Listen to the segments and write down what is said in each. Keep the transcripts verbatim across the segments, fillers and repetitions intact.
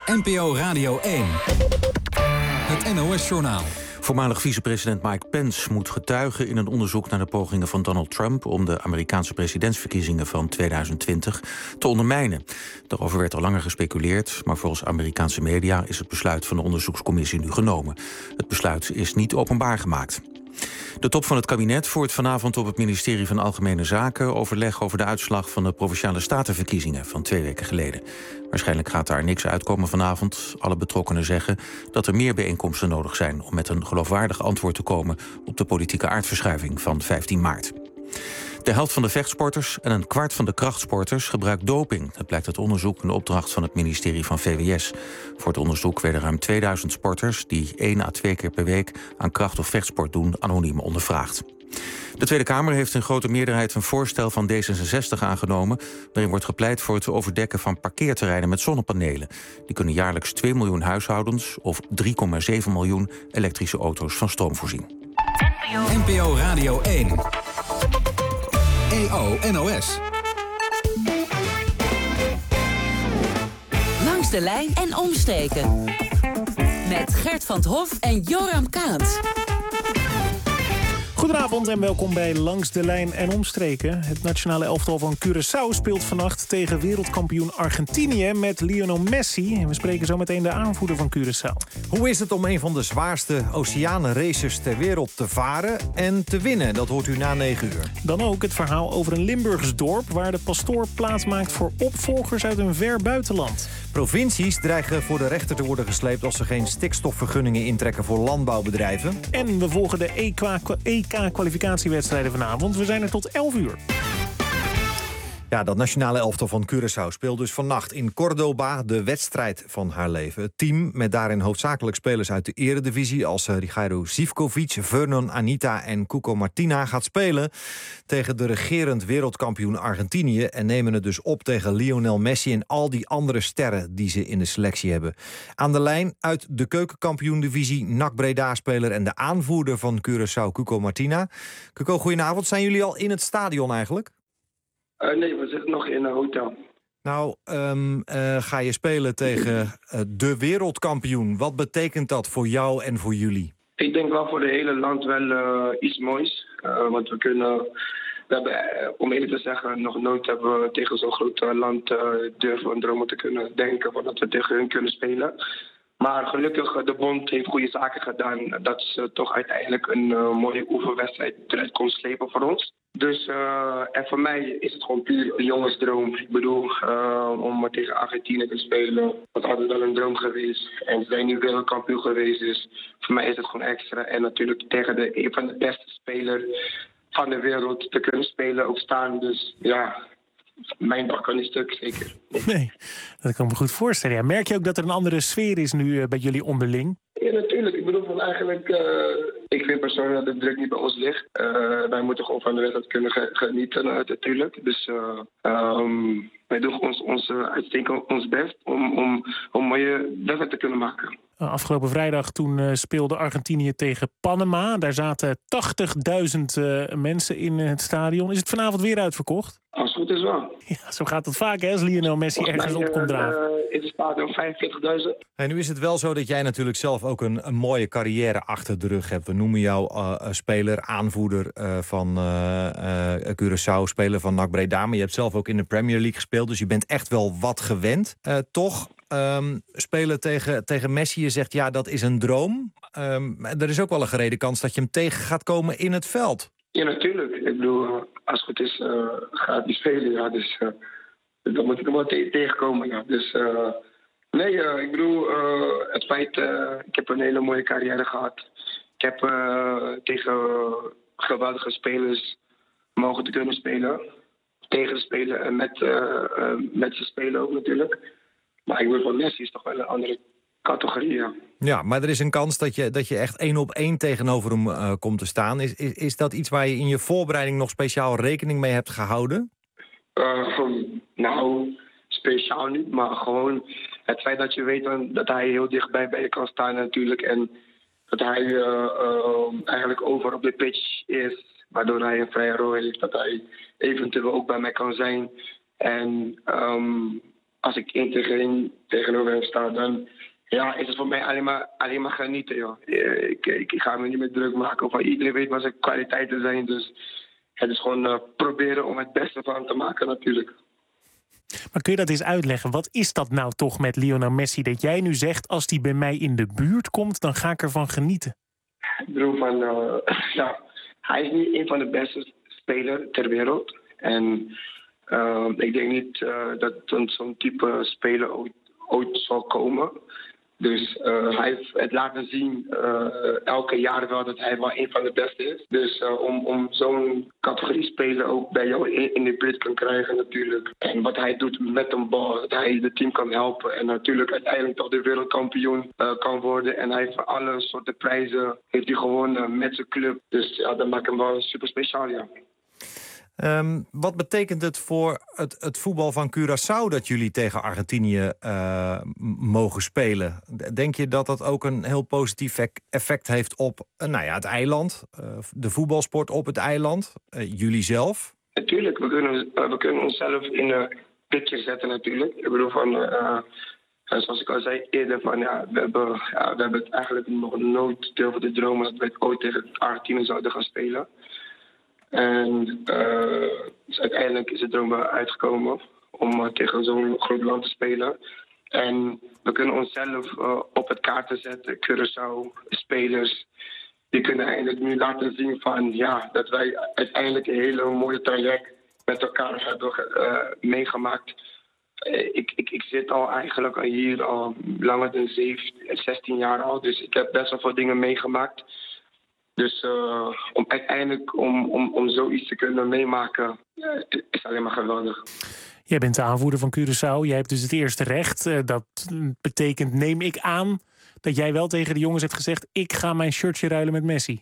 N P O Radio één. Het N O S-journaal. Voormalig vicepresident Mike Pence moet getuigen in een onderzoek naar de pogingen van Donald Trump om de Amerikaanse presidentsverkiezingen van tweeduizend twintig te ondermijnen. Daarover werd al langer gespeculeerd, maar volgens Amerikaanse media is het besluit van de onderzoekscommissie nu genomen. Het besluit is niet openbaar gemaakt. De top van het kabinet voert vanavond op het ministerie van Algemene Zaken overleg over de uitslag van de Provinciale Statenverkiezingen van twee weken geleden. Waarschijnlijk gaat daar niks uitkomen vanavond. Alle betrokkenen zeggen dat er meer bijeenkomsten nodig zijn om met een geloofwaardig antwoord te komen op de politieke aardverschuiving van vijftien maart. De helft van de vechtsporters en een kwart van de krachtsporters gebruikt doping. Dat blijkt uit onderzoek in opdracht van het ministerie van V W S. Voor het onderzoek werden ruim tweeduizend sporters die één à twee keer per week aan kracht- of vechtsport doen anoniem ondervraagd. De Tweede Kamer heeft in grote meerderheid een voorstel van D zesenzestig aangenomen, waarin wordt gepleit voor het overdekken van parkeerterreinen met zonnepanelen. Die kunnen jaarlijks twee miljoen huishoudens of drie komma zeven miljoen elektrische auto's van stroom voorzien. N P O Radio één. E O N O S. Langs de lijn en omstreken. Met Gert van 't Hof en Joram Kaans. Goedenavond en welkom bij Langs de Lijn en Omstreken. Het nationale elftal van Curaçao speelt vannacht tegen wereldkampioen Argentinië met Lionel Messi. En we spreken zo meteen de aanvoerder van Curaçao. Hoe is het om een van de zwaarste oceanenraces ter wereld te varen en te winnen? Dat hoort u na negen uur. Dan ook het verhaal over een Limburgs dorp waar de pastoor plaats maakt voor opvolgers uit een ver buitenland. Provincies dreigen voor de rechter te worden gesleept als ze geen stikstofvergunningen intrekken voor landbouwbedrijven. En we volgen de E K-kwalificatiewedstrijden vanavond. We zijn er tot elf uur. Ja, dat nationale elftal van Curaçao speelt dus vannacht in Córdoba de wedstrijd van haar leven. Het team met daarin hoofdzakelijk spelers uit de eredivisie als Rigairo Zivkovic, Vernon Anita en Cuco Martina gaat spelen tegen de regerend wereldkampioen Argentinië en nemen het dus op tegen Lionel Messi en al die andere sterren die ze in de selectie hebben. Aan de lijn uit de keukenkampioen-divisie N A C Breda-speler en de aanvoerder van Curaçao, Cuco Martina. Cuco, goedenavond. Zijn jullie al in het stadion eigenlijk? Uh, nee, we zitten nog in een hotel. Nou, um, uh, ga je spelen tegen uh, de wereldkampioen. Wat betekent dat voor jou en voor jullie? Ik denk wel voor het hele land wel uh, iets moois. Uh, want we kunnen, we hebben, uh, om eerlijk te zeggen, nog nooit hebben we tegen zo'n groot uh, land uh, durven en dromen te kunnen denken dat we tegen hun kunnen spelen. Maar gelukkig, uh, de bond heeft goede zaken gedaan. Dat ze uh, toch uiteindelijk een uh, mooie oefenwedstrijd eruit kon slepen voor ons. Dus, uh, en voor mij is het gewoon puur een jongensdroom. Ik bedoel, uh, om tegen Argentinië te spelen, was altijd wel een droom geweest. En ze zijn nu wereldkampioen geweest, dus voor mij is het gewoon extra. En natuurlijk tegen de, een van de beste spelers van de wereld te kunnen spelen, ook staan. Dus ja, mijn dag kan niet stuk, zeker. Nee, dat kan ik me goed voorstellen. Ja, merk je ook dat er een andere sfeer is nu uh, bij jullie onderling? Ja, natuurlijk. Ik bedoel, van eigenlijk, uh, ik vind persoonlijk dat de druk niet bij ons ligt. Uh, wij moeten gewoon van de wedstrijd kunnen ge- genieten, uh, natuurlijk. Dus uh, um, wij doen ons, ons uh, uitstekend ons best om, om, om mooie wedstrijd te kunnen maken. Afgelopen vrijdag toen uh, speelde Argentinië tegen Panama. Daar zaten tachtigduizend uh, mensen in het stadion. Is het vanavond weer uitverkocht? Als het goed is wel. Ja, zo gaat het vaak, hè, als Lionel Messi Volgens ergens mij, op komt draven. Uh, in het stadion vijfenveertigduizend. En nu is het wel zo dat jij natuurlijk zelf ook een, een mooie carrière achter de rug hebt. We noemen jou uh, speler, aanvoerder uh, van uh, uh, Curaçao, speler van N A C Breda. Maar je hebt zelf ook in de Premier League gespeeld, dus je bent echt wel wat gewend. Uh, toch, um, spelen tegen, tegen Messi, je zegt ja, dat is een droom. Um, er is ook wel een gerede kans dat je hem tegen gaat komen in het veld. Ja, natuurlijk. Ik bedoel, als het goed is, uh, gaat hij spelen. Ja, dus uh, dan moet ik hem wel te- tegenkomen. Ja. Dus uh, nee, uh, ik bedoel, uh, het feit, uh, ik heb een hele mooie carrière gehad. Ik heb uh, tegen geweldige spelers mogen te kunnen spelen. Tegen spelen en met, uh, uh, met ze spelen ook natuurlijk. Maar ik bedoel, van Messi is toch wel een andere categorie, ja. Ja, maar er is een kans dat je, dat je echt één op één tegenover hem uh, komt te staan. Is, is, is dat iets waar je in je voorbereiding nog speciaal rekening mee hebt gehouden? Uh, nou, speciaal niet, maar gewoon het feit dat je weet dan, dat hij heel dichtbij bij je kan staan natuurlijk. En dat hij uh, uh, eigenlijk over op de pitch is, waardoor hij een vrije rol heeft, dat hij eventueel ook bij mij kan zijn. En um, als ik één tegen één tegenover hem sta, dan ja, is het voor mij alleen maar, alleen maar genieten, joh. Ik, ik, ik ga me niet meer druk maken. Van iedereen weet wat zijn kwaliteiten zijn. Dus het is gewoon uh, proberen om het beste van hem te maken natuurlijk. Maar kun je dat eens uitleggen? Wat is dat nou toch met Lionel Messi dat jij nu zegt, als die bij mij in de buurt komt, dan ga ik ervan genieten? Ik bedoel van, uh, ja, hij is niet een van de beste spelers ter wereld. En uh, ik denk niet uh, dat zo'n type speler ooit, ooit zal komen. Dus uh, hij heeft het laten zien uh, elke jaar wel dat hij wel een van de beste is. Dus uh, om, om zo'n categorie speler ook bij jou in, in de buurt kan krijgen natuurlijk. En wat hij doet met een bal, dat hij het team kan helpen. En natuurlijk uiteindelijk toch de wereldkampioen uh, kan worden. En hij heeft voor alle soorten prijzen heeft hij gewonnen met zijn club. Dus ja, dat maakt hem wel super speciaal, ja. Um, wat betekent het voor het, het voetbal van Curaçao dat jullie tegen Argentinië uh, mogen spelen? Denk je dat dat ook een heel positief effect heeft op uh, nou ja, het eiland, uh, de voetbalsport op het eiland, uh, jullie zelf? Natuurlijk, we kunnen, uh, we kunnen onszelf in een picture zetten natuurlijk. Ik bedoel van, uh, zoals ik al zei eerder, van, ja, we, hebben, ja, we hebben het eigenlijk nog nooit durven te dromen dat we ooit tegen Argentinië zouden gaan spelen. En uh, dus uiteindelijk is het droom wel uitgekomen om uh, tegen zo'n groot land te spelen. En we kunnen onszelf uh, op het kaarten zetten, Curaçao, spelers. Die kunnen eigenlijk nu laten zien van, ja, dat wij uiteindelijk een hele mooie traject met elkaar hebben uh, meegemaakt. Uh, ik, ik, ik zit al eigenlijk al hier al langer dan zeventien, zestien jaar al, dus ik heb best wel veel dingen meegemaakt. Dus uh, om uiteindelijk om, om, om zoiets te kunnen meemaken, uh, is alleen maar geweldig. Jij bent de aanvoerder van Curaçao. Jij hebt dus het eerste recht. Uh, dat betekent, neem ik aan, dat jij wel tegen de jongens hebt gezegd, ik ga mijn shirtje ruilen met Messi.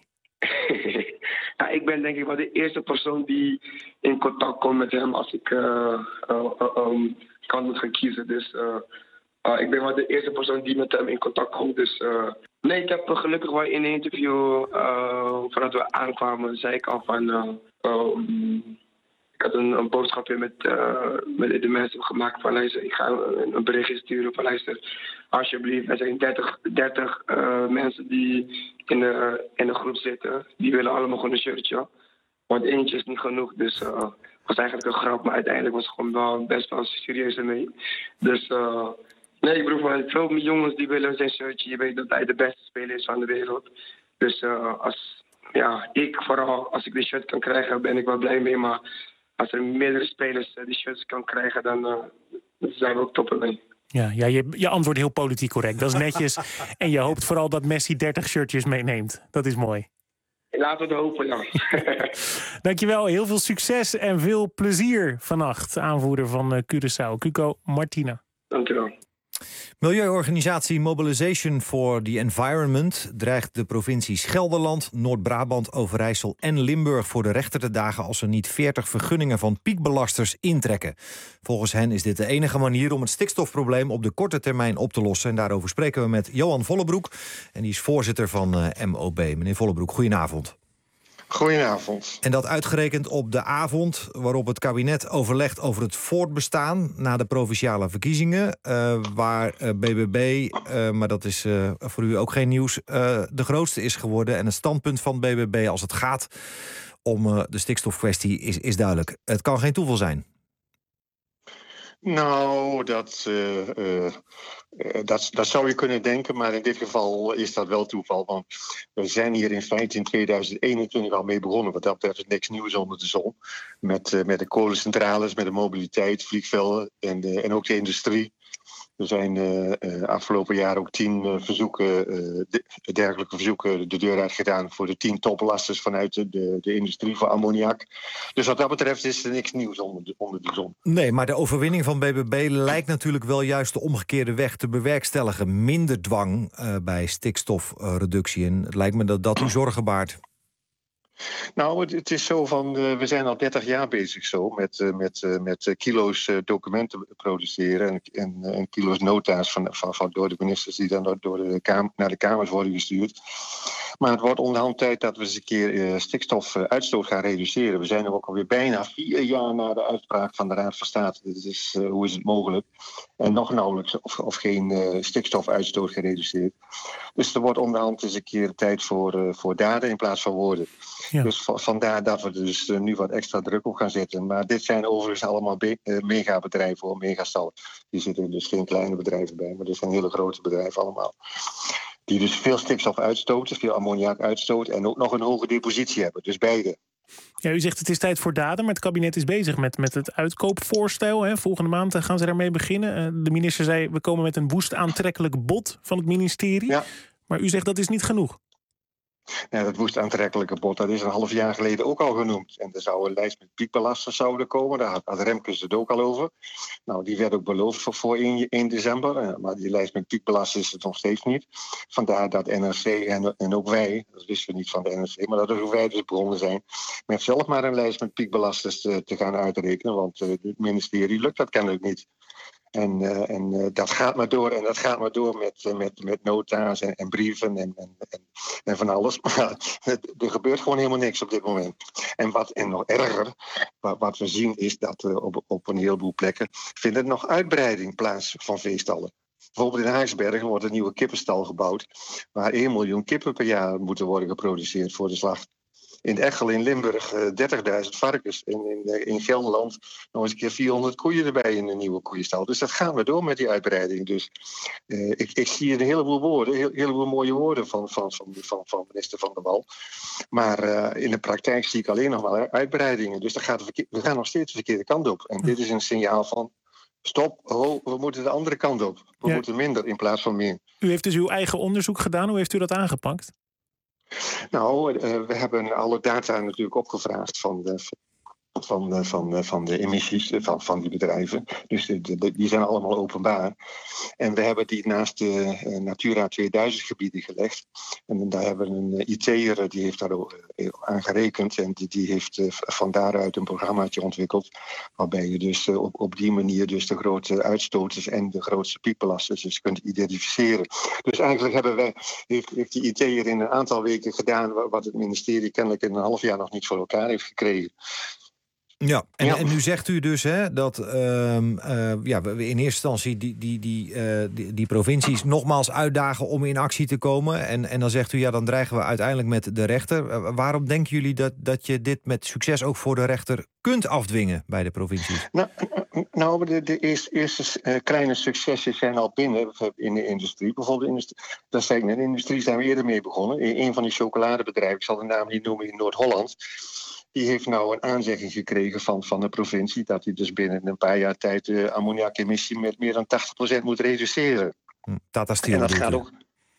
Ja, ik ben denk ik wel de eerste persoon die in contact komt met hem als ik uh, uh, uh, um, kan moet gaan kiezen. Dus uh, uh, ik ben wel de eerste persoon die met hem in contact komt. Dus uh, nee, ik heb gelukkig wel in een interview, uh, voordat we aankwamen, zei ik al van, uh, um, ik had een, een boodschapje met, uh, met de mensen gemaakt van, luister, ik ga een, een berichtje sturen van, luister, alsjeblieft, er zijn dertig, dertig uh, mensen die in de, in de groep zitten, die willen allemaal gewoon een shirtje. Want eentje is niet genoeg, dus het uh, was eigenlijk een grap, maar uiteindelijk was het gewoon wel best wel serieus ermee. Dus uh, nee, ik bedoel, van veel jongens die willen zijn shirtje, je weet dat hij de beste speler is van de wereld. Dus uh, als, ja, ik vooral, als ik die shirt kan krijgen, ben ik wel blij mee, maar als er meerdere spelers uh, die shirts kan krijgen, dan uh, zijn we ook top ermee. Ja, ja je, je antwoordt heel politiek correct. Dat is netjes. En je hoopt vooral dat Messi dertig shirtjes meeneemt. Dat is mooi. Laten we het hopen, ja. Dankjewel. Heel veel succes en veel plezier vannacht. Aanvoerder van uh, Curaçao, Cuco Martina. Dankjewel. Milieuorganisatie Mobilization for the Environment dreigt de provincies Gelderland, Noord-Brabant, Overijssel en Limburg voor de rechter te dagen als ze niet veertig vergunningen van piekbelasters intrekken. Volgens hen is dit de enige manier om het stikstofprobleem op de korte termijn op te lossen. En daarover spreken we met Johan Vollebroek. En die is voorzitter van uh, M O B. Meneer Vollebroek, goedenavond. Goedenavond. En dat uitgerekend op de avond waarop het kabinet overlegt over het voortbestaan na de provinciale verkiezingen. Uh, waar uh, B B B, uh, maar dat is uh, voor u ook geen nieuws, uh, de grootste is geworden. En het standpunt van B B B als het gaat om uh, de stikstofkwestie is, is duidelijk. Het kan geen toeval zijn. Nou, dat, uh, uh, dat, dat zou je kunnen denken, maar in dit geval is dat wel toeval. Want we zijn hier in feite in tweeduizend eenentwintig al mee begonnen. Wat dat betreft is niks nieuws onder de zon. Met, uh, met de kolencentrales, met de mobiliteit, vliegvelden en, de, en ook de industrie. Er zijn uh, uh, afgelopen jaar ook tien uh, verzoeken, uh, de, dergelijke verzoeken de deur uitgedaan voor de tien toplasters vanuit de, de, de industrie voor ammoniak. Dus wat dat betreft is er niks nieuws onder de, onder de zon. Nee, maar de overwinning van B B B lijkt natuurlijk wel juist de omgekeerde weg te bewerkstelligen. Minder dwang uh, bij stikstofreductie. En het lijkt me dat dat u zorgen baart. Nou, het, het is zo van, uh, we zijn al dertig jaar bezig zo met, uh, met, uh, met uh, kilo's uh, documenten produceren en, en, uh, en kilo's nota's van, van, van door de ministers die dan door de kamer, naar de kamers worden gestuurd. Maar het wordt onderhand tijd dat we eens een keer uh, stikstofuitstoot gaan reduceren. We zijn nu ook alweer bijna vier jaar na de uitspraak van de Raad van State. Dus uh, hoe is het mogelijk? En nog nauwelijks of, of geen uh, stikstofuitstoot gereduceerd. Dus er wordt onderhand eens een keer tijd voor, uh, voor daden in plaats van woorden. Ja. Dus v- vandaar dat we dus uh, nu wat extra druk op gaan zetten. Maar dit zijn overigens allemaal be- uh, megabedrijven, of megastallen. Die zitten dus geen kleine bedrijven bij, maar dit zijn hele grote bedrijven allemaal. Die dus veel stikstof uitstoten, veel ammoniak uitstoten en ook nog een hoge depositie hebben. Dus beide. Ja, u zegt het is tijd voor daden, maar het kabinet is bezig met, met het uitkoopvoorstel. Hè. Volgende maand gaan ze daarmee beginnen. De minister zei, we komen met een woest aantrekkelijk bod van het ministerie. Ja. Maar u zegt dat is niet genoeg. Ja, dat woest aantrekkelijke bod, dat is een half jaar geleden ook al genoemd. En er zou een lijst met piekbelasters zouden komen. Daar had Remkes het ook al over. Nou, die werd ook beloofd voor, voor één december. Maar die lijst met piekbelasters is het nog steeds niet. Vandaar dat N R C en, en ook wij, dat wisten we niet van de N R C... maar dat ook wij dus begonnen zijn met zelf maar een lijst met piekbelasters te, te gaan uitrekenen. Want uh, het ministerie lukt dat kennelijk niet. En, uh, en uh, dat gaat maar door en dat gaat maar door met, uh, met, met nota's en, en brieven en, en, en, en van alles. Maar er gebeurt gewoon helemaal niks op dit moment. En wat en nog erger, wat, wat we zien is dat uh, op, op een heleboel plekken vindt er nog uitbreiding plaats van veestallen. Bijvoorbeeld in Haaksbergen wordt een nieuwe kippenstal gebouwd, waar één miljoen kippen per jaar moeten worden geproduceerd voor de slacht. In Echel in Limburg uh, dertigduizend varkens. En in, uh, in Gelderland nog eens een keer vierhonderd koeien erbij in een nieuwe koeienstal. Dus dat gaan we door met die uitbreiding. Dus uh, ik, ik zie een heleboel woorden, een heel, heleboel mooie woorden van, van, van, van, van minister Van der Wal. Maar uh, in de praktijk zie ik alleen nog maar uitbreidingen. Dus dat gaat verkeer, we gaan nog steeds de verkeerde kant op. En dit is een signaal van stop, ho, we moeten de andere kant op. We ja. moeten minder in plaats van meer. U heeft dus uw eigen onderzoek gedaan. Hoe heeft u dat aangepakt? Nou, uh, we hebben alle data natuurlijk opgevraagd van de, van de, van de, van de emissies van, van die bedrijven. Dus de, de, die zijn allemaal openbaar. En we hebben die naast de uh, Natura tweeduizend gebieden gelegd. En daar hebben we een I T'er, die heeft daar uh, aan gerekend. En die, die heeft uh, van daaruit een programmaatje ontwikkeld. Waarbij je dus uh, op, op die manier dus de grote uitstoters en de grootste piekbelasters dus kunt identificeren. Dus eigenlijk hebben wij, heeft, heeft die I T'er in een aantal weken gedaan wat het ministerie kennelijk in een half jaar nog niet voor elkaar heeft gekregen. Ja, en, ja. en nu zegt u dus hè, dat uh, uh, ja, we in eerste instantie die, die, die, uh, die, die provincies nogmaals uitdagen om in actie te komen. En, en dan zegt u, ja, dan dreigen we uiteindelijk met de rechter. Uh, waarom denken jullie dat, dat je dit met succes ook voor de rechter kunt afdwingen bij de provincies? Nou, nou de, de eerste, eerste uh, kleine successen zijn al binnen in de industrie. Bijvoorbeeld, in de, dat zei ik net, in de industrie zijn we eerder mee begonnen. In een van die chocoladebedrijven, ik zal de naam niet noemen, in Noord-Holland. Die heeft nou een aanzegging gekregen van, van de provincie dat hij dus binnen een paar jaar tijd de ammoniakemissie met meer dan tachtig procent moet reduceren. Tata Steel. En dat gaat ook.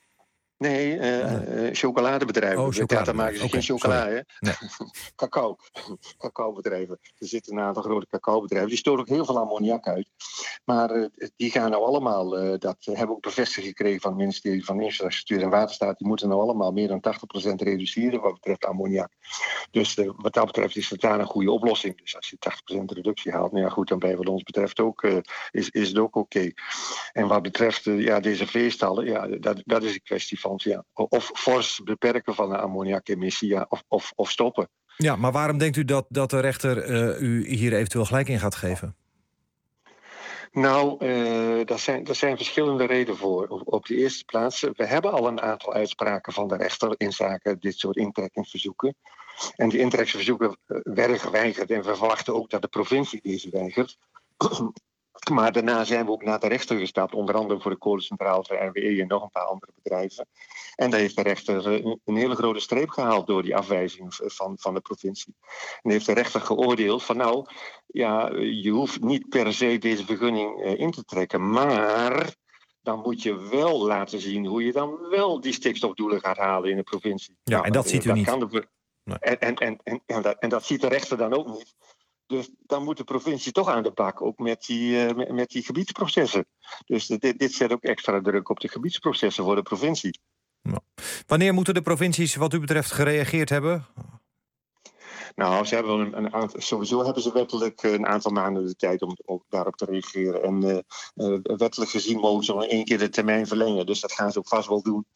Nee, uh, nee. Uh, chocoladebedrijven. Oh, chocolade. Tata maken ze okay, geen chocola, hè? Nee. Cacao. Cacaobedrijven. Er zitten een aantal grote cacaobedrijven. Die stoten ook heel veel ammoniak uit. Maar uh, die gaan nou allemaal, uh, dat hebben we ook bevestigd gekregen van het ministerie van Infrastructuur en Waterstaat. Die moeten nou allemaal meer dan tachtig procent reduceren wat betreft ammoniak. Dus uh, wat dat betreft is het daar een goede oplossing. Dus als je tachtig procent reductie haalt, nou ja goed, dan bij wat ons betreft ook, uh, is, is het ook oké. Okay. En wat betreft uh, ja, deze veestallen, ja, dat, dat is een kwestie van ja, of fors beperken van de ammoniakemissie, ja, of, of, of stoppen. Ja, maar waarom denkt u dat, dat de rechter uh, u hier eventueel gelijk in gaat geven? Nou, uh, daar zijn, daar zijn verschillende redenen voor. Op, op de eerste plaats, we hebben al een aantal uitspraken van de rechter in zaken dit soort intrekkingsverzoeken. En die intrekkingsverzoeken werden geweigerd en we verwachten ook dat de provincie deze weigert. Maar daarna zijn we ook naar de rechter gestapt, onder andere voor de kolencentrale, voor R W E en nog een paar andere bedrijven. En daar heeft de rechter een, een hele grote streep gehaald door die afwijzing van, van de provincie. En heeft de rechter geoordeeld van nou, ja, je hoeft niet per se deze vergunning uh, in te trekken, maar dan moet je wel laten zien hoe je dan wel die stikstofdoelen gaat halen in de provincie. Ja, nou, en dat uh, ziet u dat niet. Kan de, nee. en, en, en, en, en, dat, en dat ziet de rechter dan ook niet. Dus dan moet de provincie toch aan de bak, ook met die, uh, met, met die gebiedsprocessen. Dus dit, dit zet ook extra druk op de gebiedsprocessen voor de provincie. Nou. Wanneer moeten de provincies wat u betreft gereageerd hebben? Nou, ze hebben wel een, een aantal, sowieso hebben ze wettelijk een aantal maanden de tijd om, om daarop te reageren. En uh, uh, wettelijk gezien mogen ze nog één keer de termijn verlengen. Dus dat gaan ze ook vast wel doen.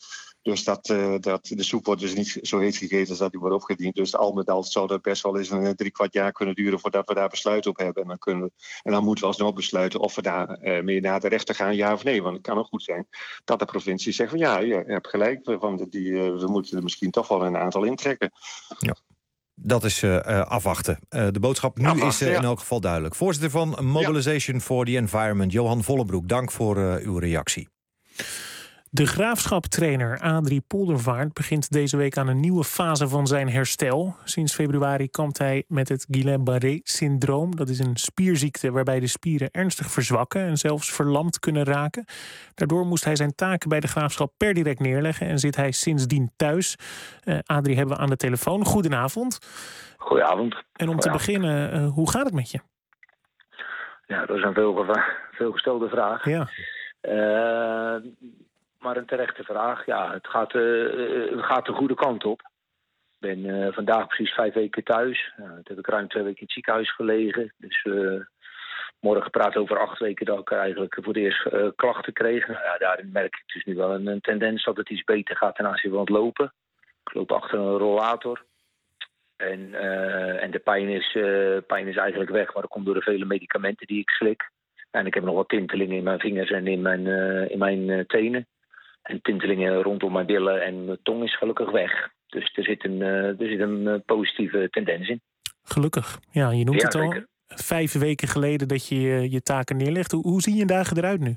Dus dat, uh, dat de soep wordt dus niet zo heet gegeten als dat die wordt opgediend. Dus al met al zou dat best wel eens een drie kwart jaar kunnen duren voordat we daar besluit op hebben. En dan, kunnen we, en dan moeten we alsnog besluiten of we daar uh, mee naar de rechter gaan, ja of nee. Want het kan ook goed zijn dat de provincie zegt van ja, je hebt gelijk, want die, uh, we moeten er misschien toch wel een aantal intrekken. Ja. Dat is uh, afwachten. Uh, de boodschap nu afwachten, is uh, in ja. elk geval duidelijk. Voorzitter van Mobilization ja. for the Environment, Johan Vollebroek, dank voor uh, uw reactie. De Graafschap-trainer Adrie Poldervaart begint deze week aan een nieuwe fase van zijn herstel. Sinds februari kampt hij met het Guillain-Barré-syndroom. Dat is een spierziekte waarbij de spieren ernstig verzwakken en zelfs verlamd kunnen raken. Daardoor moest hij zijn taken bij de Graafschap per direct neerleggen en zit hij sindsdien thuis. Uh, Adrie hebben we aan de telefoon. Goedenavond. Goedenavond. En om te beginnen, uh, hoe gaat het met je? Ja, dat is een veel, veel gestelde vraag. Ja. Uh, Maar een terechte vraag. Ja, het gaat, uh, het gaat de goede kant op. Ik ben uh, vandaag precies vijf weken thuis. Uh, toen heb ik ruim twee weken in het ziekenhuis gelegen. Dus uh, morgen praat over acht weken dat ik eigenlijk voor het eerst uh, klachten kreeg. Nou, ja, daarin merk ik dus nu wel een, een tendens dat het iets beter gaat ten aanzien van het lopen. Ik loop achter een rollator. En, uh, en de pijn is, uh, pijn is eigenlijk weg, maar dat komt door de vele medicamenten die ik slik. En ik heb nog wat tintelingen in mijn vingers en in mijn, uh, in mijn uh, tenen. En tintelingen rondom mijn billen en mijn tong is gelukkig weg. Dus er zit een, uh, er zit een uh, positieve tendens in. Gelukkig. Ja, je noemt ja, het al. Zeker. Vijf weken geleden dat je je, je taken neerlegt. Hoe, hoe zien je dagen eruit nu?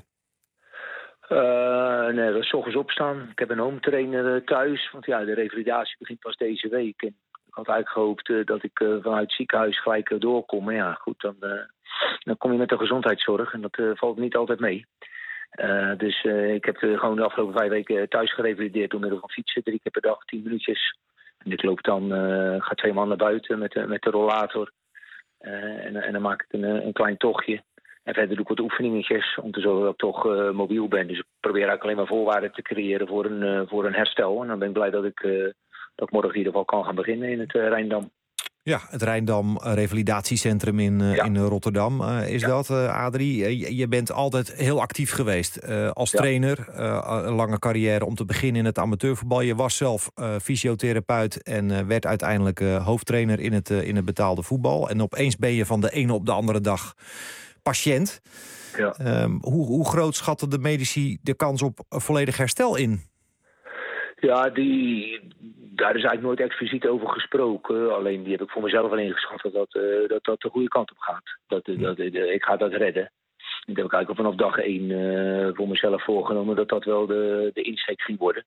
Uh, nee, dat is 's ochtends opstaan. Ik heb een home trainer thuis. Want ja, de revalidatie begint pas deze week. En ik had eigenlijk gehoopt uh, dat ik uh, vanuit het ziekenhuis gelijk uh, doorkom. Maar ja, goed, dan, uh, dan kom je met de gezondheidszorg. En dat uh, valt niet altijd mee. Uh, dus uh, ik heb uh, gewoon de afgelopen vijf weken thuis gerevalideerd door middel van fietsen. Drie keer per dag, tien minuutjes. En ik loop dan, uh, ga twee man naar buiten met, uh, met de rollator. Uh, en, en dan maak ik een, een klein tochtje. En verder doe ik wat oefeningetjes om te zorgen dat ik toch uh, mobiel ben. Dus ik probeer eigenlijk alleen maar voorwaarden te creëren voor een, uh, voor een herstel. En dan ben ik blij dat ik, uh, dat ik morgen in ieder geval kan gaan beginnen in het uh, Rijndam. Ja, het Rijndam Revalidatiecentrum in, uh, ja. in Rotterdam uh, is ja. dat, uh, Adrie. Uh, je bent altijd heel actief geweest uh, als ja. trainer. Uh, een lange carrière om te beginnen in het amateurvoetbal. Je was zelf uh, fysiotherapeut en uh, werd uiteindelijk uh, hoofdtrainer in het, uh, in het betaalde voetbal. En opeens ben je van de ene op de andere dag patiënt. Ja. Um, hoe, hoe groot schatten de medici de kans op volledig herstel in? Ja, die, daar is eigenlijk nooit expliciet over gesproken. Alleen die heb ik voor mezelf al ingeschat dat dat, uh, dat, dat de goede kant op gaat. Dat, uh, dat, uh, ik ga dat redden. Dat heb ik eigenlijk al vanaf dag één uh, voor mezelf voorgenomen dat dat wel de, de insteek ging worden.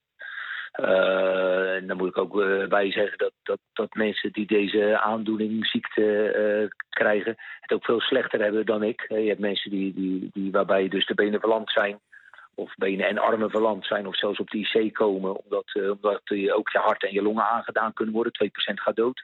Uh, en dan moet ik ook uh, bij zeggen dat, dat, dat mensen die deze aandoening, ziekte uh, krijgen, het ook veel slechter hebben dan ik. Uh, je hebt mensen die, die, die, waarbij dus de benen verlamd zijn, of benen en armen verlamd zijn, of zelfs op de I C komen, omdat, uh, omdat uh, ook je hart en je longen aangedaan kunnen worden. twee procent gaat dood.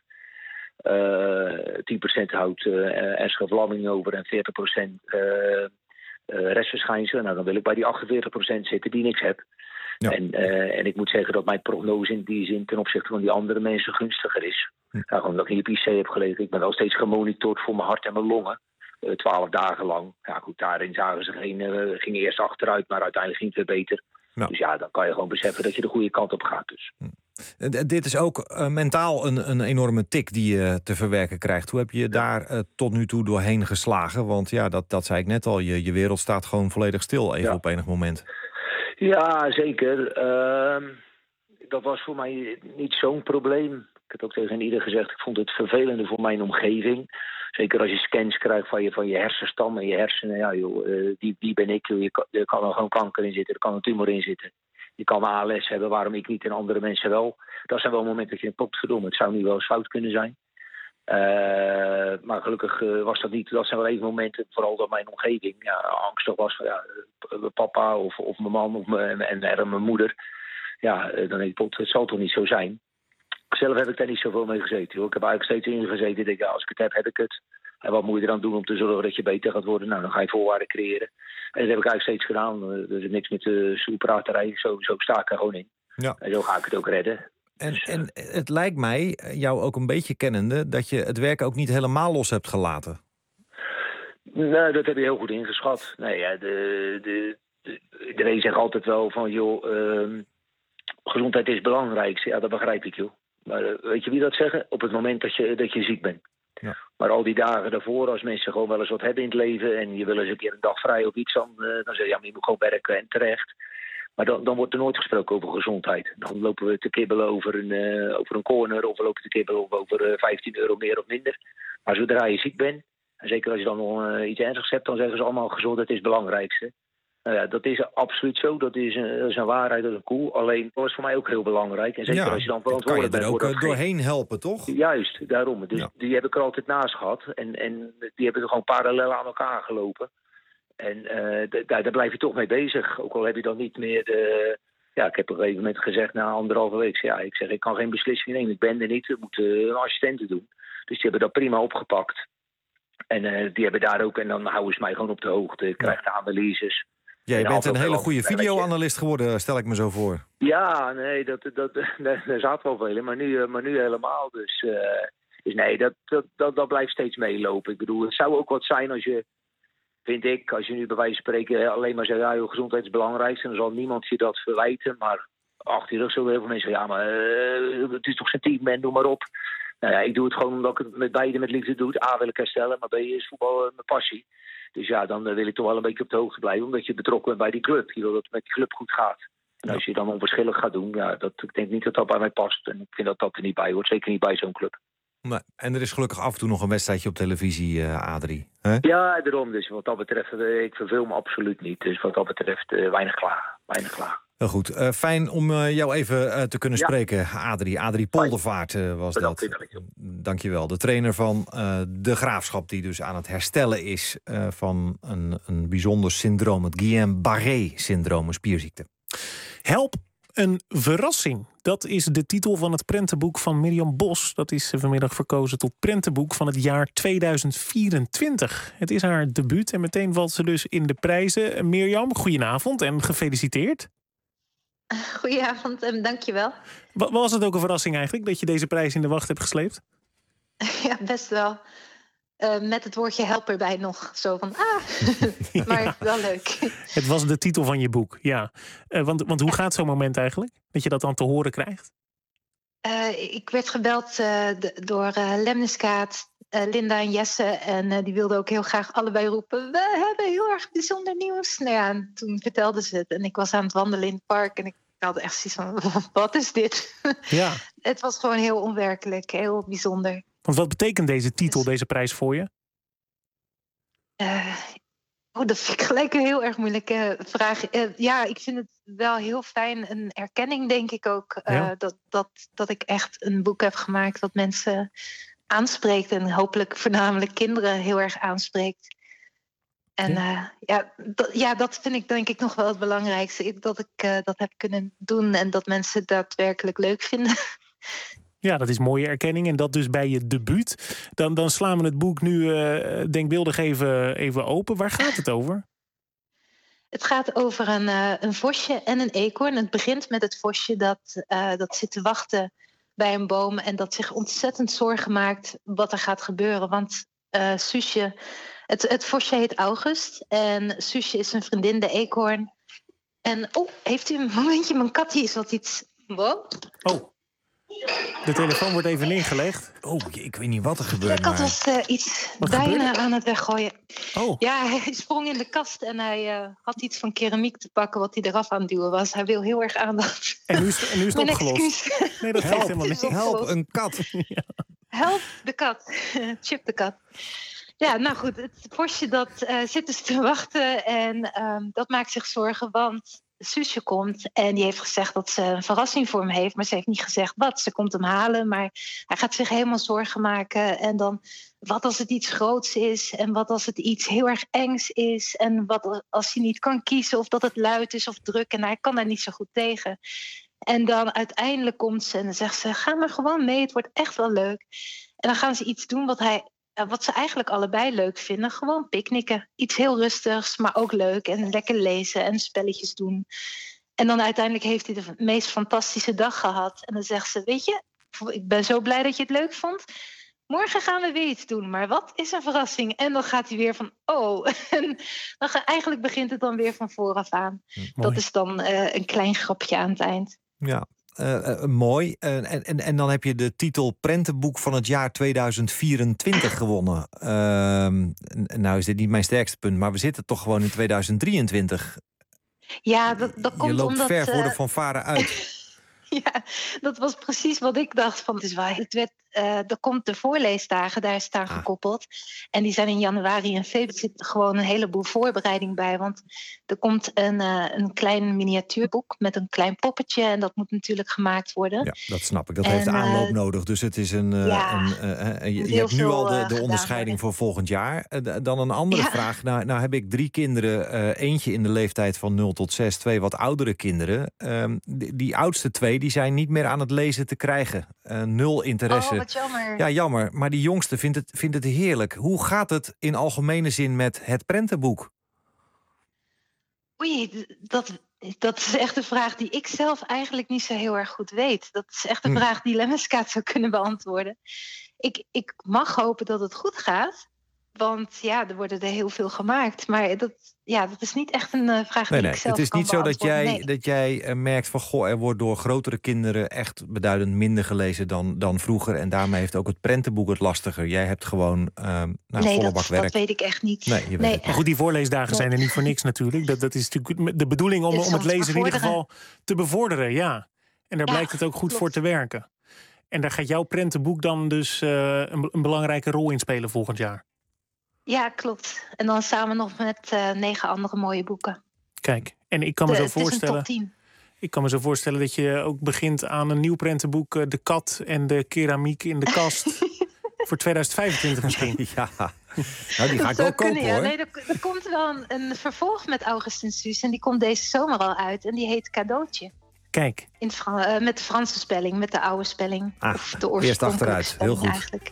Uh, tien procent houdt uh, ernstige verlamming over en veertig procent uh, uh, restverschijnselen. Nou, dan wil ik bij die achtenveertig procent zitten die niks heb. Ja. En, uh, en ik moet zeggen dat mijn prognose in die zin ten opzichte van die andere mensen gunstiger is. Hm. Nou, gewoon dat ik in op I C heb gelegen. Ik ben wel steeds gemonitord voor mijn hart en mijn longen. Twaalf uh, dagen lang. Ja goed, daarin zagen ze geen, uh, ging eerst achteruit, maar uiteindelijk ging het weer beter. Ja. Dus ja, dan kan je gewoon beseffen dat je de goede kant op gaat. Dus. Hm. D- dit is ook uh, mentaal een, een enorme tik die je te verwerken krijgt. Hoe heb je daar uh, tot nu toe doorheen geslagen? Want ja, dat, dat zei ik net al, je, je wereld staat gewoon volledig stil even ja. op enig moment. Ja, zeker. Uh, dat was voor mij niet zo'n probleem. Ik heb ook tegen ieder gezegd, ik vond het vervelender voor mijn omgeving. Zeker als je scans krijgt van je, van je hersenstam en je hersenen. Ja joh, uh, die, die ben ik. Joh. Je kan, er kan er gewoon kanker in zitten, er kan een tumor in zitten. Je kan A L S hebben, waarom ik niet en andere mensen wel. Dat zijn wel momenten dat je denkt, potverdomme, het zou nu wel eens fout kunnen zijn. Uh, maar gelukkig uh, was dat niet. Dat zijn wel even momenten, vooral door mijn omgeving. Ja, angstig was van ja, papa of, of mijn man of mijn, en, en mijn moeder. Ja, dan denk ik, pot, het zal toch niet zo zijn. Zelf heb ik daar niet zoveel mee gezeten. Hoor. Ik heb eigenlijk steeds ingezeten. Ik denk, ja, als ik het heb, heb ik het. En wat moet je eraan doen om te zorgen dat je beter gaat worden? Nou, dan ga je voorwaarden creëren. En dat heb ik eigenlijk steeds gedaan. Er is niks met de stoelpraterij. Zo, zo sta ik er gewoon in. Ja. En zo ga ik het ook redden. En, en het lijkt mij, jou ook een beetje kennende, dat je het werk ook niet helemaal los hebt gelaten. Nee, dat heb je heel goed ingeschat. Nee, ja, de, de, de, iedereen zegt altijd wel van, joh, uh, gezondheid is het belangrijkste. Ja, dat begrijp ik, joh. Maar uh, weet je wie dat zeggen? Op het moment dat je, dat je ziek bent. Ja. Maar al die dagen daarvoor, als mensen gewoon wel eens wat hebben in het leven... en je wil eens een keer een dag vrij of iets, dan, uh, dan zeg je... ja, maar je moet gewoon werken en terecht. Maar dan, dan wordt er nooit gesproken over gezondheid. Dan lopen we te kibbelen over een, uh, over een corner... of we lopen te kibbelen over uh, vijftien euro meer of minder. Maar zodra je ziek bent... en zeker als je dan nog uh, iets ernstigs hebt... dan zeggen ze allemaal gezondheid is het belangrijkste. Nou ja, dat is absoluut zo. Dat is een, dat is een waarheid, dat is een koel. Alleen, dat is voor mij ook heel belangrijk. En zeker ja, als je dan verantwoordelijk bent. Kan je er ook doorheen helpen, toch? Juist, daarom. Dus ja. Die heb ik er altijd naast gehad. En, en die hebben er gewoon parallel aan elkaar gelopen. En uh, d- daar, daar blijf je toch mee bezig. Ook al heb je dan niet meer de... Ja, ik heb op een gegeven moment gezegd na anderhalve week... Ja, ik zeg, ik kan geen beslissing nemen. Ik ben er niet. We moeten een assistente doen. Dus die hebben dat prima opgepakt. En uh, die hebben daar ook... En dan houden ze mij gewoon op de hoogte. Ik krijg de analyses. Jij ja, bent een hele goede videoanalist geworden, stel ik me zo voor. Ja, nee, dat, dat, daar zaten wel veel in, maar nu, maar nu helemaal. Dus, uh, dus nee, dat, dat, dat, dat blijft steeds meelopen. Ik bedoel, het zou ook wat zijn als je, vind ik, als je nu bij wijze van spreken alleen maar zegt, ja, je gezondheid is het belangrijkste, dan zal niemand je dat verwijten. Maar achter je rug zullen heel veel mensen zeggen, ja, maar uh, het is toch zijn team, man, noem maar op. Nou ja, ik doe het gewoon omdat ik het met beide met liefde doe. A, wil ik herstellen, maar B, is voetbal uh, mijn passie. Dus ja, dan wil ik toch wel een beetje op de hoogte blijven, omdat je betrokken bent bij die club. Je wil dat het met die club goed gaat. En als je dan onverschillig gaat doen, ja, dat, ik denk niet dat dat bij mij past. En ik vind dat dat er niet bij hoort, zeker niet bij zo'n club. Nee, en er is gelukkig af en toe nog een wedstrijdje op televisie, uh, Adrie. He? Ja, daarom. Dus wat dat betreft, uh, ik verveel me absoluut niet. Dus wat dat betreft, uh, weinig klaar. Weinig klaar. Heel goed. Uh, fijn om uh, jou even uh, te kunnen ja. spreken, Adrie. Adrie Poldervaart uh, was Bedankt, dat. Dank je wel. De trainer van uh, de Graafschap, die dus aan het herstellen is... Uh, van een, een bijzonder syndroom, het Guillain-Barré-syndroom, een spierziekte. Help, een verrassing. Dat is de titel van het prentenboek van Mirjam Bos. Dat is vanmiddag verkozen tot prentenboek van het jaar tweeduizend vierentwintig. Het is haar debuut en meteen valt ze dus in de prijzen. Mirjam, goedenavond en gefeliciteerd. Goedenavond en dankjewel. Was het ook een verrassing eigenlijk dat je deze prijs in de wacht hebt gesleept? Ja, best wel. Uh, met het woordje help erbij nog. Zo van, ah, maar ja. Wel leuk. Het was de titel van je boek, ja. Uh, want, want hoe gaat zo'n moment eigenlijk? Dat je dat dan te horen krijgt? Uh, ik werd gebeld uh, de, door uh, Lemniskaat, uh, Linda en Jesse. En uh, die wilden ook heel graag allebei roepen... we hebben heel erg bijzonder nieuws. Nou ja, en toen vertelden ze het. En ik was aan het wandelen in het park. En ik had echt zoiets van, wat is dit? Ja. Het was gewoon heel onwerkelijk, heel bijzonder. Want wat betekent deze titel, deze prijs voor je? Uh, oh, dat vind ik gelijk een heel erg moeilijke vraag. Uh, ja, ik vind het wel heel fijn. Een erkenning, denk ik ook. Uh, ja. dat, dat, dat ik echt een boek heb gemaakt wat mensen aanspreekt. En hopelijk voornamelijk kinderen heel erg aanspreekt. En uh, ja, dat, ja, dat vind ik denk ik nog wel het belangrijkste. Dat ik uh, dat heb kunnen doen en dat mensen het daadwerkelijk leuk vinden. Ja, dat is mooie erkenning. En dat dus bij je debuut. Dan, dan slaan we het boek nu uh, denkbeeldig even, even open. Waar gaat het over? Het gaat over een, uh, een vosje en een eekhoorn. Het begint met het vosje dat, uh, dat zit te wachten bij een boom... en dat zich ontzettend zorgen maakt wat er gaat gebeuren. Want uh, Suusje, het, het vosje heet August... en Suusje is zijn vriendin, de eekhoorn. En, oh, heeft u een momentje? Mijn kat hier is wat iets... Wow. Oh. De telefoon wordt even neergelegd. Oh, ik weet niet wat er gebeurt. De kat was uh, iets wat bijna gebeurde? aan het weggooien. Oh. Ja, hij sprong in de kast en hij uh, had iets van keramiek te pakken... wat hij eraf aan het duwen was. Hij wil heel erg aandacht. En nu is, en nu is het opgelost. Nee, dat geeft helemaal niet. Help, een kat. Ja. Help, de kat. Chip de kat. Ja, nou goed, het vosje dat uh, zit dus te wachten... en um, dat maakt zich zorgen, want... Suusje komt en die heeft gezegd dat ze een verrassing voor hem heeft... maar ze heeft niet gezegd wat. Ze komt hem halen, maar hij gaat zich helemaal zorgen maken. En dan, wat als het iets groots is... en wat als het iets heel erg engs is... en wat als hij niet kan kiezen of dat het luid is of druk... en hij kan daar niet zo goed tegen. En dan uiteindelijk komt ze en dan zegt ze... ga maar gewoon mee, het wordt echt wel leuk. En dan gaan ze iets doen wat hij... wat ze eigenlijk allebei leuk vinden, gewoon picknicken. Iets heel rustigs, maar ook leuk. En lekker lezen en spelletjes doen. En dan uiteindelijk heeft hij de meest fantastische dag gehad. En dan zegt ze, weet je, ik ben zo blij dat je het leuk vond. Morgen gaan we weer iets doen, maar wat is een verrassing? En dan gaat hij weer van, oh. En dan ga, eigenlijk begint het dan weer van vooraf aan. Hm, dat is dan uh, een klein grapje aan het eind. Ja. Uh, uh, mooi. Uh, en, en, en dan heb je de titel Prentenboek van het jaar tweeduizend vierentwintig gewonnen. Uh, nou is dit niet mijn sterkste punt, maar we zitten toch gewoon in tweeduizend drieëntwintig. Ja, dat, dat komt je loopt omdat... ver voor de uh... fanfare uit. Ja, dat was precies wat ik dacht. Van, het is waar. Het werd, uh, er komt de voorleesdagen, daar is het aan ah. gekoppeld. En die zijn in januari en februari. Er zit gewoon een heleboel voorbereiding bij. Want er komt een, uh, een klein miniatuurboek met een klein poppetje. En dat moet natuurlijk gemaakt worden. Ja, dat snap ik. Dat en, heeft de aanloop uh, nodig. Dus het is een... Uh, ja, een uh, uh, je, je hebt nu al de, de onderscheiding voor volgend jaar. Uh, dan een andere ja. vraag. Nou, nou heb ik drie kinderen. Uh, eentje in de leeftijd van nul tot zes. Twee wat oudere kinderen. Uh, die, die oudste twee... die zijn niet meer aan het lezen te krijgen. Uh, nul interesse. Oh, wat jammer. Ja, jammer. Maar die jongste vindt het, vindt het heerlijk. Hoe gaat het in algemene zin met het prentenboek? Oei, dat, dat is echt een vraag die ik zelf eigenlijk niet zo heel erg goed weet. Dat is echt een hm. vraag die Lemmiskaat zou kunnen beantwoorden. Ik, ik mag hopen dat het goed gaat. Want ja, er worden er heel veel gemaakt. Maar dat, ja, dat is niet echt een uh, vraag nee, die nee. ik zelf Het is kan niet zo dat jij, nee. dat jij uh, merkt van... goh, er wordt door grotere kinderen echt beduidend minder gelezen dan, dan vroeger. En daarmee heeft ook het prentenboek het lastiger. Jij hebt gewoon uh, nou, nee, volle dat, bak werk. dat weet ik echt niet. Nee, je weet nee. het. Maar goed, die voorleesdagen nee. zijn er niet voor niks natuurlijk. Dat, dat is natuurlijk de bedoeling om, om het lezen in ieder geval te bevorderen. Ja. En daar ja, blijkt het ook goed klopt. voor te werken. En daar gaat jouw prentenboek dan dus uh, een, een belangrijke rol in spelen volgend jaar. Ja, klopt. En dan samen nog met uh, negen andere mooie boeken. Kijk, en ik kan me de, zo voorstellen... Het is een top tien. Ik kan me zo voorstellen dat je ook begint aan een nieuw prentenboek... Uh, De kat en de keramiek in de kast. Voor tweeduizend vijfentwintig misschien. Ja, nou die ga ik wel kopen kunnen, ja. hoor. Nee, er, er komt wel een, een vervolg met Augustin Suus. En die komt deze zomer al uit. En die heet Cadeautje. Kijk. In het Fran- uh, met de Franse spelling, met de oude spelling. Ah, of de eerst achteruit, heel goed. Eigenlijk.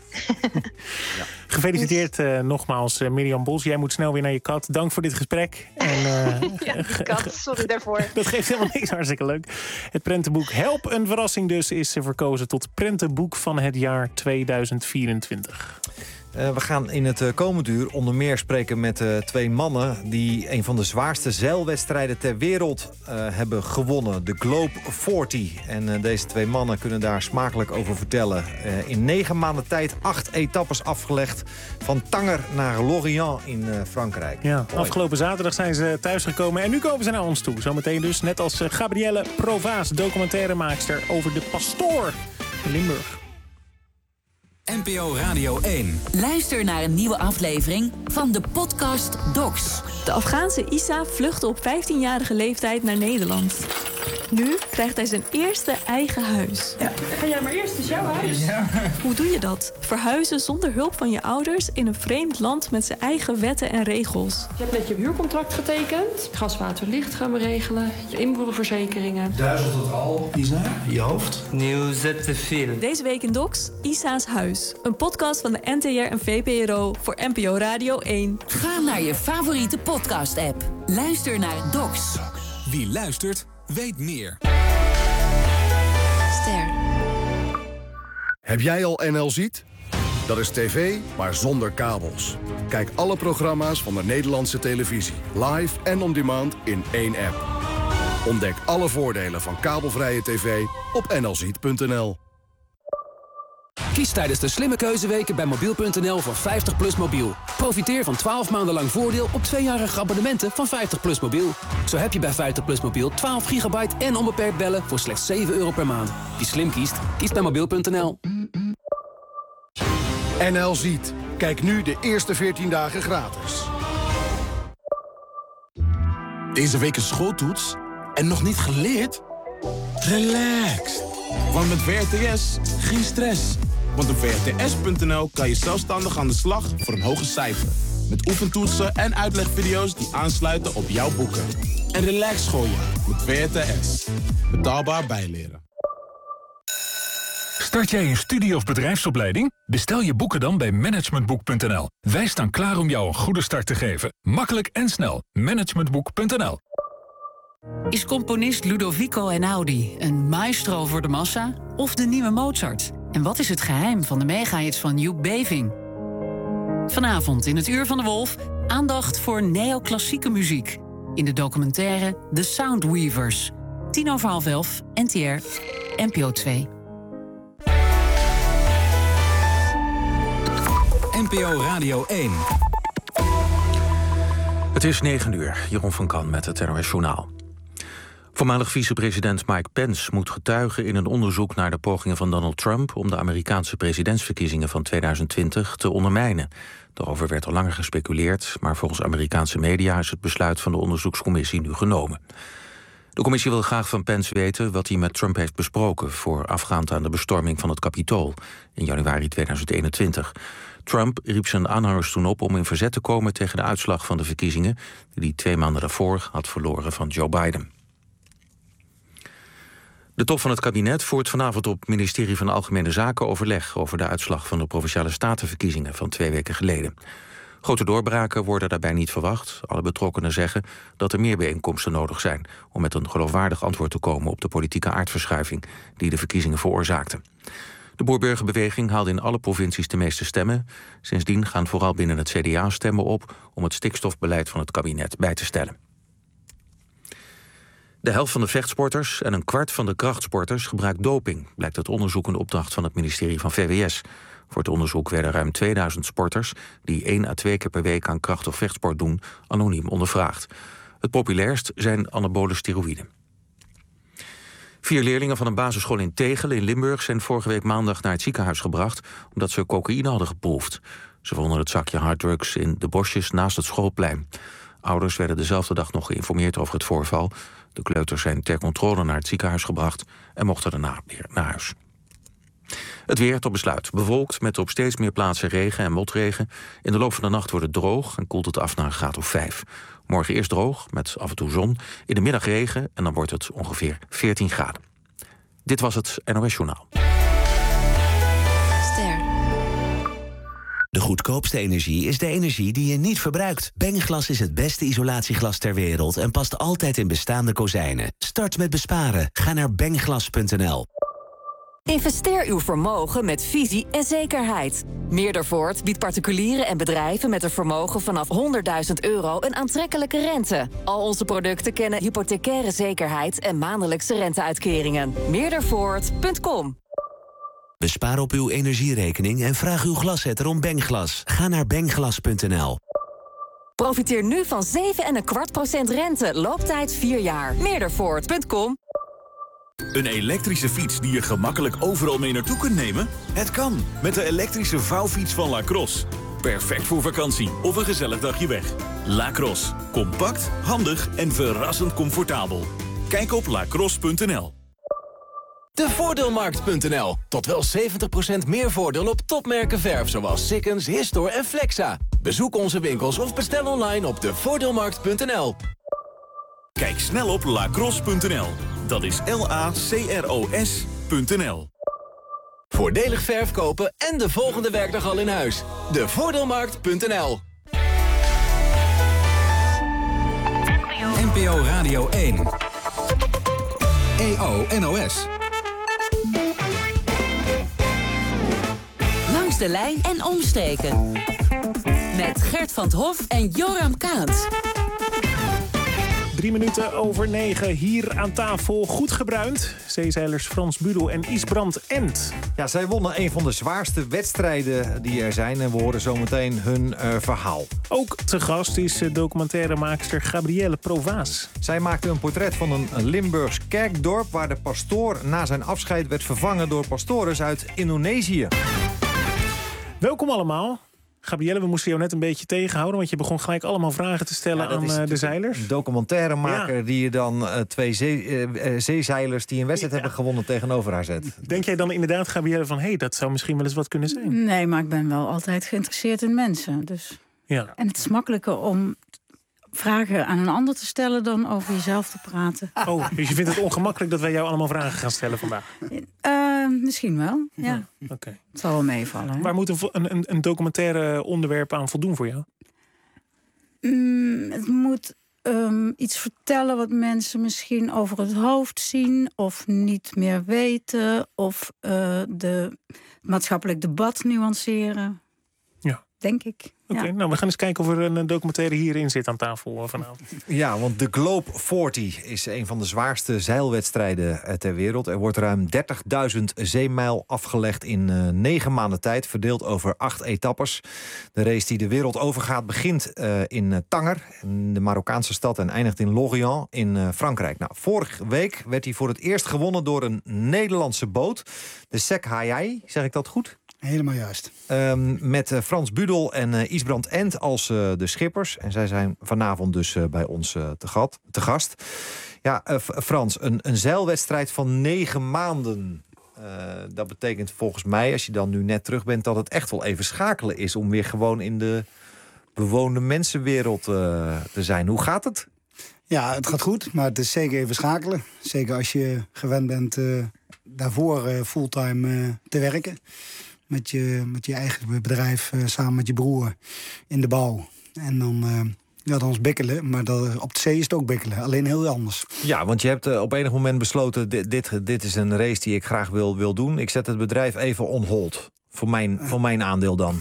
Ja. Gefeliciteerd uh, nogmaals, uh, Mirjam Bos. Jij moet snel weer naar je kat. Dank voor dit gesprek. En, uh, ja, die kat, sorry daarvoor. Dat geeft helemaal niks, hartstikke leuk. Het prentenboek Help, een verrassing dus, is verkozen tot prentenboek van het jaar tweeduizend vierentwintig. Uh, we gaan in het uh, komend uur onder meer spreken met uh, twee mannen... die een van de zwaarste zeilwedstrijden ter wereld uh, hebben gewonnen. De Globe veertig. En uh, deze twee mannen kunnen daar smakelijk over vertellen. Uh, in negen maanden tijd acht etappes afgelegd. Van Tanger naar Lorient in uh, Frankrijk. Ja, afgelopen zaterdag zijn ze thuisgekomen en nu komen ze naar ons toe. Zometeen dus, net als uh, Gabrielle Provaas, documentairemaakster over de Pastoor in Limburg. N P O Radio één. Luister naar een nieuwe aflevering van de podcast Docs. De Afghaanse Issa vluchtte op vijftienjarige leeftijd naar Nederland. Nu krijgt hij zijn eerste eigen huis. Ja. Ga jij maar eerst, het is jouw huis. Ja. Hoe doe je dat? Verhuizen zonder hulp van je ouders in een vreemd land met zijn eigen wetten en regels. Je hebt net je huurcontract getekend. Gas, water, licht gaan we regelen. Je inboedelverzekeringen. Duizelt het al, Isa, je hoofd? Nieuw zet te veel. Deze week in Docs, Isa's Huis. Een podcast van de N T R en V P R O voor N P O Radio één. Ga naar je favoriete podcast-app. Luister naar Docs. Wie luistert, weet meer. Ster. Heb jij al N L Ziet? Dat is tv, maar zonder kabels. Kijk alle programma's van de Nederlandse televisie. Live en on demand in één app. Ontdek alle voordelen van kabelvrije tv op n l ziet punt n l. Kies tijdens de slimme keuzeweken bij mobiel punt n l voor vijftig plus mobiel. Profiteer van twaalf maanden lang voordeel op tweejarige abonnementen van vijftig plus mobiel. Zo heb je bij vijftig plus mobiel twaalf gigabyte en onbeperkt bellen voor slechts zeven euro per maand. Wie slim kiest, kiest bij mobiel punt n l. N L Ziet. Kijk nu de eerste veertien dagen gratis. Deze week een schooltoets en nog niet geleerd? Relaxed. Want met W R T S geen stress. Want op w r t s punt n l kan je zelfstandig aan de slag voor een hoger cijfer. Met oefentoetsen en uitlegvideo's die aansluiten op jouw boeken. En relax schooljaar met W R T S. Betaalbaar bijleren. Start jij een studie- of bedrijfsopleiding? Bestel je boeken dan bij managementboek punt n l. Wij staan klaar om jou een goede start te geven. Makkelijk en snel. managementboek punt n l. Is componist Ludovico Einaudi een maestro voor de massa of de nieuwe Mozart? En wat is het geheim van de mega-hits van Joep Beving? Vanavond in het Uur van de Wolf aandacht voor neoclassieke muziek. In de documentaire The Soundweavers. Tien over half elf en N T R, N P O twee. N P O Radio één. Het is negen uur. Jeroen van Kan met het N O S Journaal. Voormalig vicepresident Mike Pence moet getuigen in een onderzoek naar de pogingen van Donald Trump om de Amerikaanse presidentsverkiezingen van tweeduizend twintig te ondermijnen. Daarover werd al langer gespeculeerd, maar volgens Amerikaanse media is het besluit van de onderzoekscommissie nu genomen. De commissie wil graag van Pence weten wat hij met Trump heeft besproken voorafgaand aan de bestorming van het Capitool in januari tweeduizend eenentwintig. Trump riep zijn aanhangers toen op om in verzet te komen tegen de uitslag van de verkiezingen die hij twee maanden daarvoor had verloren van Joe Biden. De top van het kabinet voert vanavond op het ministerie van Algemene Zaken overleg over de uitslag van de Provinciale Statenverkiezingen van twee weken geleden. Grote doorbraken worden daarbij niet verwacht. Alle betrokkenen zeggen dat er meer bijeenkomsten nodig zijn om met een geloofwaardig antwoord te komen op de politieke aardverschuiving die de verkiezingen veroorzaakte. De Boer-Burgerbeweging haalde in alle provincies de meeste stemmen. Sindsdien gaan vooral binnen het C D A stemmen op om het stikstofbeleid van het kabinet bij te stellen. De helft van de vechtsporters en een kwart van de krachtsporters gebruikt doping, blijkt uit onderzoek in opdracht van het ministerie van V W S. Voor het onderzoek werden ruim tweeduizend sporters die één à twee keer per week aan kracht- of vechtsport doen, anoniem ondervraagd. Het populairst zijn anabole steroïden. Vier leerlingen van een basisschool in Tegelen in Limburg zijn vorige week maandag naar het ziekenhuis gebracht omdat ze cocaïne hadden geproefd. Ze vonden het zakje harddrugs in de bosjes naast het schoolplein. Ouders werden dezelfde dag nog geïnformeerd over het voorval. De kleuters zijn ter controle naar het ziekenhuis gebracht en mochten daarna weer naar huis. Het weer tot besluit. Bewolkt met op steeds meer plaatsen regen en motregen. In de loop van de nacht wordt het droog en koelt het af naar een graad of vijf. Morgen eerst droog, met af en toe zon. In de middag regen en dan wordt het ongeveer veertien graden. Dit was het N O S Journaal. Ster. De goedkoopste energie is de energie die je niet verbruikt. Bengglas is het beste isolatieglas ter wereld en past altijd in bestaande kozijnen. Start met besparen. Ga naar bengglas punt n l. Investeer uw vermogen met visie en zekerheid. Meerdervoort biedt particulieren en bedrijven met een vermogen vanaf honderdduizend euro een aantrekkelijke rente. Al onze producten kennen hypothecaire zekerheid en maandelijkse renteuitkeringen. meerdervoort punt com. Bespaar op uw energierekening en vraag uw glaszetter om Bengglas. Ga naar bengglas punt n l. Profiteer nu van zeven komma vijf procent rente. Looptijd vier jaar. meerdervoort punt com. Een elektrische fiets die je gemakkelijk overal mee naartoe kunt nemen? Het kan, met de elektrische vouwfiets van Lacrosse. Perfect voor vakantie of een gezellig dagje weg. Lacrosse. Compact, handig en verrassend comfortabel. Kijk op lacrosse punt n l. De Voordeelmarkt punt n l. Tot wel zeventig procent meer voordeel op topmerken verf zoals Sikkens, Histor en Flexa. Bezoek onze winkels of bestel online op de Voordeelmarkt punt n l. Kijk snel op lacrosse punt n l. Dat is L A C R O S punt n l. Voordelig verf kopen en de volgende werkdag al in huis. De Voordeelmarkt punt n l. N P O Radio één. E O N O S. Langs de lijn en omstreken. Met Gert van 't Hof en Joram Kaats. Drie minuten over negen, hier aan tafel goed gebruind. Zeezeilers Frans Budel en Isbrand Ent. Ja, zij wonnen een van de zwaarste wedstrijden die er zijn. En we horen zometeen hun uh, verhaal. Ook te gast is documentairemaakster Gabrielle Provaas. Zij maakte een portret van een Limburgs kerkdorp waar de pastoor na zijn afscheid werd vervangen door pastores uit Indonesië. Welkom allemaal. Gabrielle, we moesten jou net een beetje tegenhouden, want je begon gelijk allemaal vragen te stellen ja, aan uh, de zeilers. Een documentairemaker ja. die je dan uh, twee zee, uh, zeezeilers die een wedstrijd ja. hebben gewonnen tegenover haar zet. Denk jij dan inderdaad, Gabrielle, van hé, hey, dat zou misschien wel eens wat kunnen zijn? Nee, maar ik ben wel altijd geïnteresseerd in mensen. Dus. Ja. En het is makkelijker om vragen aan een ander te stellen dan over jezelf te praten. Oh, dus je vindt het ongemakkelijk dat wij jou allemaal vragen gaan stellen vandaag? Uh, misschien wel, ja. ja Oké. Okay. Het zal wel meevallen. Hè? Waar moet een, een, een documentaire onderwerp aan voldoen voor jou? Mm, het moet um, iets vertellen wat mensen misschien over het hoofd zien of niet meer weten, of uh, de maatschappelijk debat nuanceren. Ja. denk ik. Oké, okay, ja. nou, we gaan eens kijken of er een documentaire hierin zit aan tafel vanavond. Ja, want de Globe veertig is een van de zwaarste zeilwedstrijden ter wereld. Er wordt ruim dertigduizend zeemijl afgelegd in uh, negen maanden tijd, verdeeld over acht etappes. De race die de wereld overgaat begint uh, in uh, Tanger, in de Marokkaanse stad, en eindigt in Lorient in uh, Frankrijk. Nou, vorige week werd hij voor het eerst gewonnen door een Nederlandse boot. De Sek Hayai, zeg ik dat goed? Helemaal juist. Um, met uh, Frans Budel en uh, Isbrand Ent als uh, de schippers. En zij zijn vanavond dus uh, bij ons uh, te, gat, te gast. Ja, uh, Frans, een, een zeilwedstrijd van negen maanden. Uh, dat betekent volgens mij, als je dan nu net terug bent, dat het echt wel even schakelen is om weer gewoon in de bewoonde mensenwereld uh, te zijn. Hoe gaat het? Ja, het gaat goed, maar het is zeker even schakelen. Zeker als je gewend bent uh, daarvoor uh, fulltime uh, te werken. Met je, met je eigen bedrijf, uh, samen met je broer in de bouw. En dan, uh, ja, dan is bikkelen, maar dat, op de zee is het ook bikkelen. Alleen heel anders. Ja, want je hebt uh, op enig moment besloten, dit, dit, dit is een race die ik graag wil, wil doen. Ik zet het bedrijf even on hold. Voor mijn, voor mijn aandeel dan.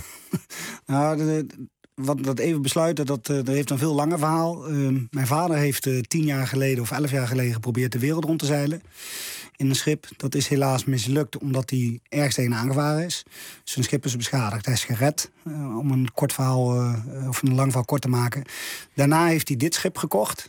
Nou, de, de, wat dat even besluiten, dat, dat heeft een veel langer verhaal. Uh, mijn vader heeft uh, tien jaar geleden of elf jaar geleden geprobeerd de wereld rond te zeilen. In een schip. Dat is helaas mislukt omdat hij ergens tegen aangevaren is. Zijn schip is beschadigd. Hij is gered. Uh, om een kort verhaal, uh, of een lang verhaal kort te maken. Daarna heeft hij dit schip gekocht.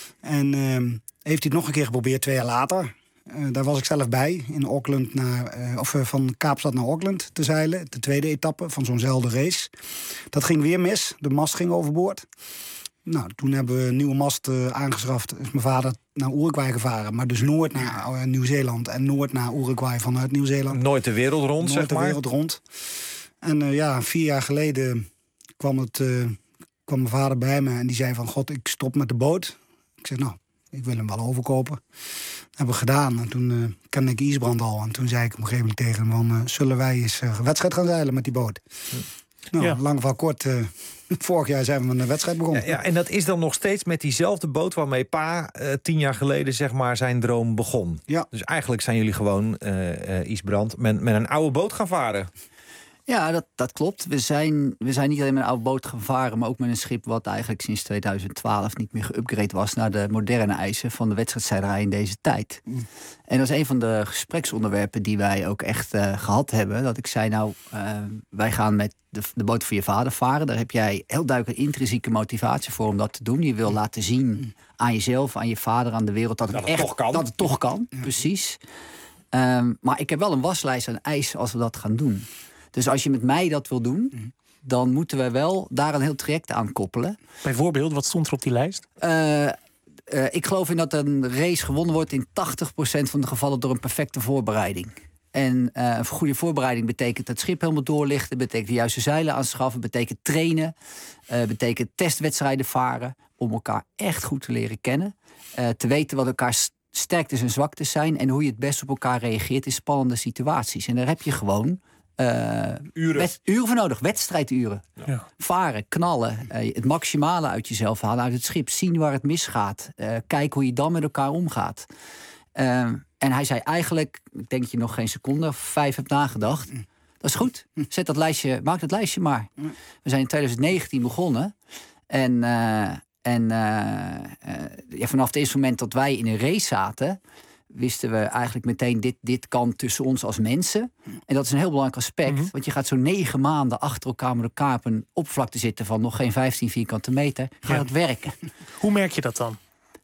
En uh, heeft hij het nog een keer geprobeerd twee jaar later. Uh, daar was ik zelf bij. In Auckland naar, uh, of uh, van Kaapstad naar Auckland te zeilen. De tweede etappe van zo'nzelfde race. Dat ging weer mis. De mast ging overboord. Nou, toen hebben we een nieuwe mast uh, aangeschaft. Is mijn vader naar Uruguay gevaren. Maar dus noord naar uh, Nieuw-Zeeland en noord naar Uruguay vanuit Nieuw-Zeeland. Nooit de wereld rond, nooit zeg maar? Nooit de wereld rond. En uh, ja, vier jaar geleden kwam, het, uh, kwam mijn vader bij me en die zei van... God, ik stop met de boot. Ik zeg, nou, ik wil hem wel overkopen. Dat hebben we gedaan. En toen uh, kende ik Isbrand al. En toen zei ik op een gegeven moment tegen hem... Van, uh, zullen wij eens uh, een wedstrijd gaan zeilen met die boot? Hm. Nou, ja. lang van kort... Uh, Vorig jaar zijn we met een wedstrijd begonnen. Ja, ja, en dat is dan nog steeds met diezelfde boot waarmee pa uh, tien jaar geleden zeg maar zijn droom begon. Ja. Dus eigenlijk zijn jullie gewoon, uh, uh, Isbrand, met, met een oude boot gaan varen. Ja, dat, dat klopt. We zijn, we zijn niet alleen met een oude boot gaan varen, maar ook met een schip wat eigenlijk sinds tweeduizend twaalf niet meer geüpgrade was naar de moderne eisen van de wedstrijdzeilerij in deze tijd. Mm. En dat is een van de gespreksonderwerpen die wij ook echt uh, gehad hebben. Dat ik zei, nou, uh, wij gaan met de, de boot van je vader varen. Daar heb jij heel duidelijk een intrinsieke motivatie voor om dat te doen. Je wil laten zien aan jezelf, aan je vader, aan de wereld dat het, dat het echt toch kan. Dat het toch kan, ja. Precies. Um, maar ik heb wel een waslijst aan eisen als we dat gaan doen. Dus als je met mij dat wil doen, dan moeten we wel daar een heel traject aan koppelen. Bijvoorbeeld, wat stond er op die lijst? Uh, uh, ik geloof in dat een race gewonnen wordt in tachtig procent van de gevallen door een perfecte voorbereiding. En uh, een goede voorbereiding betekent het schip helemaal doorlichten, betekent de juiste zeilen aanschaffen, betekent trainen, uh, betekent testwedstrijden varen, om elkaar echt goed te leren kennen. Uh, te weten wat elkaar sterktes en zwaktes zijn en hoe je het best op elkaar reageert in spannende situaties. En daar heb je gewoon Uh, uren. Wet, uren voor nodig, wedstrijduren. Ja. Varen, knallen, uh, het maximale uit jezelf halen, uit het schip, zien waar het misgaat. Uh, kijken hoe je dan met elkaar omgaat. Uh, en hij zei eigenlijk, ik denk dat je nog geen seconde of vijf hebt nagedacht. Mm. Dat is goed, zet dat lijstje, maak dat lijstje maar. Mm. We zijn in twintig negentien begonnen. En, uh, en uh, uh, ja, vanaf het eerste moment dat wij in een race zaten, wisten we eigenlijk meteen, dit, dit kan tussen ons als mensen. En dat is een heel belangrijk aspect. Mm-hmm. Want je gaat zo negen maanden achter elkaar met elkaar op een oppervlakte zitten van nog geen vijftien vierkante meter. Gaat het ja. werken. Hoe merk je dat dan?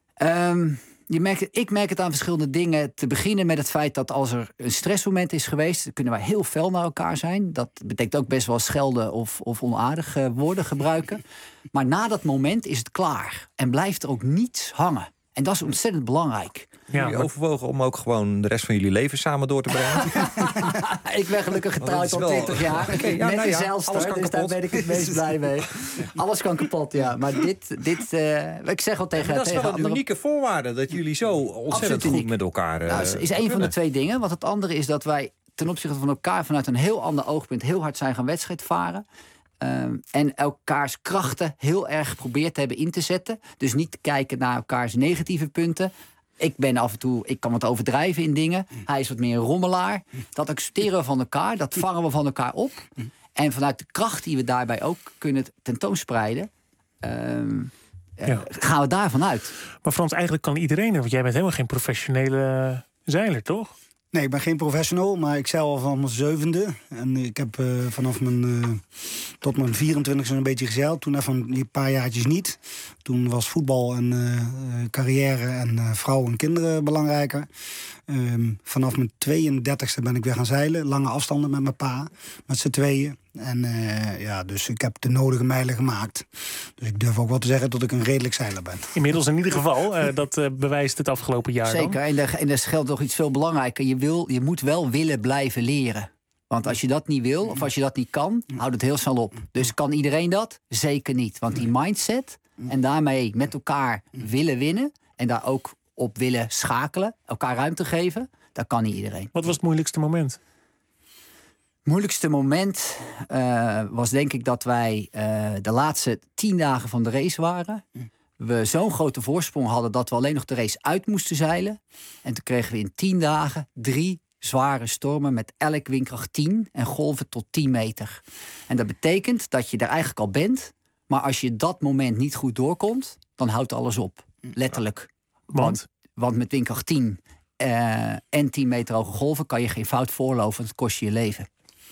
Um, je merkt, ik merk het aan verschillende dingen. Te beginnen met het feit dat als er een stressmoment is geweest, kunnen wij heel fel naar elkaar zijn. Dat betekent ook best wel schelden of, of onaardige woorden gebruiken. Maar na dat moment is het klaar. En blijft er ook niets hangen. En dat is ontzettend belangrijk. Ja, jullie overwogen om ook gewoon de rest van jullie leven samen door te brengen? Ik ben gelukkig getrouwd al twintig jaar. Okay, ja, met nou ja, dezelfde, dus kapot. Daar ben ik het meest blij mee. Alles kan kapot, ja. Maar dit, dit uh, ik zeg wel tegen... Ja, dat tegen is wel een andere... unieke voorwaarde, dat jullie zo ontzettend goed met elkaar... Uh, nou, is, is een van de twee dingen. Want het andere is dat wij ten opzichte van elkaar vanuit een heel ander oogpunt heel hard zijn gaan wedstrijd varen. Um, en elkaars krachten heel erg geprobeerd hebben in te zetten. Dus niet te kijken naar elkaars negatieve punten. Ik ben af en toe, ik kan wat overdrijven in dingen. Hij is wat meer een rommelaar. Dat accepteren we van elkaar, dat vangen we van elkaar op. En vanuit de kracht die we daarbij ook kunnen tentoonspreiden... Um, ja. gaan we daarvan uit. Maar Frans, eigenlijk kan iedereen... want jij bent helemaal geen professionele zeiler, toch? Nee, ik ben geen professional, maar ik zeil al van mijn zevende. En ik heb uh, vanaf mijn... Uh, tot mijn vierentwintigste een beetje gezeild. Toen even een paar jaartjes niet. Toen was voetbal en uh, carrière en uh, vrouwen en kinderen belangrijker. Um, vanaf mijn tweeëndertigste ben ik weer gaan zeilen. Lange afstanden met mijn pa, met z'n tweeën. En uh, ja, dus ik heb de nodige mijlen gemaakt. Dus ik durf ook wel te zeggen dat ik een redelijk zeiler ben. Inmiddels in ieder geval, uh, dat uh, bewijst het afgelopen jaar. Zeker, dan. en er, en er geldt nog iets veel belangrijker. Je, wil, je moet wel willen blijven leren. Want als je dat niet wil, of als je dat niet kan, houdt het heel snel op. Dus kan iedereen dat? Zeker niet. Want die mindset en daarmee met elkaar willen winnen... en daar ook op willen schakelen, elkaar ruimte geven... dat kan niet iedereen. Wat was het moeilijkste moment? Het moeilijkste moment uh, was denk ik dat wij uh, de laatste tien dagen van de race waren. We zo'n grote voorsprong hadden dat we alleen nog de race uit moesten zeilen. En toen kregen we in tien dagen drie zware stormen met elk windkracht tien en golven tot tien meter. En dat betekent dat je er eigenlijk al bent, maar als je dat moment niet goed doorkomt, dan houdt alles op. Letterlijk. Want? Want, want met windkracht tien uh, en tien meter hoge golven kan je geen fout voorlopen, want het kost je je leven.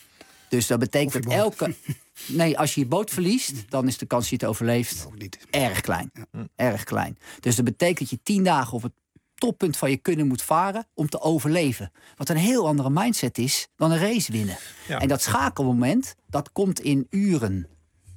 Dus dat betekent dat elke... Nee, als je je boot verliest, dan is de kans dat je het overleeft erg klein. Ja. Erg klein. Dus dat betekent dat je tien dagen op het toppunt van je kunnen moet varen om te overleven. Wat een heel andere mindset is dan een race winnen. Ja. En dat schakelmoment, dat komt in uren.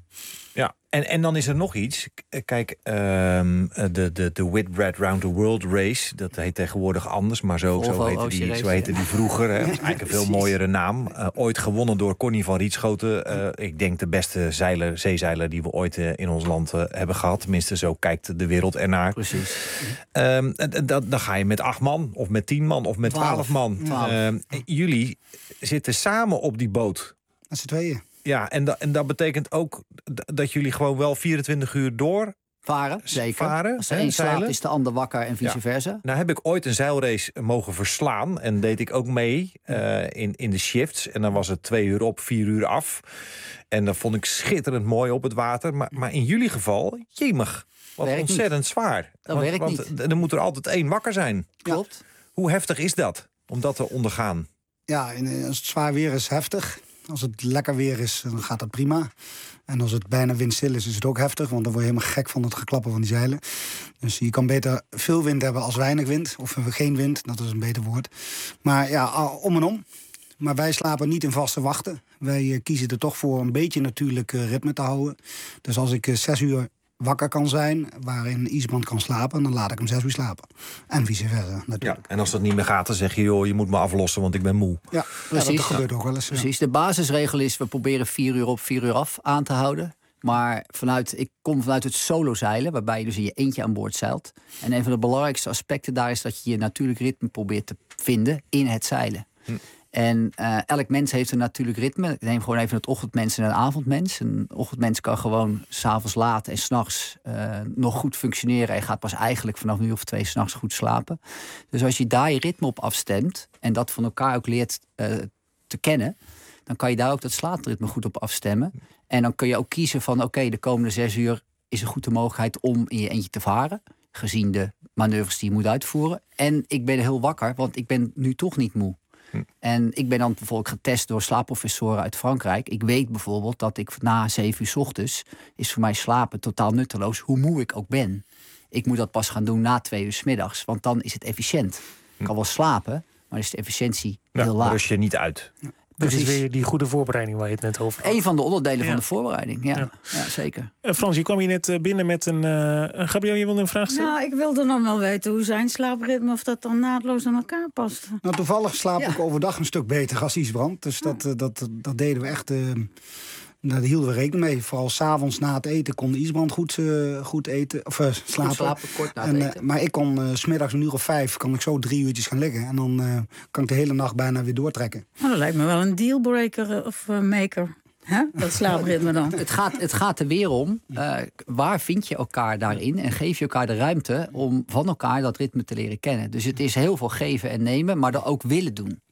Ja, en, en dan is er nog iets. Kijk, um, de, de, de Whitbread Round the World Race, dat heet tegenwoordig anders, maar zo, zo heette die, zo heette die vroeger. Hè. Dat is eigenlijk een veel mooiere naam. Uh, ooit gewonnen door Connie van Rietschoten. Uh, ik denk de beste zeiler, zeezeiler die we ooit uh, in ons land uh, hebben gehad. Tenminste, zo kijkt de wereld ernaar. Precies. Um, dan, dan ga je met acht man, of met tien man, of met twaalf man. Uh, jullie zitten samen op die boot. Met z'n tweeën. Ja, en, da, en dat betekent ook dat jullie gewoon wel vierentwintig uur door varen. Zeker. Varen, Als er één slaapt, is de ander wakker en vice ja. versa. Nou heb ik ooit een zeilrace mogen verslaan. En deed ik ook mee uh, in, in de shifts. En dan was het twee uur op, vier uur af. En dat vond ik schitterend mooi op het water. Maar, maar in jullie geval, jemig. Wat werkt ontzettend niet. Zwaar. Dat want, werkt want niet. Er moet er altijd één wakker zijn. Klopt. Hoe heftig is dat, om dat te ondergaan? Ja, als het zwaar weer is, heftig. Als het lekker weer is, dan gaat dat prima. En als het bijna windstil is, is het ook heftig. Want dan word je helemaal gek van het geklappen van die zeilen. Dus je kan beter veel wind hebben als weinig wind. Of geen wind, dat is een beter woord. Maar ja, om en om. Maar wij slapen niet in vaste wachten. Wij kiezen er toch voor een beetje natuurlijk ritme te houden. Dus als ik zes uur wakker kan zijn, waarin Isbrand kan slapen, dan laat ik hem zes uur slapen. En vice versa, natuurlijk. Ja, en als dat niet meer gaat, dan zeg je, joh, je moet me aflossen, want ik ben moe. Ja, precies. Ja, dat gebeurt ook wel eens. Precies. Ja. De basisregel is, we proberen vier uur op, vier uur af aan te houden. Maar vanuit, ik kom vanuit het solo zeilen, waarbij je dus in je eentje aan boord zeilt. En een van de belangrijkste aspecten daar is dat je je natuurlijk ritme probeert te vinden in het zeilen. Hm. En uh, elk mens heeft een natuurlijk ritme. Ik neem gewoon even het ochtendmens en een avondmens. Een ochtendmens kan gewoon 's avonds laat en 's nachts uh, nog goed functioneren. En gaat pas eigenlijk vanaf een uur of twee 's nachts goed slapen. Dus als je daar je ritme op afstemt en dat van elkaar ook leert uh, te kennen, dan kan je daar ook dat slaapritme goed op afstemmen. En dan kun je ook kiezen van oké, okay, de komende zes uur is een goede mogelijkheid om in je eentje te varen. Gezien de manoeuvres die je moet uitvoeren. En ik ben heel wakker, want ik ben nu toch niet moe. Hm. En ik ben dan bijvoorbeeld getest door slaapprofessoren uit Frankrijk. Ik weet bijvoorbeeld dat ik na zeven uur 's ochtends is voor mij slapen totaal nutteloos, hoe moe ik ook ben. Ik moet dat pas gaan doen na twee uur 's middags, want dan is het efficiënt. Ik kan wel slapen, maar is de efficiëntie ja, heel laag. Rust je niet uit. Ja. Dat is weer die goede voorbereiding waar je het net over had. Eén van de onderdelen ja. van de voorbereiding, ja, ja. ja zeker. Uh, Frans, je kwam hier net binnen met een... Uh, Gabriel, je wilde een vraag stellen? Nou, ik wilde dan wel weten hoe zijn slaapritme, of dat dan naadloos aan elkaar past. Nou, toevallig slaap ja. ik overdag een stuk beter als Isbrand. Dus dat, uh, dat, dat deden we echt... Uh, Daar hielden we rekening mee. Vooral 's avonds na het eten kon Isbrand goed, uh, goed eten. Of uh, slapen. Goed slapen, kort na het en, uh, eten. Maar ik kon uh, 's middags een uur of vijf kan ik zo drie uurtjes gaan liggen. En dan uh, kan ik de hele nacht bijna weer doortrekken. Nou, dat lijkt me wel een dealbreaker uh, of uh, maker. Hè? Dat slaapritme dan. Het gaat, het gaat er weer om. Uh, waar vind je elkaar daarin? En geef je elkaar de ruimte om van elkaar dat ritme te leren kennen. Dus het is heel veel geven en nemen, maar dan ook willen doen.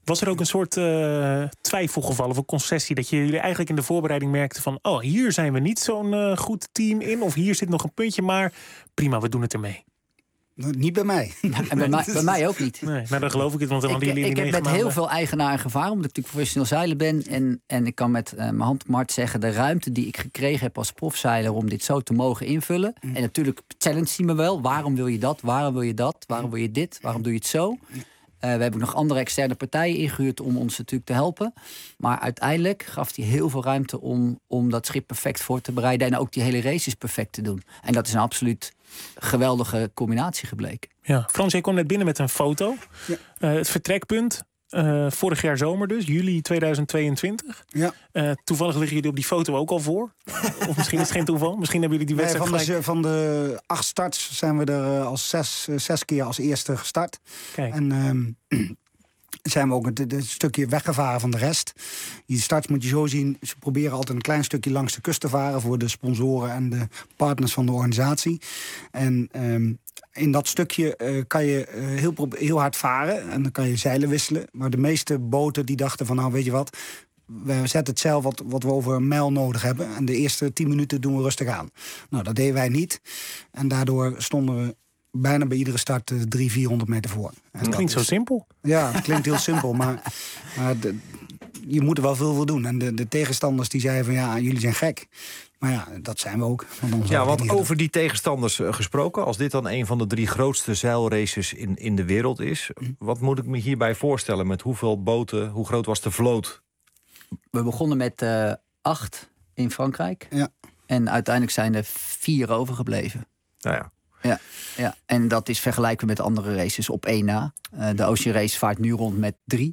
Was er ook een soort uh, twijfelgeval of een concessie... dat je jullie eigenlijk in de voorbereiding merkten van... oh, hier zijn we niet zo'n uh, goed team in... of hier zit nog een puntje, maar prima, we doen het ermee. Niet bij mij. Ja, en bij, mij, bij mij ook niet. Nee, nou dan geloof ik het, want dan hadden jullie Ik, ik heb met maanden. heel veel eigenaar gevaar, omdat ik natuurlijk professioneel zeiler ben. En, en ik kan met uh, mijn hand op mijn hart zeggen... de ruimte die ik gekregen heb als profzeiler om dit zo te mogen invullen. Mm. En natuurlijk challenge je me wel. Waarom wil je dat? Waarom wil je dat? Waarom wil je dit? Waarom doe je het zo? Uh, we hebben nog andere externe partijen ingehuurd om ons natuurlijk te helpen. Maar uiteindelijk gaf hij heel veel ruimte om, om dat schip perfect voor te bereiden. En ook die hele races perfect te doen. En dat is een absoluut geweldige combinatie gebleken. Ja, Frans, jij kwam net binnen met een foto. Ja. Uh, het vertrekpunt, uh, vorig jaar zomer dus, juli tweeduizend tweeëntwintig. Ja. Uh, toevallig liggen jullie op die foto ook al voor. Of misschien is het geen toeval. Misschien hebben jullie die wedstrijd nee, van, gelijk... de, van de acht starts zijn we er als zes, zes keer als eerste gestart. Kijk. En um, zijn we ook een, een stukje weggevaren van de rest. Die starts moet je zo zien. Ze proberen altijd een klein stukje langs de kust te varen... voor de sponsoren en de partners van de organisatie. En... Um, in dat stukje uh, kan je uh, heel, heel hard varen en dan kan je zeilen wisselen. Maar de meeste boten die dachten van nou weet je wat... we zetten het zeil wat, wat we over een mijl nodig hebben... en de eerste tien minuten doen we rustig aan. Nou, dat deden wij niet. En daardoor stonden we bijna bij iedere start uh, drie, vierhonderd meter voor. En dat klinkt dat zo simpel. Ja, het klinkt heel simpel, maar... maar de, je moet er wel veel voor doen. En de, de tegenstanders die zeiden van ja, jullie zijn gek. Maar ja, dat zijn we ook. Want ja, want over die tegenstanders uh, gesproken... als dit dan een van de drie grootste zeilraces in, in de wereld is... Mm. wat moet ik me hierbij voorstellen? Met hoeveel boten, hoe groot was de vloot? We begonnen met uh, acht in Frankrijk. Ja. En uiteindelijk zijn er vier overgebleven. Nou ja. Ja, ja, en dat is vergelijkbaar met andere races op één na. Uh, de Ocean Race vaart nu rond met drie.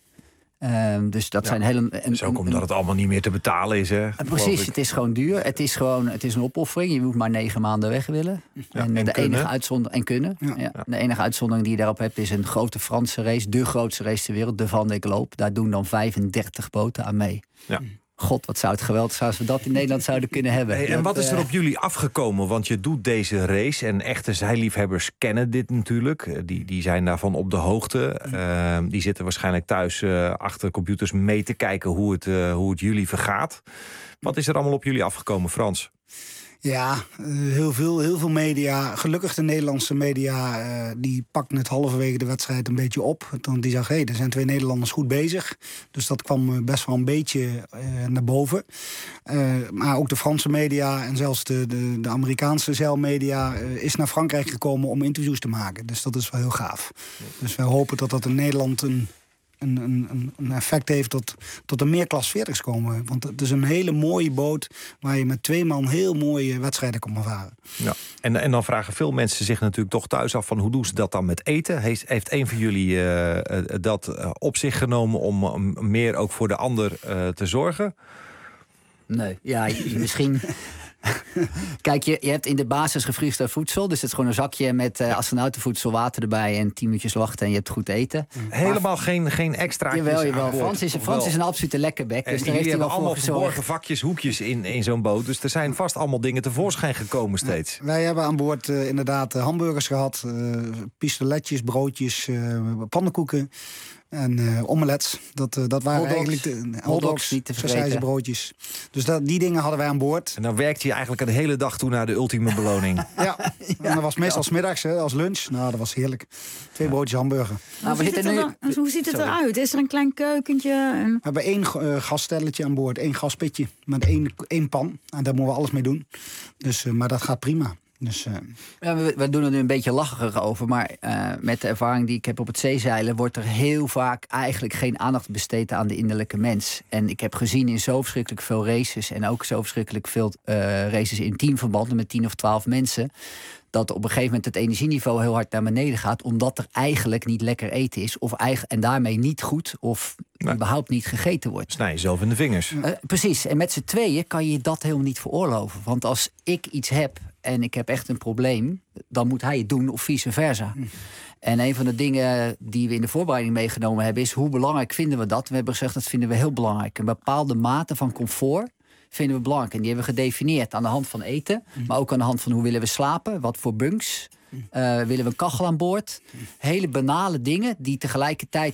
Uh, dus dat ja, zijn hele. En, dus ook omdat het allemaal niet meer te betalen is, hè? Precies, het is gewoon duur. Het is gewoon, het is een opoffering. Je moet maar negen maanden weg willen. Ja, en, en de kunnen. enige uitzondering en kunnen. Ja. Ja, de enige uitzondering die je daarop hebt is een grote Franse race, de grootste race ter wereld, de Van de Globe. Daar doen dan vijfendertig boten aan mee. Ja. God, wat zou het geweldig zijn als we dat in Nederland zouden kunnen hebben. Hey, en wat is er op jullie afgekomen? Want je doet deze race en echte zeiliefhebbers kennen dit natuurlijk. Die, die zijn daarvan op de hoogte. Uh, die zitten waarschijnlijk thuis uh, achter computers mee te kijken hoe het, uh, hoe het jullie vergaat. Wat is er allemaal op jullie afgekomen, Frans? Ja, heel veel, heel veel media. Gelukkig de Nederlandse media, uh, die pakten het halverwege de wedstrijd een beetje op. Dan die zag, hé, hey, er zijn twee Nederlanders goed bezig. Dus dat kwam best wel een beetje uh, naar boven. Uh, maar ook de Franse media en zelfs de, de, de Amerikaanse zeilmedia uh, is naar Frankrijk gekomen om interviews te maken. Dus dat is wel heel gaaf. Dus we hopen dat dat in Nederland een... Een, een, een effect heeft tot, tot er meer klas veertigs komen. Want het is een hele mooie boot waar je met twee man heel mooie wedstrijden kan varen. Ja. En, en dan vragen veel mensen zich natuurlijk toch thuis af van hoe doen ze dat dan met eten? Heeft, heeft een van jullie uh, dat uh, op zich genomen om uh, meer ook voor de ander uh, te zorgen? Nee, ja, misschien... Kijk, je, je hebt in de basis gefriesd voedsel. Dus het is gewoon een zakje met uh, astronautenvoedsel, water erbij en tien minuutjes wachten en je hebt goed eten. Helemaal maar, geen, geen extra. Jawel, jawel. Frans is, Frans is een absolute lekkerbek. Dus daar heeft hij wel voor allemaal gezorgd. verborgen vakjes, hoekjes in, in zo'n boot. Dus er zijn vast allemaal dingen tevoorschijn gekomen steeds. Ja, wij hebben aan boord uh, inderdaad uh, hamburgers gehad, uh, pistoletjes, broodjes, uh, pannenkoeken. En uh, omelets, dat, uh, dat waren hotdogs. eigenlijk de hotdogs, niet te vergeten. Broodjes. Dus dat, die dingen hadden wij aan boord. En dan werkte je eigenlijk een hele dag toe naar de ultieme beloning. Ja, ja. En dat was meestal 's middags, hè, als lunch. Nou, dat was heerlijk. Twee broodjes hamburger. Nou, hoe, ziet het, nu... dan, hoe ziet het eruit? Is er een klein keukentje? En... We hebben één uh, gasstelletje aan boord, één gaspitje met één, één pan. En daar moeten we alles mee doen. Dus, uh, maar dat gaat prima. Dus, uh... ja, we, we doen er nu een beetje lachiger over. Maar uh, met de ervaring die ik heb op het zeezeilen... wordt er heel vaak eigenlijk geen aandacht besteed aan de innerlijke mens. En ik heb gezien in zo verschrikkelijk veel races... en ook zo verschrikkelijk veel uh, races in teamverbanden... met tien of twaalf mensen... dat op een gegeven moment het energieniveau heel hard naar beneden gaat... omdat er eigenlijk niet lekker eten is... Of eigen, en daarmee niet goed of nee. überhaupt niet gegeten wordt. Snij jezelf in de vingers. Uh, precies, en met z'n tweeën kan je dat helemaal niet veroorloven. Want als ik iets heb en ik heb echt een probleem... dan moet hij het doen of vice versa. Hm. En een van de dingen die we in de voorbereiding meegenomen hebben... is hoe belangrijk vinden we dat? We hebben gezegd, dat vinden we heel belangrijk. Een bepaalde mate van comfort... vinden we belangrijk. En die hebben we gedefinieerd aan de hand van eten. Mm. Maar ook aan de hand van hoe willen we slapen. Wat voor bunks. Uh, willen we een kachel aan boord. Hele banale dingen die tegelijkertijd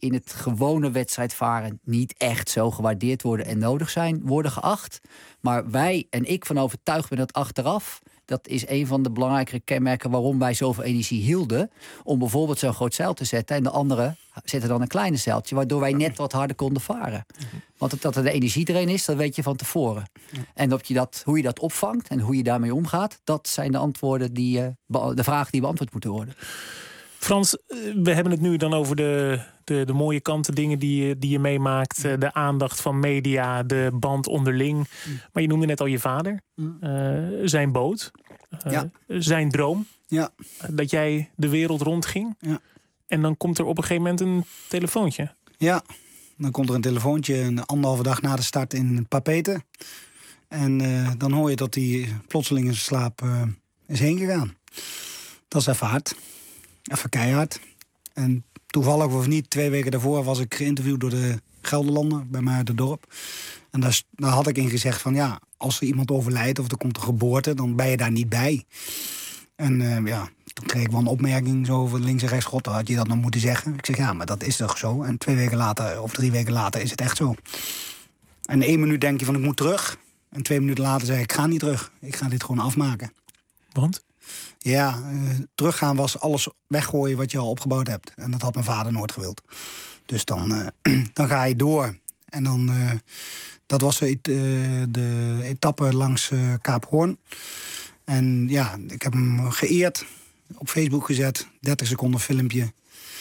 in het gewone wedstrijdvaren niet echt zo gewaardeerd worden en nodig zijn, worden geacht. Maar wij en ik van overtuigd ben dat achteraf, dat is een van de belangrijkere kenmerken waarom wij zoveel energie hielden, om bijvoorbeeld zo'n groot zeil te zetten en de anderen zetten dan een kleine zeiltje, waardoor wij net wat harder konden varen. Want dat er de energie erin is, dat weet je van tevoren. En dat je dat, hoe je dat opvangt en hoe je daarmee omgaat, dat zijn de antwoorden die, uh, de vragen die beantwoord moeten worden. Frans, we hebben het nu dan over de, de, de mooie kanten, dingen die je, die je meemaakt. De aandacht van media, de band onderling. Mm. Maar je noemde net al je vader. Mm. Uh, zijn boot. Uh, ja. Zijn droom. Ja. Dat jij de wereld rondging. Ja. En dan komt er op een gegeven moment een telefoontje. Ja, dan komt er een telefoontje een anderhalve dag na de start in Papeete. En uh, dan hoor je dat hij plotseling in zijn slaap uh, is heen gegaan. Dat is even hard. Even keihard. En toevallig of niet, twee weken daarvoor was ik geïnterviewd door de Gelderlander bij mij uit het dorp. En daar, daar had ik in gezegd van ja, als er iemand overlijdt of er komt een geboorte, dan ben je daar niet bij. En uh, ja, toen kreeg ik wel een opmerking zo van links en rechts. God, had je dat nog moeten zeggen? Ik zeg ja, maar dat is toch zo? En twee weken later of drie weken later is het echt zo. En één minuut denk je van ik moet terug. En twee minuten later zeg ik, ik ga niet terug. Ik ga dit gewoon afmaken. Want? Ja, uh, teruggaan was alles weggooien wat je al opgebouwd hebt. En dat had mijn vader nooit gewild. Dus dan, uh, dan ga je door. En dan, uh, dat was de, uh, de etappe langs uh, Kaap Hoorn. En ja, ik heb hem geëerd, op Facebook gezet, dertig seconden filmpje.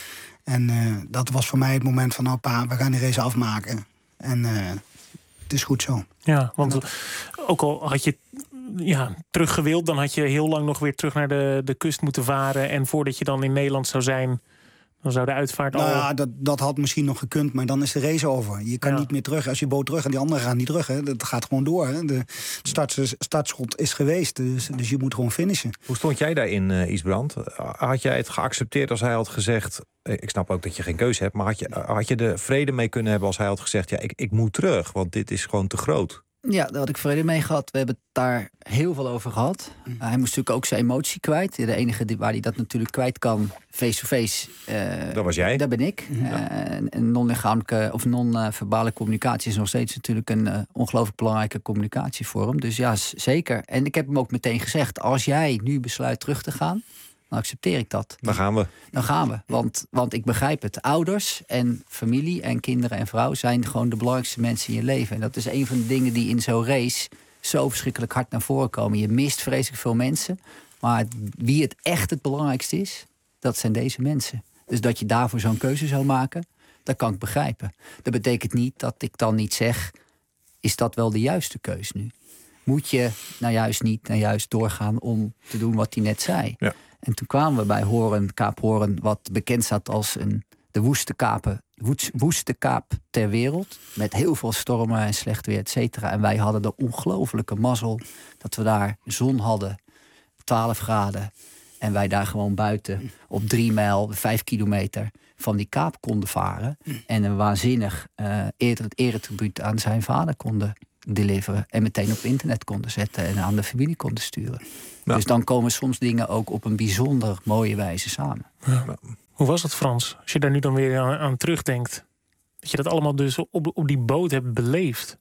En uh, dat was voor mij het moment van, nou pa, we gaan die race afmaken. En uh, het is goed zo. Ja, want dat, ook al had je ja, teruggewild, dan had je heel lang nog weer terug naar de, de kust moeten varen. En voordat je dan in Nederland zou zijn, dan zou de uitvaart nou al... ja, dat, dat had misschien nog gekund, maar dan is de race over. Je kan ja. niet meer terug. Als je boot terug en die anderen gaan niet terug. Hè. Dat gaat gewoon door. Hè. De starts, startschot is geweest, dus, dus je moet gewoon finishen. Hoe stond jij daarin, uh, Isbrand? Had jij het geaccepteerd als hij had gezegd... Ik snap ook dat je geen keuze hebt, maar had je, had je er vrede mee kunnen hebben als hij had gezegd... ja, ik, ik moet terug, want dit is gewoon te groot? Ja, daar had ik vrede mee gehad. We hebben het daar heel veel over gehad. Mm. Uh, hij moest natuurlijk ook zijn emotie kwijt. De enige die, waar hij dat natuurlijk kwijt kan, face-to-face... Uh, dat was jij? Dat ben ik. Ja. Uh, een non-lichamelijke of non-verbale communicatie is nog steeds natuurlijk een uh, ongelooflijk belangrijke communicatievorm. Dus ja, z- zeker. En ik heb hem ook meteen gezegd, als jij nu besluit terug te gaan, dan accepteer ik dat. Dan gaan we. Dan gaan we. Want, want ik begrijp het. Ouders en familie en kinderen en vrouw zijn gewoon de belangrijkste mensen in je leven. En dat is een van de dingen die in zo'n race zo verschrikkelijk hard naar voren komen. Je mist vreselijk veel mensen. Maar wie het echt het belangrijkste is, dat zijn deze mensen. Dus dat je daarvoor zo'n keuze zou maken, dat kan ik begrijpen. Dat betekent niet dat ik dan niet zeg, is dat wel de juiste keuze nu? Moet je nou juist niet nou juist doorgaan om te doen wat hij net zei? Ja. En toen kwamen we bij Hoorn, Kaap Hoorn, wat bekend staat als een, de woeste, kapen, woest, woeste kaap ter wereld. Met heel veel stormen en slecht weer, et cetera. En wij hadden de ongelofelijke mazzel dat we daar zon hadden, twaalf graden. En wij daar gewoon buiten op drie mijl, vijf kilometer van die kaap konden varen. En een waanzinnig uh, eretribuut aan zijn vader konden deliveren. En meteen op internet konden zetten en aan de familie konden sturen. Ja. Dus dan komen soms dingen ook op een bijzonder mooie wijze samen. Ja. Hoe was dat, Frans? Als je daar nu dan weer aan, aan terugdenkt. Dat je dat allemaal dus op, op die boot hebt beleefd.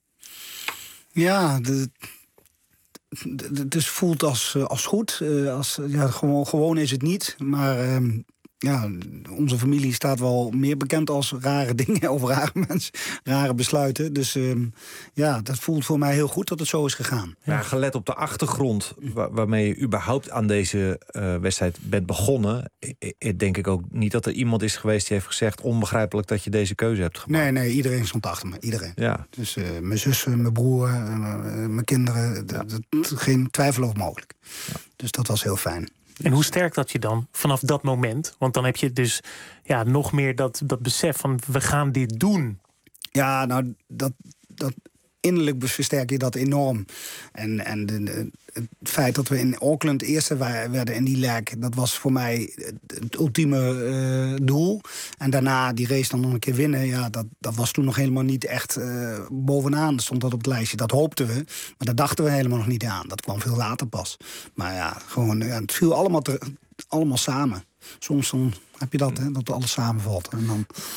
Ja, de, de, de, het is voelt als, als goed. Als, ja, gewoon, gewoon is het niet. Maar um, ja, onze familie staat wel meer bekend als rare dingen of rare mensen, rare besluiten. Dus um, ja, dat voelt voor mij heel goed dat het zo is gegaan. Ja, gelet op de achtergrond waar, waarmee je überhaupt aan deze uh, wedstrijd bent begonnen, I, I, denk ik ook niet dat er iemand is geweest die heeft gezegd onbegrijpelijk dat je deze keuze hebt gemaakt. Nee, nee, iedereen stond achter me. Iedereen. Ja. Dus uh, mijn zussen, mijn broer, uh, mijn kinderen, ja. d- d- geen twijfel over mogelijk. Ja. Dus dat was heel fijn. En hoe sterk dat je dan vanaf dat moment? Want dan heb je dus ja, nog meer dat, dat besef van we gaan dit doen. Ja, nou, dat, dat innerlijk versterk je dat enorm. En, en de, de, het feit dat we in Auckland eerste werden in die leg, dat was voor mij het ultieme uh, doel. En daarna die race dan nog een keer winnen, ja, dat, dat was toen nog helemaal niet echt uh, bovenaan. Stond dat op het lijstje. Dat hoopten we, maar daar dachten we helemaal nog niet aan. Dat kwam veel later pas. Maar ja, gewoon, ja, het viel allemaal, te, allemaal samen. Soms dan heb je dat, hè, dat alles samenvalt. En dan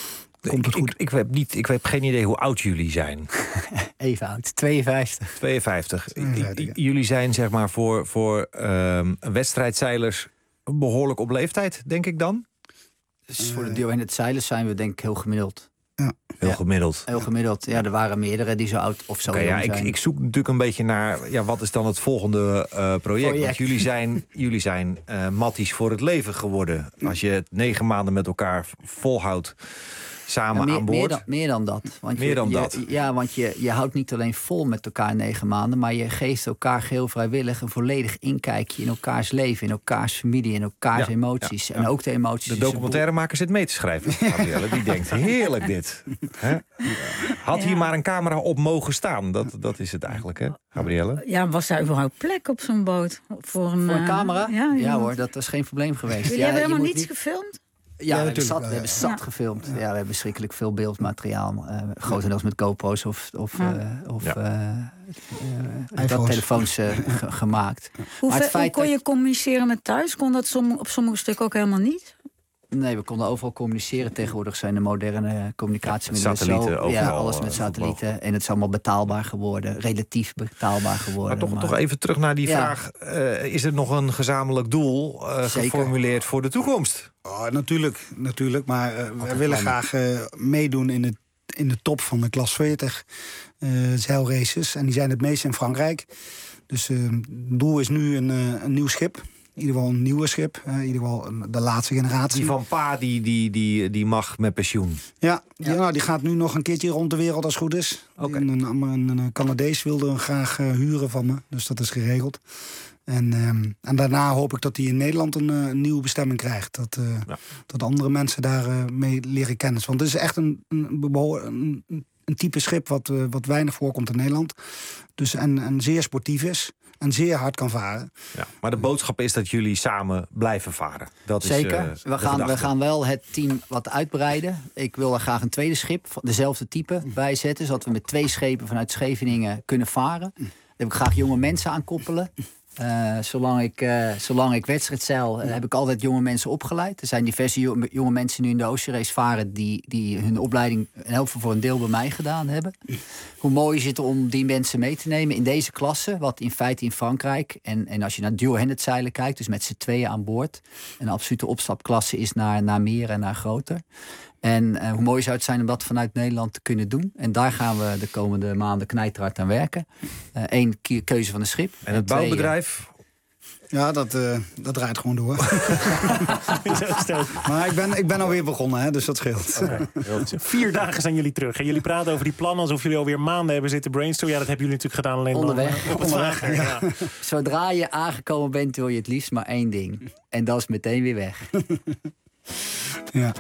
komt het goed. Ik, ik, heb niet, ik heb geen idee hoe oud jullie zijn. Even oud, tweeënvijftig. tweeënvijftig. tweeënvijftig ja. Jullie zijn zeg maar voor, voor um, wedstrijdzeilers behoorlijk op leeftijd, denk ik dan? Dus voor de duo en het zeilen zijn we denk ik heel gemiddeld. Ja. Heel ja, gemiddeld. Heel gemiddeld. Ja, er waren meerdere die zo oud of zo okay, ja, ik, ik zoek natuurlijk een beetje naar... Ja, wat is dan het volgende uh, project? project? Want jullie zijn, jullie zijn uh, matties voor het leven geworden. Als je het negen maanden met elkaar volhoudt... samen ja, meer, aan boord. Meer dan, meer dan dat. Want meer je, dan je, dat. Ja, want je, je houdt niet alleen vol met elkaar negen maanden... maar je geeft elkaar geheel vrijwillig een volledig inkijkje... in elkaars leven, in elkaars familie, in elkaars ja, emoties. Ja, ja. En ook de emoties... De documentairemaker zit mee te schrijven, Gabrielle. Die denkt, heerlijk dit. He? Had hier ja. maar een camera op mogen staan. Dat, dat is het eigenlijk, hè, Gabrielle? Ja, was daar überhaupt plek op zo'n boot? Voor een, voor een camera? Uh, ja, ja hoor, dat was geen probleem geweest. Jullie ja, hebben helemaal niets niet... gefilmd? Ja, ja, we, hebben zat, we hebben zat ja. gefilmd. Ja. ja, we hebben schrikkelijk veel beeldmateriaal. Uh, grotendeels met GoPro's of, of, ja. uh, of ja. uh, uh, dat telefoons uh, g- gemaakt. Hoe, maar het feit hoe kon je communiceren met thuis? Kon dat som, op sommige stukken ook helemaal niet? Nee, we konden overal communiceren. Tegenwoordig zijn de moderne communicatiemiddelen ja, satellieten, zo. Ja, alles met satellieten. Overal. En het is allemaal betaalbaar geworden. Relatief betaalbaar geworden. Maar toch, maar... toch even terug naar die ja. vraag. Uh, is er nog een gezamenlijk doel uh, geformuleerd voor de toekomst? Oh, natuurlijk, natuurlijk. Maar uh, we willen graag uh, meedoen in, het, in de top van de klas veertig uh, zeilraces. En die zijn het meest in Frankrijk. Dus uh, het doel is nu een, uh, een nieuw schip. In ieder geval een nieuwe schip. Uh, in ieder geval een, de laatste generatie. Die van Pa, die, die, die, die mag met pensioen. Ja, die, ja. Nou, die gaat nu nog een keertje rond de wereld als het goed is. Okay. Een, een, een, een Canadees wilde hem graag uh, huren van me. Dus dat is geregeld. En, um, en daarna hoop ik dat hij in Nederland een, uh, een nieuwe bestemming krijgt. Dat, uh, ja. dat andere mensen daar uh, mee leren kennen. Want het is echt een, een, een, een type schip wat, uh, wat weinig voorkomt in Nederland. Dus en, en zeer sportief is. En zeer hard kan varen. Ja, maar de boodschap is dat jullie samen blijven varen. Dat Zeker. Is, uh, we, gaan, we gaan wel het team wat uitbreiden. Ik wil er graag een tweede schip, dezelfde type, bij zetten. Zodat we met twee schepen vanuit Scheveningen kunnen varen. Daar heb ik graag jonge mensen aan koppelen. Uh, zolang, ik, uh, zolang ik wedstrijd zeil, uh, heb ik altijd jonge mensen opgeleid. Er zijn diverse jonge, jonge mensen nu in de Ocean Race varen... die, die hun opleiding in elk geval voor een deel bij mij gedaan hebben. Hoe mooi is het om die mensen mee te nemen in deze klasse... wat in feite in Frankrijk... en, en als je naar dual-handed zeilen kijkt, dus met z'n tweeën aan boord... een absolute opstapklasse is naar, naar meer en naar groter... En uh, hoe mooi zou het zijn om dat vanuit Nederland te kunnen doen. En daar gaan we de komende maanden knijterhard aan werken. Eén uh, keuze van een schip. En het bouwbedrijf? Ja, dat, uh, dat draait gewoon door. Maar ik ben, ik ben alweer begonnen, hè, dus dat scheelt. Okay. Vier dagen zijn jullie terug. En jullie praten over die plannen alsof jullie alweer maanden hebben zitten brainstormen. Ja, dat hebben jullie natuurlijk gedaan alleen onderweg. Op onderweg. Ja. Ja. Zodra je aangekomen bent, wil je het liefst maar één ding. En dat is meteen weer weg. Ja.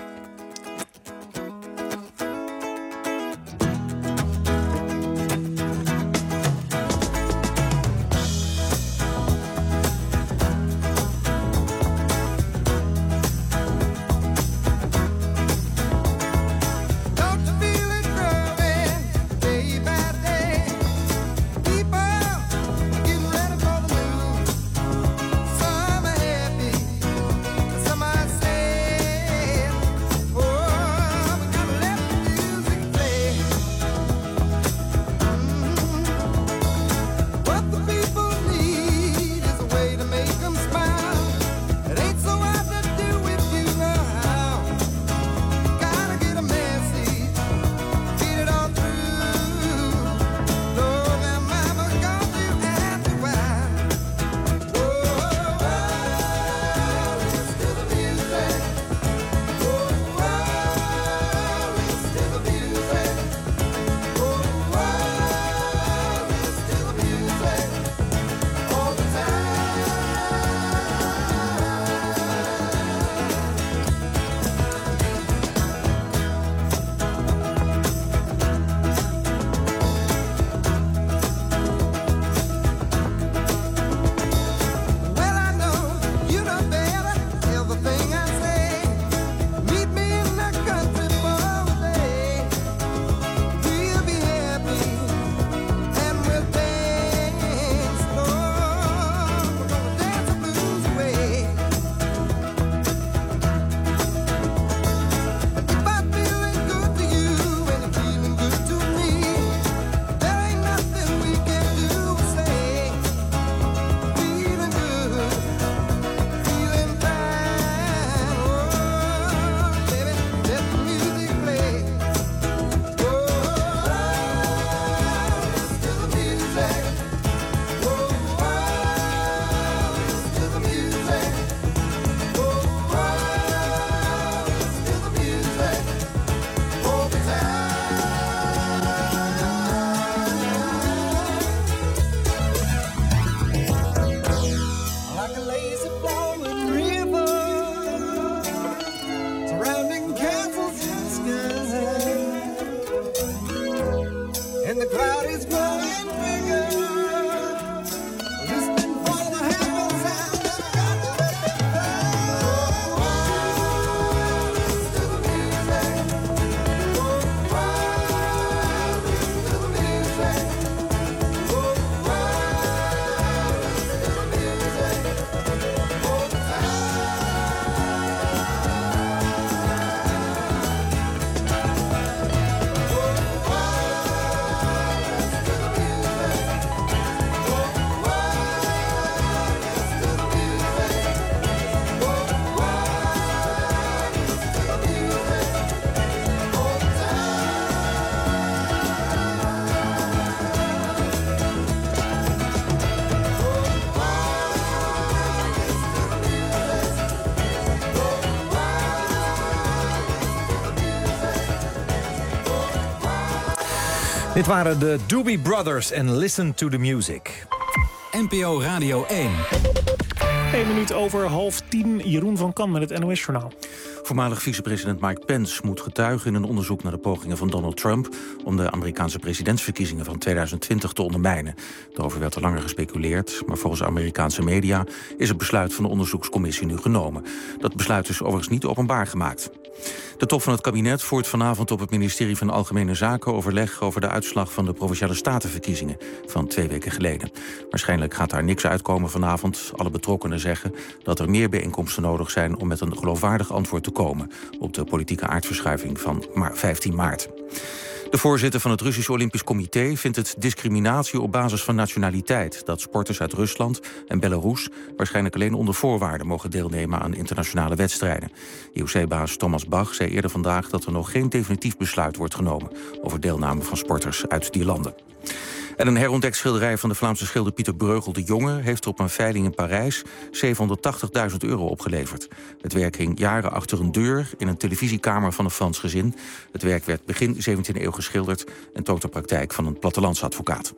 Dit waren de Doobie Brothers en Listen to the Music. N P O Radio één. Eén minuut over half tien. Jeroen van Kan met het N O S-journaal. Voormalig vicepresident Mike Pence moet getuigen in een onderzoek naar de pogingen van Donald Trump om de Amerikaanse presidentsverkiezingen van tweeduizend twintig te ondermijnen. Daarover werd al langer gespeculeerd, maar volgens Amerikaanse media is het besluit van de onderzoekscommissie nu genomen. Dat besluit is overigens niet openbaar gemaakt. De top van het kabinet voert vanavond op het ministerie van Algemene Zaken overleg over de uitslag van de Provinciale Statenverkiezingen van twee weken geleden. Waarschijnlijk gaat daar niks uitkomen vanavond. Alle betrokkenen zeggen dat er meer bijeenkomsten nodig zijn om met een geloofwaardig antwoord te komen op de politieke aardverschuiving van vijftien maart. De voorzitter van het Russisch Olympisch Comité vindt het discriminatie op basis van nationaliteit dat sporters uit Rusland en Belarus waarschijnlijk alleen onder voorwaarden mogen deelnemen aan internationale wedstrijden. I O C-baas Thomas Bach zei eerder vandaag dat er nog geen definitief besluit wordt genomen over deelname van sporters uit die landen. En een herontdekt schilderij van de Vlaamse schilder Pieter Breugel de Jonge heeft op een veiling in Parijs zevenhonderdtachtigduizend euro opgeleverd. Het werk hing jaren achter een deur in een televisiekamer van een Frans gezin. Het werk werd begin zeventiende eeuw geschilderd en toont de praktijk van een plattelandsadvocaat.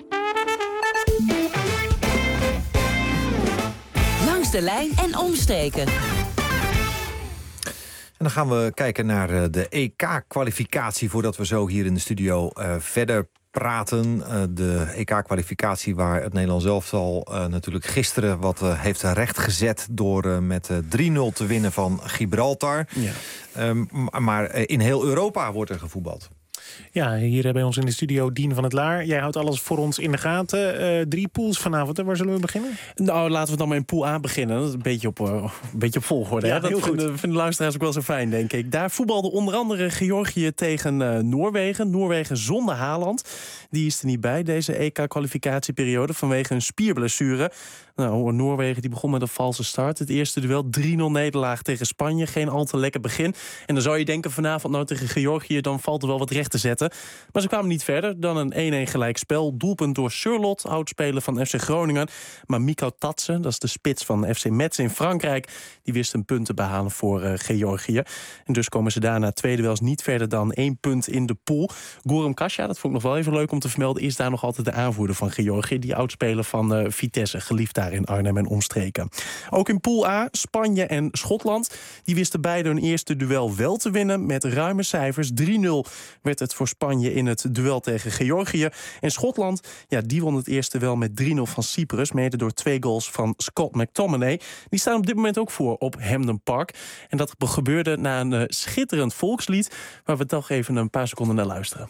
Langs de lijn en omstreken. En dan gaan we kijken naar de E K-kwalificatie voordat we zo hier in de studio uh, verder praten. Uh, de E K-kwalificatie waar het Nederlands elftal uh, natuurlijk gisteren wat uh, heeft rechtgezet door uh, met uh, drie nul te winnen van Gibraltar. Ja. Um, maar uh, in heel Europa wordt er gevoetbald. Ja, hier bij ons in de studio Dien van het Laar. Jij houdt alles voor ons in de gaten. Uh, drie pools vanavond. Waar zullen we beginnen? Nou, laten we dan maar in pool A beginnen. Dat is een beetje op, uh, een beetje op volgorde. Ja, hè? Dat vinden, vinden de luisteraars ook wel zo fijn, denk ik. Daar voetbalde onder andere Georgië tegen uh, Noorwegen. Noorwegen zonder Haaland. Die is er niet bij, deze E K-kwalificatieperiode, vanwege een spierblessure. Nou, Noorwegen die begon met een valse start. Het eerste duel drie nul nederlaag tegen Spanje. Geen al te lekker begin. En dan zou je denken vanavond nou tegen Georgië, dan valt er wel wat recht te zetten. Maar ze kwamen niet verder dan een één-één gelijkspel. Doelpunt door Surlot, oudspeler van F C Groningen. Maar Mikko Tatsen, dat is de spits van F C Metz in Frankrijk, die wist een punt te behalen voor uh, Georgië. En dus komen ze daarna twee duels niet verder dan één punt in de pool. Goram Kasja, dat vond ik nog wel even leuk om te vermelden, is daar nog altijd de aanvoerder van Georgië. Die oudspeler van uh, Vitesse, geliefd daar in Arnhem en omstreken. Ook in pool A, Spanje en Schotland. Die wisten beide hun eerste duel wel te winnen met ruime cijfers. drie nul werd het voor Spanje in het duel tegen Georgië. En Schotland, ja, die won het eerste wel met drie nul van Cyprus, mede door twee goals van Scott McTominay. Die staan op dit moment ook voor op Hampden Park. En dat gebeurde na een uh, schitterend volkslied, waar we toch even een paar seconden naar luisteren.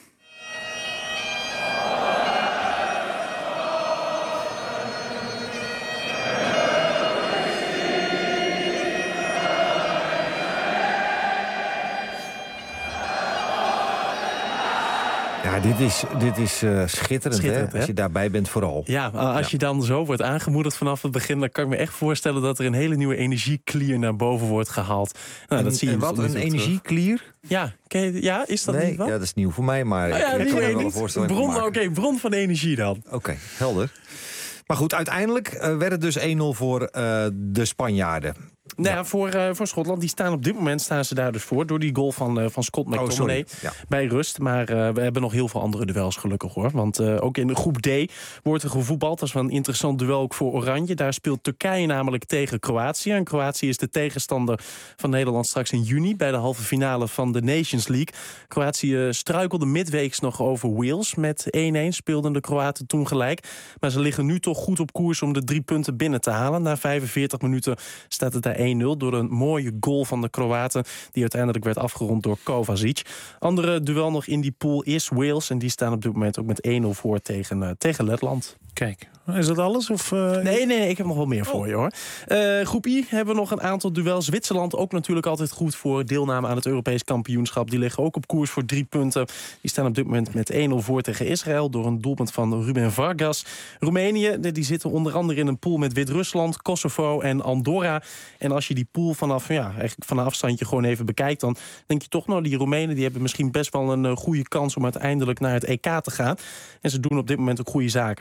Ja, dit is, dit is uh, schitterend, schitterend hè? Als je daarbij bent vooral. Ja, als ja. je dan zo wordt aangemoedigd vanaf het begin, dan kan ik me echt voorstellen dat er een hele nieuwe energieklier naar boven wordt gehaald. Nou, en, dat zie je en wat, een energieklier? Ja, je, ja, is dat nee, niet wat? Ja, dat is nieuw voor mij, maar nou ja, ik, ik kan er wel een voorstelling bron, van maken. Oké, okay, bron van energie dan. Oké, okay, helder. Maar goed, uiteindelijk uh, werd het dus één nul voor uh, de Spanjaarden. Nou ja, voor, uh, voor Schotland, die staan op dit moment staan ze daar dus voor door die goal van, uh, van Scott McTominay oh, ja. bij rust. Maar uh, we hebben nog heel veel andere duels gelukkig hoor. Want uh, ook in de groep D wordt er gevoetbald. Dat is wel een interessant duel ook voor Oranje. Daar speelt Turkije namelijk tegen Kroatië. En Kroatië is de tegenstander van Nederland straks in juni bij de halve finale van de Nations League. Kroatië struikelde midweeks nog over Wales. Met één-één speelden de Kroaten toen gelijk. Maar ze liggen nu toch goed op koers om de drie punten binnen te halen. Na vijfenveertig minuten staat het daar één nul door een mooie goal van de Kroaten, die uiteindelijk werd afgerond door Kovacic. Andere duel nog in die pool is Wales. En die staan op dit moment ook met één nul voor tegen, uh, tegen Letland. Kijk, is dat alles? Of, uh... Nee, nee, ik heb nog wel meer oh. voor je hoor. Uh, groep I hebben we nog een aantal duels. Zwitserland ook natuurlijk altijd goed voor deelname aan het Europees kampioenschap. Die liggen ook op koers voor drie punten. Die staan op dit moment met één nul voor tegen Israël door een doelpunt van Ruben Vargas. Roemenië, die zitten onder andere in een pool met Wit-Rusland, Kosovo en Andorra. En als je die pool vanaf, ja, eigenlijk van een afstandje gewoon even bekijkt, dan denk je toch, nou, die Roemenen die hebben misschien best wel een uh, goede kans om uiteindelijk naar het E K te gaan. En ze doen op dit moment ook goede zaken. Ze staan met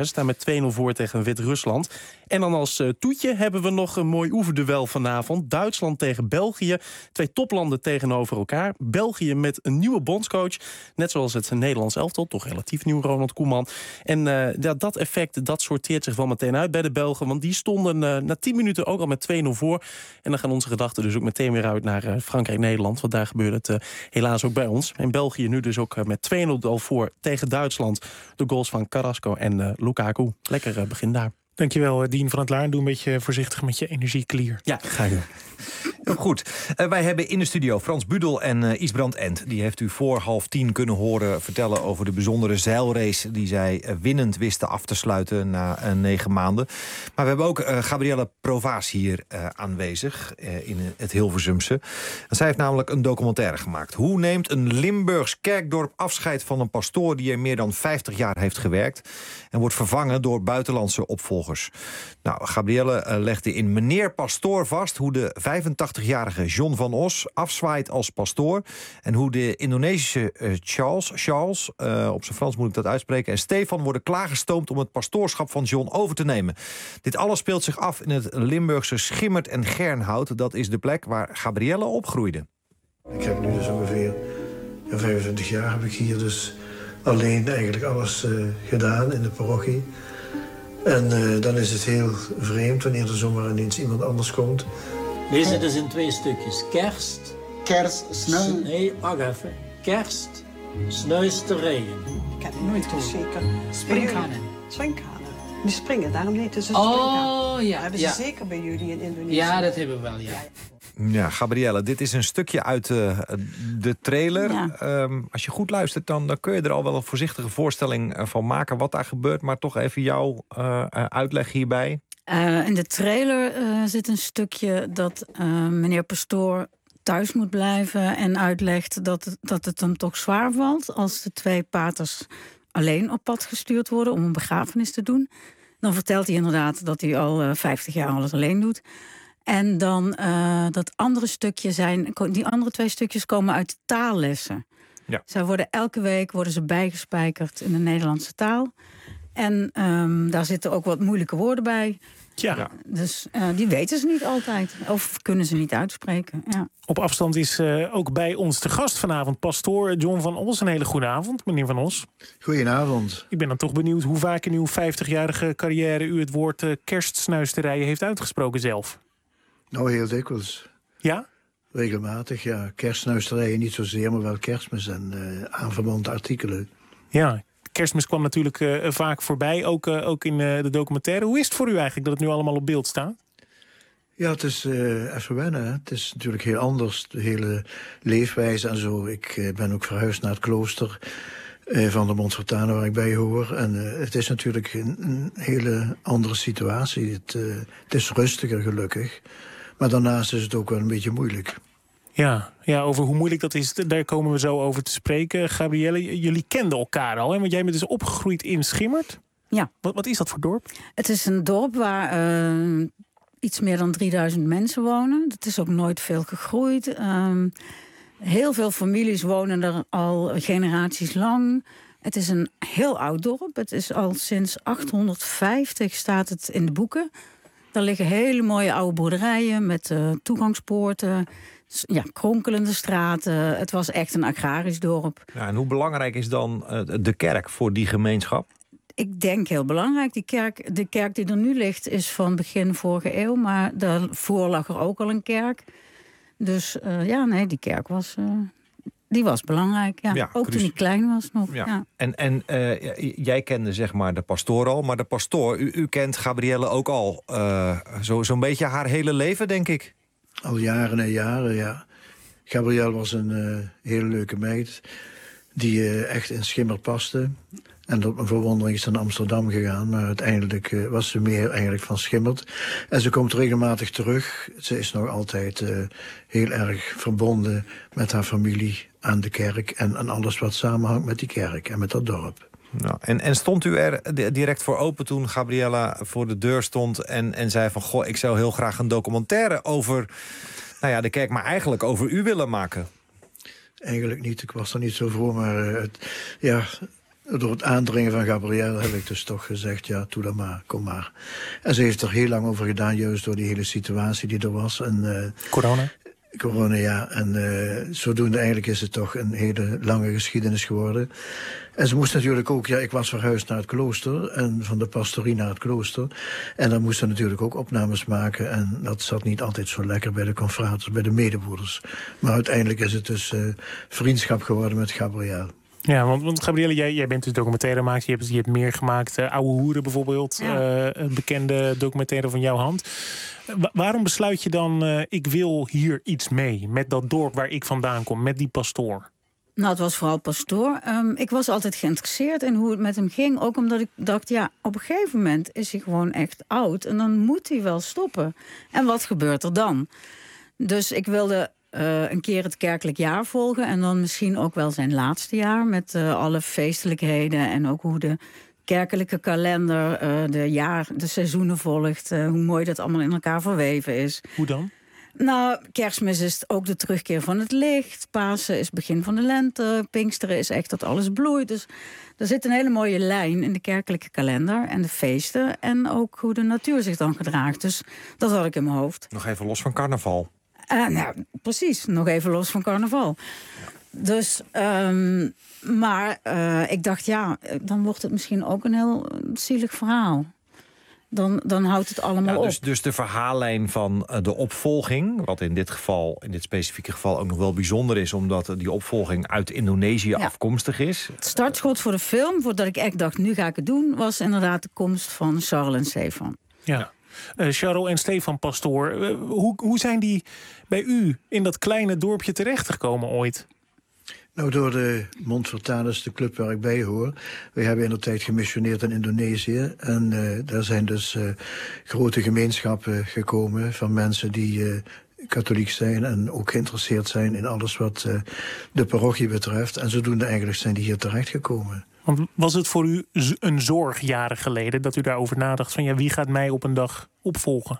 twee nul voor tegen Wit-Rusland. En dan als uh, toetje hebben we nog een mooi oefenduel vanavond. Duitsland tegen België. Twee toplanden tegenover elkaar. België met een nieuwe bondscoach. Net zoals het Nederlands elftal. Toch relatief nieuw, Ronald Koeman. En uh, dat, dat effect dat sorteert zich wel meteen uit bij de Belgen. Want die stonden uh, na tien minuten ook al met twee nul voor. En dan gaan onze gedachten dus ook meteen weer uit naar uh, Frankrijk-Nederland. Want daar gebeurde het uh, helaas ook bij ons. En België nu dus ook uh, met twee nul al voor tegen Duitsland. De goals van Carrasco en uh, Lukaku. Lekker uh, begin daar. Dankjewel, Dien van het Laar. Doe een beetje voorzichtig met je energieklier. Ja, ga je. Goed, uh, wij hebben in de studio Frans Budel en uh, Isbrand Ent. Die heeft u voor half tien kunnen horen vertellen over de bijzondere zeilrace die zij uh, winnend wisten af te sluiten na uh, negen maanden. Maar we hebben ook uh, Gabrielle Provaas hier uh, aanwezig uh, in het Hilversumse. En zij heeft namelijk een documentaire gemaakt. Hoe neemt een Limburgs kerkdorp afscheid van een pastoor die er meer dan vijftig jaar heeft gewerkt en wordt vervangen door buitenlandse opvolgers? Nou, Gabrielle uh, legde in Meneer Pastoor vast hoe de vijfentachtigjarige John van Os afzwaait als pastoor en hoe de Indonesische uh, Charles, Charles uh, op zijn Frans moet ik dat uitspreken, en Stefan worden klaargestoomd om het pastoorschap van John over te nemen. Dit alles speelt zich af in het Limburgse Schimmert en Gernhout. Dat is de plek waar Gabrielle opgroeide. Ik heb nu dus ongeveer ja, vijfentwintig jaar heb ik hier dus alleen eigenlijk alles uh, gedaan in de parochie. En uh, dan is het heel vreemd wanneer er zomaar ineens iemand anders komt. Lees het dus in twee stukjes. Kerst. Kerst, sneu. Nee, wacht even. Kerst, snuiste regen. Ik heb het nooit zeker. Springhanen. Springhanen. Die springen, daarom heet het ze Oh, ja. Dat hebben ja. ze zeker bij jullie in Indonesië. Ja, dat hebben we wel, ja. Ja, Gabrielle, dit is een stukje uit uh, de trailer. Ja. Um, als je goed luistert, dan, dan kun je er al wel een voorzichtige voorstelling van maken wat daar gebeurt. Maar toch even jouw uh, uitleg hierbij. Uh, in de trailer uh, zit een stukje dat uh, meneer Pastoor thuis moet blijven en uitlegt dat het, dat het hem toch zwaar valt als de twee paters alleen op pad gestuurd worden om een begrafenis te doen. Dan vertelt hij inderdaad dat hij al uh, vijftig jaar alles alleen doet. En dan uh, dat andere stukje zijn, die andere twee stukjes komen uit taallessen. Ja. Zij worden elke week worden ze bijgespijkerd in de Nederlandse taal. En um, daar zitten ook wat moeilijke woorden bij. Ja. Dus uh, die weten ze niet altijd. Of kunnen ze niet uitspreken. Ja. Op afstand is uh, ook bij ons te gast vanavond pastoor John van Os. Een hele goede avond, meneer Van Os. Goedenavond. Ik ben dan toch benieuwd hoe vaak in uw vijftigjarige carrière u het woord uh, kerstsnuisterijen heeft uitgesproken zelf. Nou, heel dikwijls. Ja? Regelmatig, ja. Kerstsnuisterijen niet zozeer, maar wel kerstmis en uh, aanverwante artikelen. Ja, Kerstmis kwam natuurlijk uh, vaak voorbij, ook, uh, ook in uh, de documentaire. Hoe is het voor u eigenlijk dat het nu allemaal op beeld staat? Ja, het is uh, even wennen. Hè. Het is natuurlijk heel anders, de hele leefwijze en zo. Ik uh, ben ook verhuisd naar het klooster uh, van de Montfortanen waar ik bij hoor. En uh, het is natuurlijk een, een hele andere situatie. Het, uh, het is rustiger, gelukkig. Maar daarnaast is het ook wel een beetje moeilijk. Ja, ja, over hoe moeilijk dat is, daar komen we zo over te spreken. Gabrielle, jullie kenden elkaar al, hè? Want jij bent dus opgegroeid in Schimmert. Ja. Wat, wat is dat voor dorp? Het is een dorp waar uh, iets meer dan drieduizend mensen wonen. Het is ook nooit veel gegroeid. Um, heel veel families wonen er al generaties lang. Het is een heel oud dorp. Het is al sinds achthonderdvijftig staat het in de boeken. Daar liggen hele mooie oude boerderijen met uh, toegangspoorten. Ja, kronkelende straten. Het was echt een agrarisch dorp. Ja, en hoe belangrijk is dan uh, de kerk voor die gemeenschap? Ik denk heel belangrijk. Die kerk, de kerk die er nu ligt is van begin vorige eeuw. Maar daarvoor lag er ook al een kerk. Dus uh, ja, nee, die kerk was... Uh, Die was belangrijk, ja. ja ook toen hij klein was nog. Ja. Ja. En, en uh, jij kende zeg maar de pastoor al, maar de pastoor, u, u kent Gabrielle ook al uh, zo, zo'n beetje haar hele leven, denk ik. Al jaren en jaren, ja. Gabrielle was een uh, hele leuke meid die uh, echt in Schimmert paste. En tot mijn verwondering is ze naar Amsterdam gegaan. Maar uiteindelijk uh, was ze meer eigenlijk van Schimmert. En ze komt regelmatig terug. Ze is nog altijd uh, heel erg verbonden met haar familie aan de kerk. En aan alles wat samenhangt met die kerk en met dat dorp. Nou, en, en stond u er direct voor open toen Gabriella voor de deur stond en, en zei van... goh, ik zou heel graag een documentaire over nou ja, de kerk, maar eigenlijk over u willen maken? Eigenlijk niet. Ik was er niet zo voor, maar uh, het, ja... door het aandringen van Gabrielle heb ik dus toch gezegd, ja, doe dat maar, kom maar. En ze heeft er heel lang over gedaan, juist door die hele situatie die er was. En, uh, corona? Corona, ja. En uh, zodoende eigenlijk is het toch een hele lange geschiedenis geworden. En ze moest natuurlijk ook, ja, ik was verhuisd naar het klooster, en van de pastorie naar het klooster. En dan moesten natuurlijk ook opnames maken. En dat zat niet altijd zo lekker bij de confraters, bij de medebroeders. Maar uiteindelijk is het dus uh, vriendschap geworden met Gabrielle. Ja, want, want Gabrielle, jij, jij bent dus documentairemaker. Je hebt, je hebt meer gemaakt. Uh, Oude Hoeren bijvoorbeeld. Ja. Uh, een bekende documentaire van jouw hand. Uh, waarom besluit je dan, uh, ik wil hier iets mee? Met dat dorp waar ik vandaan kom. Met die pastoor. Nou, het was vooral pastoor. Um, ik was altijd geïnteresseerd in hoe het met hem ging. Ook omdat ik dacht, ja, op een gegeven moment is hij gewoon echt oud. En dan moet hij wel stoppen. En wat gebeurt er dan? Dus ik wilde Uh, een keer het kerkelijk jaar volgen. En dan misschien ook wel zijn laatste jaar. Met uh, alle feestelijkheden. En ook hoe de kerkelijke kalender uh, de, jaar, de seizoenen volgt. Uh, hoe mooi dat allemaal in elkaar verweven is. Hoe dan? Nou, Kerstmis is ook de terugkeer van het licht. Pasen is begin van de lente. Pinksteren is echt dat alles bloeit. Dus er zit een hele mooie lijn in de kerkelijke kalender. En de feesten. En ook hoe de natuur zich dan gedraagt. Dus dat had ik in mijn hoofd. Nog even los van carnaval. Uh, nou, precies. Nog even los van carnaval. Ja. Dus, um, maar uh, ik dacht, ja, dan wordt het misschien ook een heel zielig verhaal. Dan, dan houdt het allemaal ja, dus, op. Dus de verhaallijn van uh, de opvolging, wat in dit geval, in dit specifieke geval ook nog wel bijzonder is, omdat die opvolging uit Indonesië ja. afkomstig is. Het startschot voor de film, voordat ik echt dacht, nu ga ik het doen, was inderdaad de komst van Charles en Stefan. Ja. Uh, Charles en Stefan Pastoor, uh, hoe, hoe zijn die bij u in dat kleine dorpje terechtgekomen ooit? Nou, door de Montfortanus, de club waar ik bij hoor. We hebben in de tijd gemissioneerd in Indonesië. En uh, daar zijn dus uh, grote gemeenschappen gekomen van mensen die uh, katholiek zijn en ook geïnteresseerd zijn in alles wat uh, de parochie betreft. En zodoende eigenlijk zijn die hier terechtgekomen. Want was het voor u een zorg jaren geleden dat u daarover nadacht van ja, wie gaat mij op een dag opvolgen?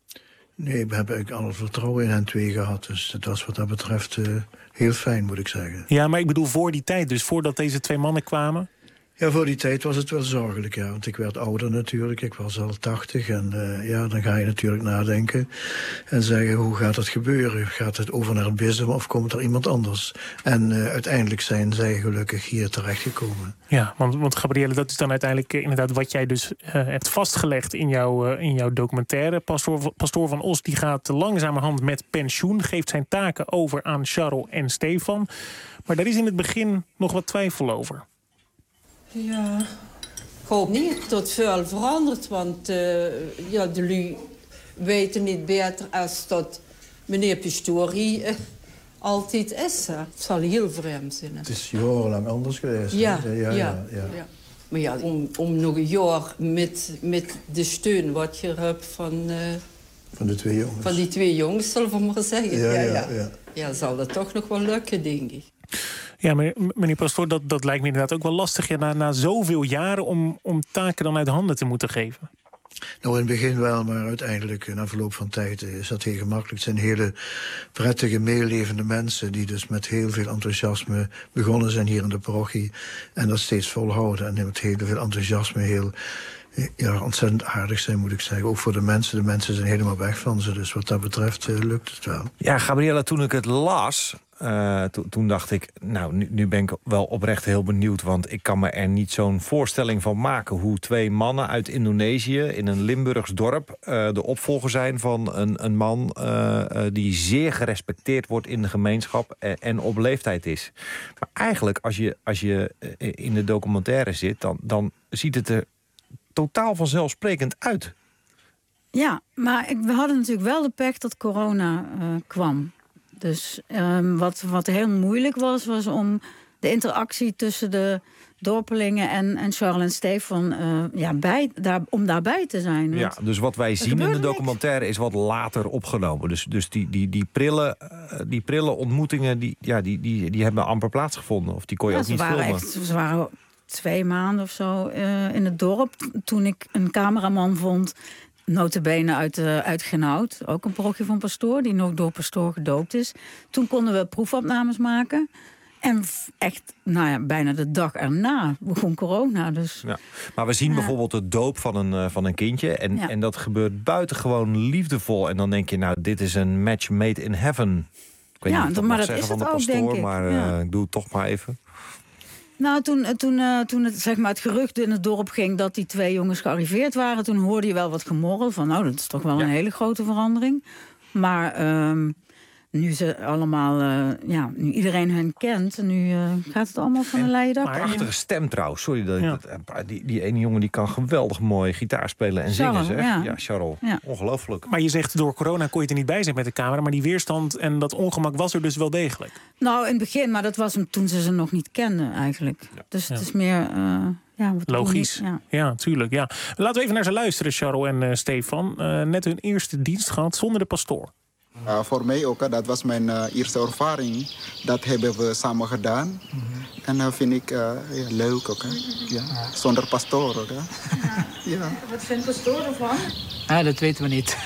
Nee, we hebben eigenlijk alle vertrouwen in hen twee gehad. Dus het was wat dat betreft uh, heel fijn, moet ik zeggen. Ja, maar ik bedoel voor die tijd, dus voordat deze twee mannen kwamen? Ja, voor die tijd was het wel zorgelijk, ja. Want ik werd ouder natuurlijk, ik was al tachtig. En uh, ja, dan ga je natuurlijk nadenken. En zeggen, hoe gaat het gebeuren? Gaat het over naar het bisdom of komt er iemand anders? En uh, uiteindelijk zijn zij gelukkig hier terechtgekomen. Ja, want, want Gabrielle, dat is dan uiteindelijk uh, inderdaad wat jij dus uh, hebt vastgelegd in, jou, uh, in jouw documentaire. Pastoor, Pastoor van Os die gaat langzamerhand met pensioen, geeft zijn taken over aan Charles en Stefan. Maar daar is in het begin nog wat twijfel over. Ja, ik hoop niet dat veel verandert, want uh, ja, de lui weten niet beter als dat meneer Pistori uh, altijd is. Hè. Het zal heel vreemd zijn. Het is jarenlang anders geweest. Ja, ja, ja, ja, ja. ja. Maar ja, om, om nog een jaar met, met de steun wat je hebt van... Uh, van de twee jongens. Van die twee jongens, zullen we maar zeggen. Ja, ja, ja, ja. ja. ja zal dat toch nog wel lukken, denk ik. Ja, meneer Pastoor, dat, dat lijkt me inderdaad ook wel lastig... Ja, na, na zoveel jaren om, om taken dan uit handen te moeten geven. Nou, in het begin wel, maar uiteindelijk, na verloop van tijd... is dat heel gemakkelijk. Het zijn hele prettige, meelevende mensen... die dus met heel veel enthousiasme begonnen zijn hier in de parochie... en dat steeds volhouden. En met heel veel enthousiasme heel... ja, ontzettend aardig zijn, moet ik zeggen. Ook voor de mensen. De mensen zijn helemaal weg van ze. Dus wat dat betreft uh, lukt het wel. Ja, Gabrielle, toen ik het las... Uh, to, toen dacht ik, nou, nu, nu ben ik wel oprecht heel benieuwd... want ik kan me er niet zo'n voorstelling van maken... hoe twee mannen uit Indonesië in een Limburgs dorp... Uh, de opvolger zijn van een, een man uh, uh, die zeer gerespecteerd wordt in de gemeenschap... Uh, en op leeftijd is. Maar eigenlijk, als je, als je uh, in de documentaire zit... Dan, dan ziet het er totaal vanzelfsprekend uit. Ja, maar ik, we hadden natuurlijk wel de pech dat corona uh, kwam... Dus um, wat, wat heel moeilijk was, was om de interactie tussen de dorpelingen en, en Charles en Stefan, uh, ja, bij, daar, om daarbij te zijn. Ja, dus wat wij zien in de documentaire niks. Is wat later opgenomen. Dus, dus die, die, die, prille, uh, die prille ontmoetingen, die, ja, die, die, die hebben amper plaatsgevonden. Of die kon je ja, ook niet waren filmen. Echt, ze waren twee maanden of zo uh, in het dorp, toen ik een cameraman vond... Nota bene uit, uh, uit Genoud, ook een parochie van Pastoor... die nog door Pastoor gedoopt is. Toen konden we proefopnames maken. En echt, nou ja, bijna de dag erna begon corona. Dus. Ja. Maar we zien ja. bijvoorbeeld de doop van een, uh, van een kindje. En, ja. en dat gebeurt buitengewoon liefdevol. En dan denk je, nou, dit is een match made in heaven. Ik weet ja, niet of maar dat dat zeggen is van de het ook, pastoor, denk ik. maar ja. uh, ik doe het toch maar even. Nou, toen, toen, uh, toen het, zeg maar, het gerucht in het dorp ging dat die twee jongens gearriveerd waren, toen hoorde je wel wat gemorrel van, nou, dat is toch wel ja. een hele grote verandering. Maar um, nu ze allemaal, uh, ja, nu iedereen hen kent, nu uh, gaat het allemaal van een leien dak. Een prachtige stem trouwens. Sorry, dat ja. dat, die, die ene jongen die kan geweldig mooi gitaar spelen en Charles, zingen, zeg. Ja, ja Charles. Ja. Ongelooflijk. Maar je zegt, door corona kon je er niet bij zijn met de camera, maar die weerstand en dat ongemak was er dus wel degelijk. Nou, in het begin, maar dat was hem toen ze ze nog niet kenden eigenlijk. Ja. Dus het ja. is meer... Uh, Ja, wat logisch. Ja. ja, tuurlijk. Ja. Laten we even naar ze luisteren, Charles en uh, Stefan. Uh, net hun eerste dienst gehad zonder de pastoor. Uh, voor mij ook, dat was mijn uh, eerste ervaring. Dat hebben we samen gedaan. Mm-hmm. En dat uh, vind ik uh, ja, leuk ook. Hè? Ja. Zonder pastoor ook. Hè? Ja. Ja. Wat vindt de pastoor ervan? Ja, dat weten we niet.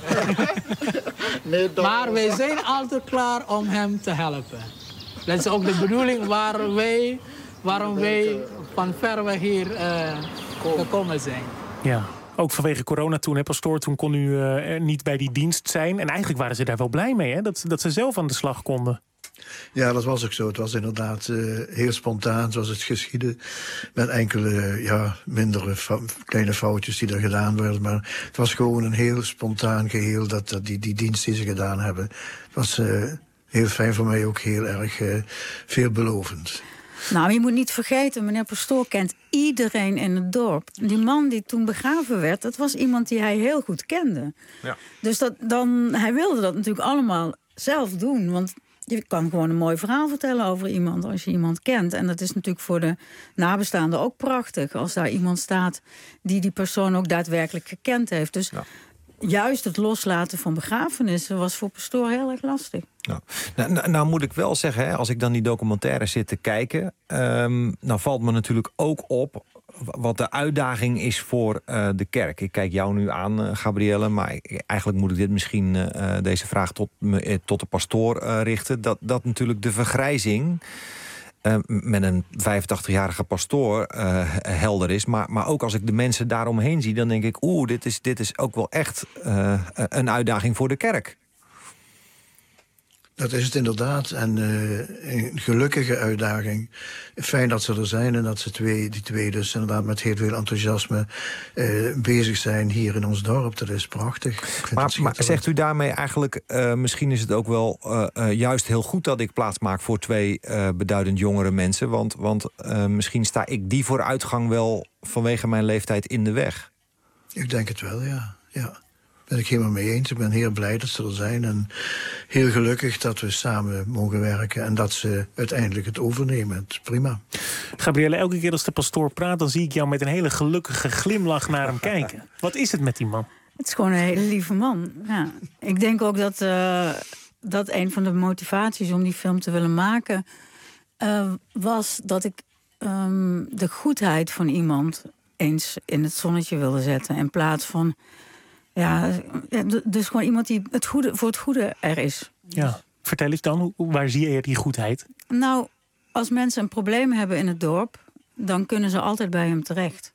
nee, maar wij zijn altijd klaar om hem te helpen. Dat is ook de bedoeling waar wij, waarom wij van ver weg hier uh, gekomen zijn. Ja. Ook vanwege corona toen, hè, pastoor, toen kon u uh, niet bij die dienst zijn. En eigenlijk waren ze daar wel blij mee, hè? Dat, dat ze zelf aan de slag konden. Ja, dat was ook zo. Het was inderdaad uh, heel spontaan, zoals het geschiedde. Met enkele, ja, mindere fa- kleine foutjes die er gedaan werden. Maar het was gewoon een heel spontaan geheel, dat, dat die, die dienst die ze gedaan hebben. Het was uh, heel fijn voor mij, ook heel erg uh, veelbelovend. Nou, je moet niet vergeten, meneer pastoor kent iedereen in het dorp. Die man die toen begraven werd, dat was iemand die hij heel goed kende. Ja. Dus dat, dan, hij wilde dat natuurlijk allemaal zelf doen. Want je kan gewoon een mooi verhaal vertellen over iemand als je iemand kent. En dat is natuurlijk voor de nabestaanden ook prachtig. Als daar iemand staat die die persoon ook daadwerkelijk gekend heeft. Dus ja. juist het loslaten van begrafenissen was voor pastoor heel erg lastig. Nou, nou, nou, nou moet ik wel zeggen, hè, als ik dan die documentaire zit te kijken, um, nou valt me natuurlijk ook op wat de uitdaging is voor uh, de kerk. Ik kijk jou nu aan, uh, Gabrielle, maar ik, eigenlijk moet ik dit misschien uh, deze vraag tot, uh, tot de pastoor uh, richten. Dat, dat natuurlijk de vergrijzing Uh, met een vijfentachtigjarige pastoor uh, helder is. Maar, maar ook als ik de mensen daaromheen zie, dan denk ik, oeh, dit is, dit is ook wel echt uh, een uitdaging voor de kerk. Dat is het inderdaad. En uh, een gelukkige uitdaging. Fijn dat ze er zijn en dat ze twee, die twee dus inderdaad met heel veel enthousiasme uh, bezig zijn hier in ons dorp. Dat is prachtig. Maar, maar zegt u daarmee eigenlijk, uh, misschien is het ook wel uh, uh, juist heel goed dat ik plaats maak voor twee uh, beduidend jongere mensen. Want, want uh, misschien sta ik die vooruitgang wel vanwege mijn leeftijd in de weg. Ik denk het wel, ja. ja. Ben ik helemaal mee eens. Ik ben heel blij dat ze er zijn en heel gelukkig dat we samen mogen werken en dat ze uiteindelijk het overnemen. Het is prima. Gabrielle, elke keer als de pastoor praat, dan zie ik jou met een hele gelukkige glimlach naar hem kijken. Wat is het met die man? Het is gewoon een hele lieve man. Ja. Ik denk ook dat, uh, dat een van de motivaties om die film te willen maken uh, was dat ik um, de goedheid van iemand eens in het zonnetje wilde zetten in plaats van ja, dus gewoon iemand die het goede, voor het goede er is. Ja, vertel eens dan, waar zie je die goedheid? Nou, als mensen een probleem hebben in het dorp, dan kunnen ze altijd bij hem terecht.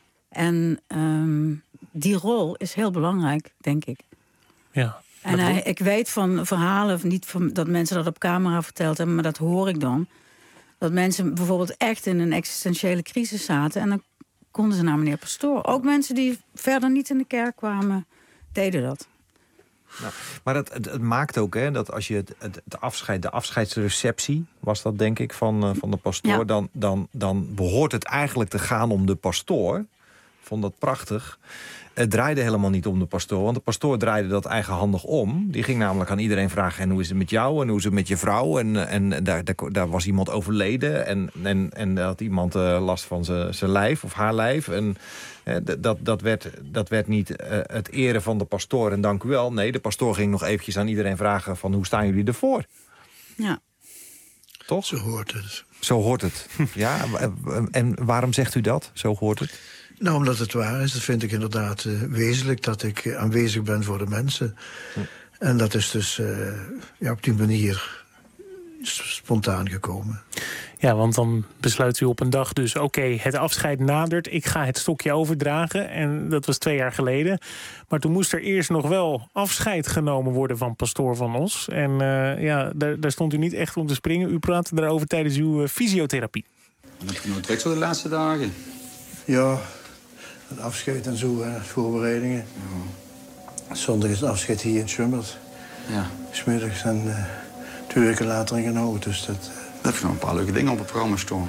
En um, die rol is heel belangrijk, denk ik. Ja. En hij, ik weet van verhalen, niet van, dat mensen dat op camera verteld hebben, maar dat hoor ik dan. Dat mensen bijvoorbeeld echt in een existentiële crisis zaten en dan konden ze naar meneer pastoor. Ook mensen die verder niet in de kerk kwamen, deden dat. Nou, maar het, het, het maakt ook, hè, dat als je het, het, het afscheid, de afscheidsreceptie was dat denk ik van, uh, van de pastoor, ja. dan, dan, dan behoort het eigenlijk te gaan om de pastoor. Ik vond dat prachtig. Het draaide helemaal niet om de pastoor, want de pastoor draaide dat eigenhandig om. Die ging namelijk aan iedereen vragen, en hoe is het met jou en hoe is het met je vrouw? En, en daar, daar, daar was iemand overleden en, en, en had iemand uh, last van zijn lijf of haar lijf. En uh, dat, dat, werd, dat werd niet uh, het eren van de pastoor en dank u wel. Nee, de pastoor ging nog eventjes aan iedereen vragen van hoe staan jullie ervoor? Ja. Toch? Zo hoort het. Zo hoort het. Ja, en waarom zegt u dat? Zo hoort het? Nou, omdat het waar is. Dat vind ik inderdaad uh, wezenlijk. Dat ik uh, aanwezig ben voor de mensen. Hm. En dat is dus uh, ja, op die manier spontaan gekomen. Ja, want dan besluit u op een dag dus... oké, okay, het afscheid nadert, ik ga het stokje overdragen. En dat was twee jaar geleden. Maar toen moest er eerst nog wel afscheid genomen worden van Pastoor van Os. En uh, ja, daar, daar stond u niet echt om te springen. U praatte daarover tijdens uw uh, fysiotherapie. En heb je nooit weg zo de laatste dagen? Ja, het afscheid en zo, hè, voorbereidingen. Ja. Zondag is het afscheid hier in Schummert. Ja. 's Middags en uh, twee weken later in Genoa. Dus dat... Uh... Dat heb je nog een paar leuke dingen op het programma staan.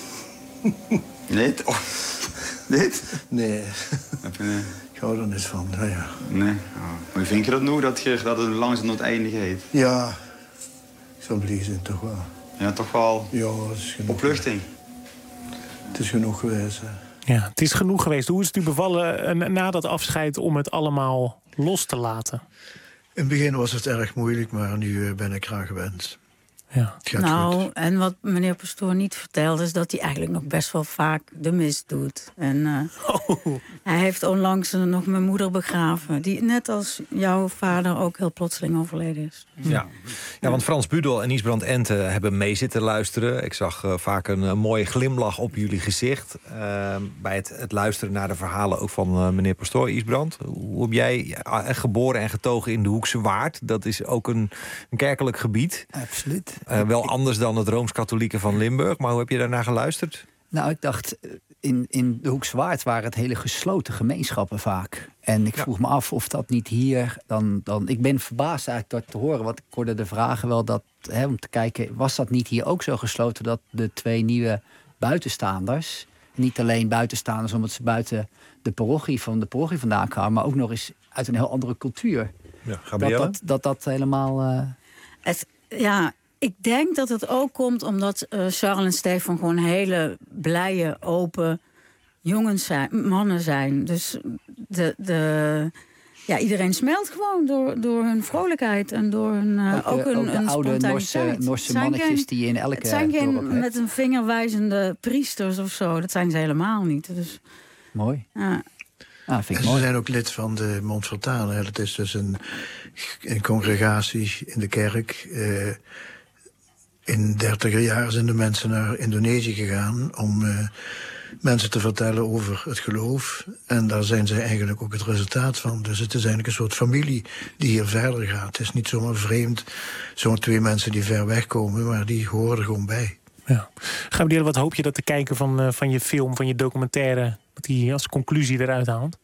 Nee? Oh. Dit? Nee. Heb je, nee. Ik hou er niet van, nou ja. Nee? Oh. Maar vind je dat nu, dat, je, dat het langzaam tot het einde gaat? Ja, ik zal blij zijn, toch wel. Ja, toch wel? Ja, het is genoeg. Opluchting? Het is genoeg geweest, hè. Ja, het is genoeg geweest. Hoe is het u bevallen uh, na dat afscheid om het allemaal los te laten? In het begin was het erg moeilijk, maar nu uh, ben ik eraan gewend. Ja. Nou, goed. En wat meneer Pastoor niet vertelt... is dat hij eigenlijk nog best wel vaak de mis doet. En uh, oh. hij heeft onlangs uh, nog mijn moeder begraven... die net als jouw vader ook heel plotseling overleden is. Ja, ja want Frans Budel en Isbrand Ente hebben mee zitten luisteren. Ik zag uh, vaak een, een mooie glimlach op jullie gezicht... Uh, bij het, het luisteren naar de verhalen ook van uh, meneer Pastoor. Isbrand, hoe heb jij uh, geboren en getogen in de Hoekse Waard? Dat is ook een, een kerkelijk gebied. Absoluut. Uh, wel anders dan het Rooms-Katholieke van Limburg. Maar hoe heb je daarnaar geluisterd? Nou, ik dacht, in, in de Hoekse Waard waren het hele gesloten gemeenschappen vaak. En ik vroeg ja. me af of dat niet hier... Dan, dan, ik ben verbaasd eigenlijk door te horen, want ik hoorde de vragen wel dat... Hè, om te kijken, was dat niet hier ook zo gesloten... dat de twee nieuwe buitenstaanders... niet alleen buitenstaanders omdat ze buiten de parochie van de parochie vandaan kwamen... maar ook nog eens uit een heel andere cultuur. Ja, dat, dat, dat dat helemaal... Uh... Het, ja... Ik denk dat het ook komt omdat uh, Charles en Stefan gewoon hele blije, open jongens zijn, mannen zijn. Dus de, de, ja, iedereen smelt gewoon door, door hun vrolijkheid en door hun uh, ook, ook, een, ook de een oude Norse, Norse mannetjes geen, die in elke Het zijn geen dorp met een vinger wijzende priesters of zo. Dat zijn ze helemaal niet. Dus, mooi. Ja. Ah, vind ik en ze mooi. zijn ook lid van de Montfortanen. Dat is dus een, een congregatie in de kerk... Uh, In dertiger jaar zijn de mensen naar Indonesië gegaan om uh, mensen te vertellen over het geloof. En daar zijn zij eigenlijk ook het resultaat van. Dus het is eigenlijk een soort familie die hier verder gaat. Het is niet zomaar vreemd, zomaar twee mensen die ver weg komen, maar die horen er gewoon bij. Ja. Gabrielle, wat hoop je dat de kijker van, uh, van je film, van je documentaire, wat hij als conclusie eruit haalt?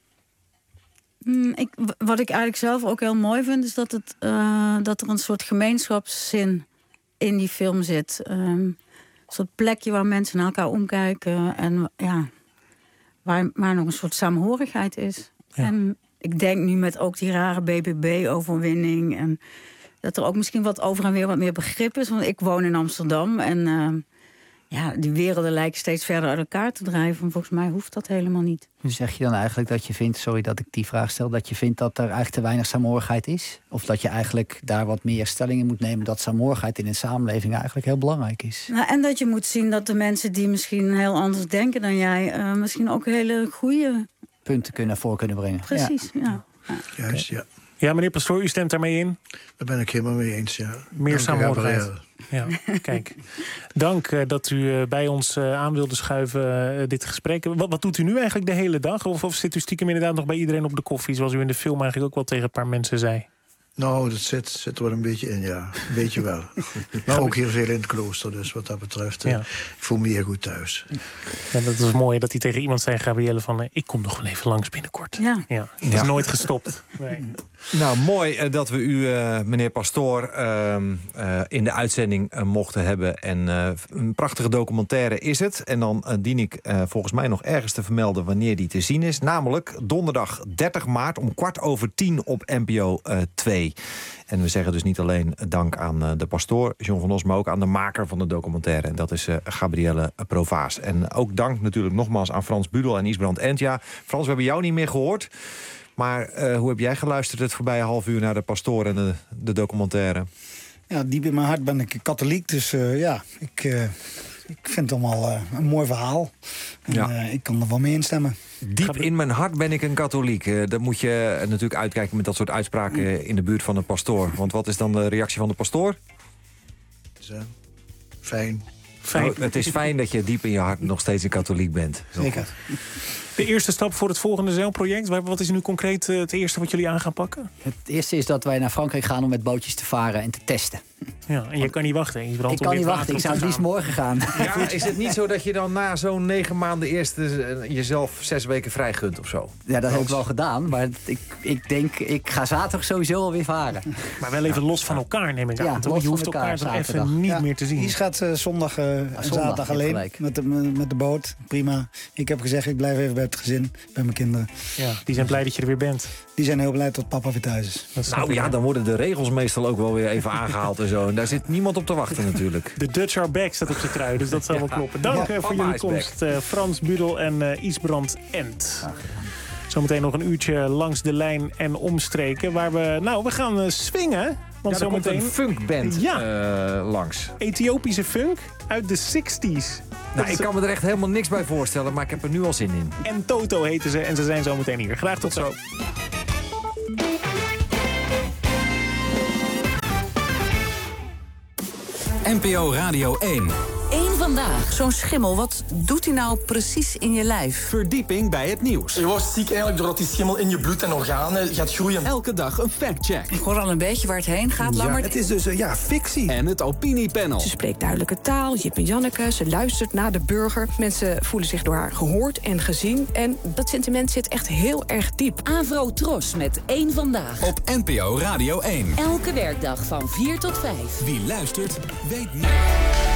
Mm, ik, wat ik eigenlijk zelf ook heel mooi vind, is dat, het, uh, dat er een soort gemeenschapszin in die film zit. Um, een soort plekje waar mensen naar elkaar omkijken. En ja, waar, waar nog een soort saamhorigheid is. Ja. En ik denk nu met ook die rare B B B-overwinning... en dat er ook misschien wat over en weer wat meer begrip is. Want ik woon in Amsterdam en... Uh, ja, die werelden lijken steeds verder uit elkaar te drijven. Volgens mij hoeft dat helemaal niet. Zeg je dan eigenlijk dat je vindt, sorry dat ik die vraag stel... dat je vindt dat er eigenlijk te weinig saamhorigheid is? Of dat je eigenlijk daar wat meer stellingen moet nemen... dat saamhorigheid in een samenleving eigenlijk heel belangrijk is? Nou, en dat je moet zien dat de mensen die misschien heel anders denken dan jij... Uh, misschien ook hele goede punten kunnen voor kunnen brengen. Precies, ja. ja. ja. Juist, ja. Ja, meneer Pastoor, u stemt daarmee in? Daar ben ik helemaal mee eens, ja. Meer saamhorigheid. Ja, kijk. Dank uh, dat u uh, bij ons uh, aan wilde schuiven, uh, dit gesprek. Wat, wat doet u nu eigenlijk de hele dag? Of, of zit u stiekem inderdaad nog bij iedereen op de koffie... zoals u in de film eigenlijk ook wel tegen een paar mensen zei? Nou, dat zit, zit er wel een beetje in, ja. Een beetje wel. Maar ook hier veel in het klooster, dus wat dat betreft... Ja. Uh, ik voel me hier goed thuis. Ja, dat is mooi dat hij tegen iemand zei, Gabrielle, van... Uh, ik kom nog wel even langs binnenkort. Ja. Ja, het is ja. nooit gestopt. Nee. Nou, mooi uh, dat we u, uh, meneer Pastoor, uh, uh, in de uitzending uh, mochten hebben. En uh, een prachtige documentaire is het. En dan uh, dien ik uh, volgens mij nog ergens te vermelden wanneer die te zien is. Namelijk donderdag dertig maart om kwart over tien op N P O uh, twee. En we zeggen dus niet alleen dank aan uh, de pastoor, John van Os... maar ook aan de maker van de documentaire. En dat is uh, Gabrielle Provaas. En ook dank natuurlijk nogmaals aan Frans Budel en Isbrand Entja. Frans, we hebben jou niet meer gehoord... Maar uh, hoe heb jij geluisterd het voorbije half uur naar de pastoor en de, de documentaire? Ja, diep in mijn hart ben ik katholiek, dus uh, ja, ik, uh, ik vind het allemaal uh, een mooi verhaal. En ja. uh, ik kan er wel mee instemmen. Diep in mijn hart ben ik een katholiek. Uh, dan moet je uh, natuurlijk uitkijken met dat soort uitspraken uh, in de buurt van de pastoor. Want wat is dan de reactie van de pastoor? Dus, uh, fijn. Fijn. Nou, het is fijn dat je diep in je hart nog steeds een katholiek bent. Zeker. De eerste stap voor het volgende zeilproject. Wat is nu concreet het eerste wat jullie aan gaan pakken? Het eerste is dat wij naar Frankrijk gaan om met bootjes te varen en te testen. Ja, en je kan niet wachten. Je ik kan niet wachten, ik zou het liefst morgen gaan. Ja, is het niet zo dat je dan na zo'n negen maanden eerst uh, jezelf zes weken vrij gunt of zo? Ja, dat heb ik wel gedaan. Maar ik, ik denk, ik ga zaterdag sowieso alweer varen. Maar wel even los van elkaar, neem ik aan. Ja, toch? Je hoeft elkaar, elkaar toch even niet ja, meer te zien. Hier gaat uh, zondag uh, en zaterdag alleen met de, met de boot. Prima. Ik heb gezegd, ik blijf even bij het gezin, bij mijn kinderen. Ja, die zijn blij dat je er weer bent. Die zijn heel blij dat papa weer thuis is. Nou ja, dan worden de regels meestal ook wel weer even aangehaald en zo. En daar zit niemand op te wachten natuurlijk. De Dutch are back staat op zijn trui, dus dat zal wel kloppen. Dank ja, voor jullie komst, uh, Frans Budel en uh, Isbrand Ent. Zometeen nog een uurtje langs de lijn en omstreken. Waar we, nou, we gaan uh, swingen. Want ja, er zometeen komt een funkband ja. uh, langs. Ethiopische funk uit de zestig's. Nou, ik kan me er echt helemaal niks bij voorstellen, maar ik heb er nu al zin in. En Toto heten ze en ze zijn zometeen hier. Graag tot zo. N P O Radio één. Eén vandaag. Zo'n schimmel, wat doet hij nou precies in je lijf? Verdieping bij het nieuws. Je wordt ziek eigenlijk doordat die schimmel in je bloed en organen gaat groeien. Elke dag een factcheck. Ik hoor al een beetje waar het heen gaat, ja, Lammert. het is dus uh, ja, fictie. En het opiniepanel. Ze spreekt duidelijke taal, Jip en Janneke. Ze luistert naar de burger. Mensen voelen zich door haar gehoord en gezien. En dat sentiment zit echt heel erg diep. Avro Tros met Eén Vandaag. Op N P O Radio één. Elke werkdag van vier tot vijf. Wie luistert, weet meer.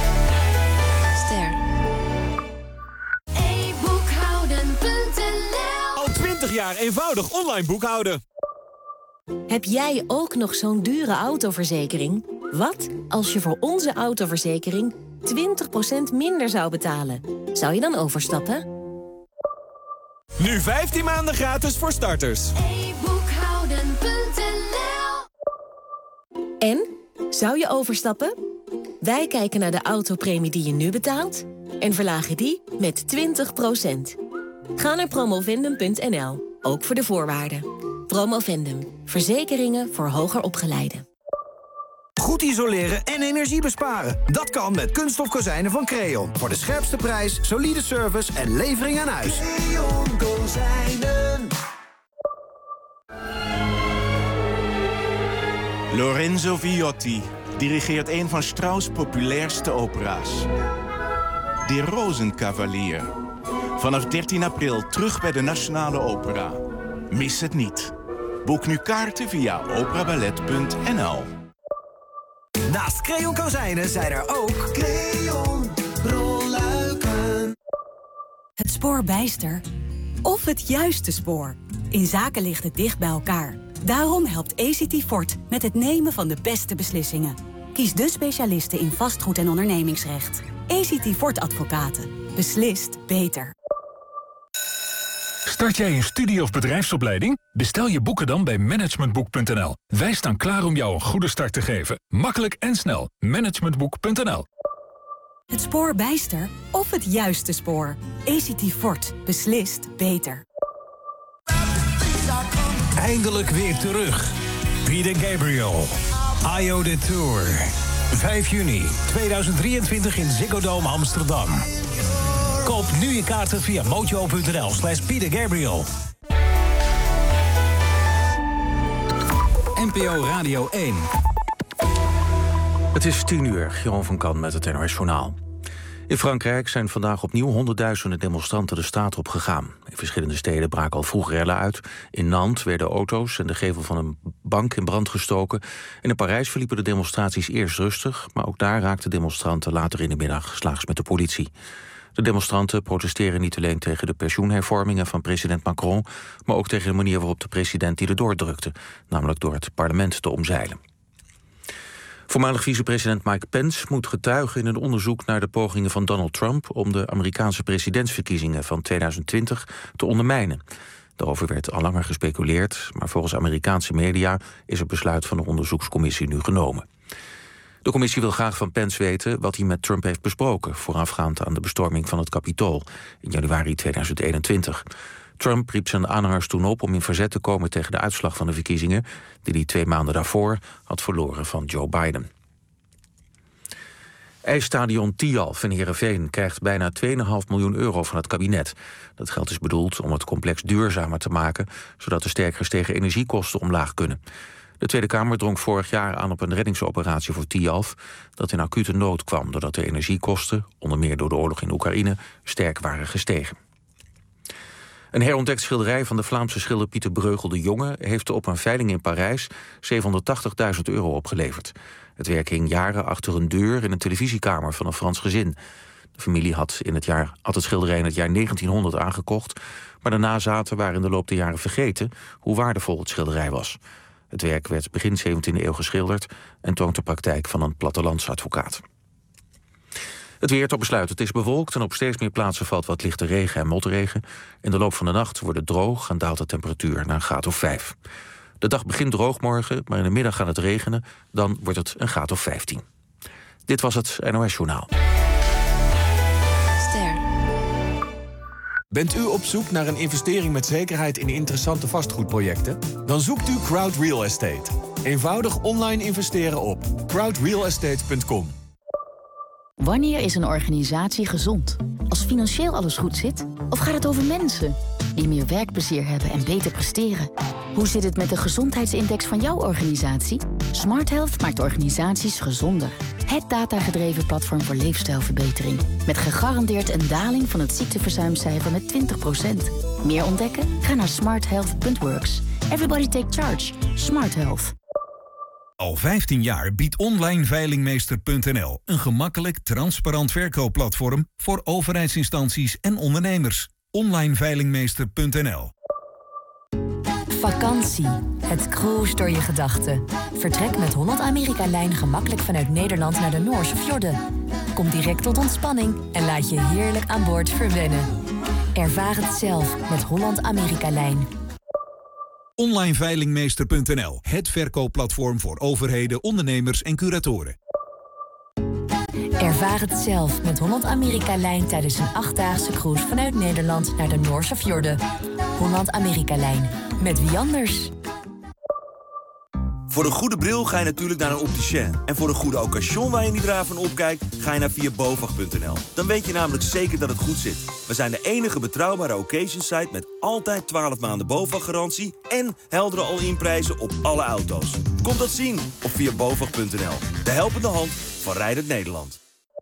e boekhouden punt n l Al twintig jaar eenvoudig online boekhouden. Heb jij ook nog zo'n dure autoverzekering? Wat als je voor onze autoverzekering twintig procent minder zou betalen? Zou je dan overstappen? Nu vijftien maanden gratis voor starters. e boekhouden punt n l En? Zou je overstappen? Wij kijken naar de autopremie die je nu betaalt en verlagen die met twintig procent. Ga naar promovendum punt n l, ook voor de voorwaarden. Promovendum, verzekeringen voor hoger opgeleiden. Goed isoleren en energie besparen. Dat kan met kunststof kozijnen van Creon. Voor de scherpste prijs, solide service en levering aan huis. Creon Kozijnen. Lorenzo Viotti dirigeert een van Strauss' populairste opera's. De Rozenkavalier. Vanaf dertien april terug bij de Nationale Opera. Mis het niet. Boek nu kaarten via operaballet punt n l. Naast Creon Kozijnen zijn er ook Creon rolluiken. Het spoor bijster of het juiste spoor. In zaken ligt het dicht bij elkaar. Daarom helpt A C T Fort met het nemen van de beste beslissingen. Kies de specialisten in vastgoed en ondernemingsrecht. A C T Fort Advocaten. Beslist beter. Start jij een studie- of bedrijfsopleiding? Bestel je boeken dan bij managementboek punt n l. Wij staan klaar om jou een goede start te geven. Makkelijk en snel. managementboek punt n l. Het spoor bijster of het juiste spoor. A C T Fort. Beslist beter. Eindelijk weer terug. Peter Gabriel. I O The Tour. vijf juni tweeduizend drieëntwintig in Ziggo Dome Amsterdam. Koop nu je kaarten via mojo punt n l slash Peter Gabriel. N P O Radio één. Het is tien uur, Jeroen van Kan met het N O S Journaal. In Frankrijk zijn vandaag opnieuw honderdduizenden demonstranten de straat op gegaan. In verschillende steden braken al vroeg rellen uit. In Nantes werden auto's en de gevel van een bank in brand gestoken. En in Parijs verliepen de demonstraties eerst rustig, maar ook daar raakten demonstranten later in de middag slaags met de politie. De demonstranten protesteren niet alleen tegen de pensioenhervormingen van president Macron, maar ook tegen de manier waarop de president die erdoor drukte, namelijk door het parlement te omzeilen. Voormalig vicepresident Mike Pence moet getuigen in een onderzoek naar de pogingen van Donald Trump om de Amerikaanse presidentsverkiezingen van tweeduizend twintig te ondermijnen. Daarover werd al langer gespeculeerd, maar volgens Amerikaanse media is het besluit van de onderzoekscommissie nu genomen. De commissie wil graag van Pence weten wat hij met Trump heeft besproken, voorafgaand aan de bestorming van het Capitool in januari tweeduizend eenentwintig. Trump riep zijn aanhangers toen op om in verzet te komen tegen de uitslag van de verkiezingen, die hij twee maanden daarvoor had verloren van Joe Biden. IJsstadion Tialf in Heerenveen krijgt bijna twee komma vijf miljoen euro van het kabinet. Dat geld is bedoeld om het complex duurzamer te maken, zodat de sterk gestegen energiekosten omlaag kunnen. De Tweede Kamer drong vorig jaar aan op een reddingsoperatie voor Tialf, dat in acute nood kwam doordat de energiekosten, onder meer door de oorlog in Oekraïne, sterk waren gestegen. Een herontdekt schilderij van de Vlaamse schilder Pieter Breugel de Jonge heeft op een veiling in Parijs zevenhonderdtachtigduizend euro opgeleverd. Het werk hing jaren achter een deur in een televisiekamer van een Frans gezin. De familie had, in het, jaar, had het schilderij in het jaar negentienhonderd aangekocht, maar de nazaten waren in de loop der jaren vergeten hoe waardevol het schilderij was. Het werk werd begin zeventiende eeuw geschilderd en toont de praktijk van een plattelandsadvocaat. Het weer tot besluit. Het is bewolkt en op steeds meer plaatsen valt wat lichte regen en motregen. In de loop van de nacht wordt het droog en daalt de temperatuur naar een graad of vijf. De dag begint droog morgen, maar in de middag gaat het regenen. Dan wordt het een graad of vijftien. Dit was het N O S-journaal. Ster. Bent u op zoek naar een investering met zekerheid in interessante vastgoedprojecten? Dan zoekt u Crowd Real Estate. Eenvoudig online investeren op crowd real estate punt com. Wanneer is een organisatie gezond? Als financieel alles goed zit? Of gaat het over mensen die meer werkplezier hebben en beter presteren? Hoe zit het met de gezondheidsindex van jouw organisatie? Smart Health maakt organisaties gezonder. Het datagedreven platform voor leefstijlverbetering. Met gegarandeerd een daling van het ziekteverzuimcijfer met twintig procent. Meer ontdekken? Ga naar smart health punt works. Everybody take charge. Smart Health. Al vijftien jaar biedt online veilingmeester punt n l een gemakkelijk, transparant verkoopplatform voor overheidsinstanties en ondernemers. online veilingmeester punt n l. Vakantie. Het cruise door je gedachten. Vertrek met Holland-Amerika-lijn gemakkelijk vanuit Nederland naar de Noorse fjorden. Kom direct tot ontspanning en laat je heerlijk aan boord verwennen. Ervaar het zelf met Holland-Amerika-lijn. online veilingmeester punt n l. Het verkoopplatform voor overheden, ondernemers en curatoren. Ervaar het zelf met Holland-Amerika-lijn tijdens een achtdaagse cruise vanuit Nederland naar de Noorse fjorden. Holland-Amerika-lijn. Met wie anders? Voor een goede bril ga je natuurlijk naar een opticien. En voor een goede occasion waar je niet raar van opkijkt, ga je naar via bovag punt n l. Dan weet je namelijk zeker dat het goed zit. We zijn de enige betrouwbare occasion site met altijd twaalf maanden BOVAG-garantie en heldere all-in prijzen op alle auto's. Kom dat zien op via bovag punt n l. De helpende hand van Rijdend Nederland.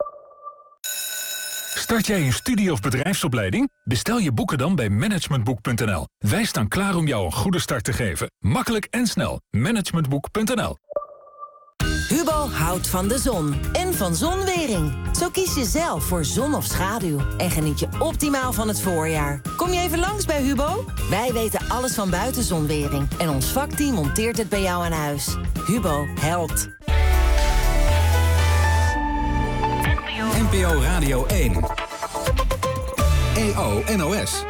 Start jij een studie- of bedrijfsopleiding? Bestel je boeken dan bij managementboek punt n l. Wij staan klaar om jou een goede start te geven. Makkelijk en snel. managementboek punt n l. Hubo houdt van de zon en van zonwering. Zo kies je zelf voor zon of schaduw en geniet je optimaal van het voorjaar. Kom je even langs bij Hubo? Wij weten alles van buitenzonwering en ons vakteam monteert het bij jou aan huis. Hubo helpt. N P O Radio één. E O N O S.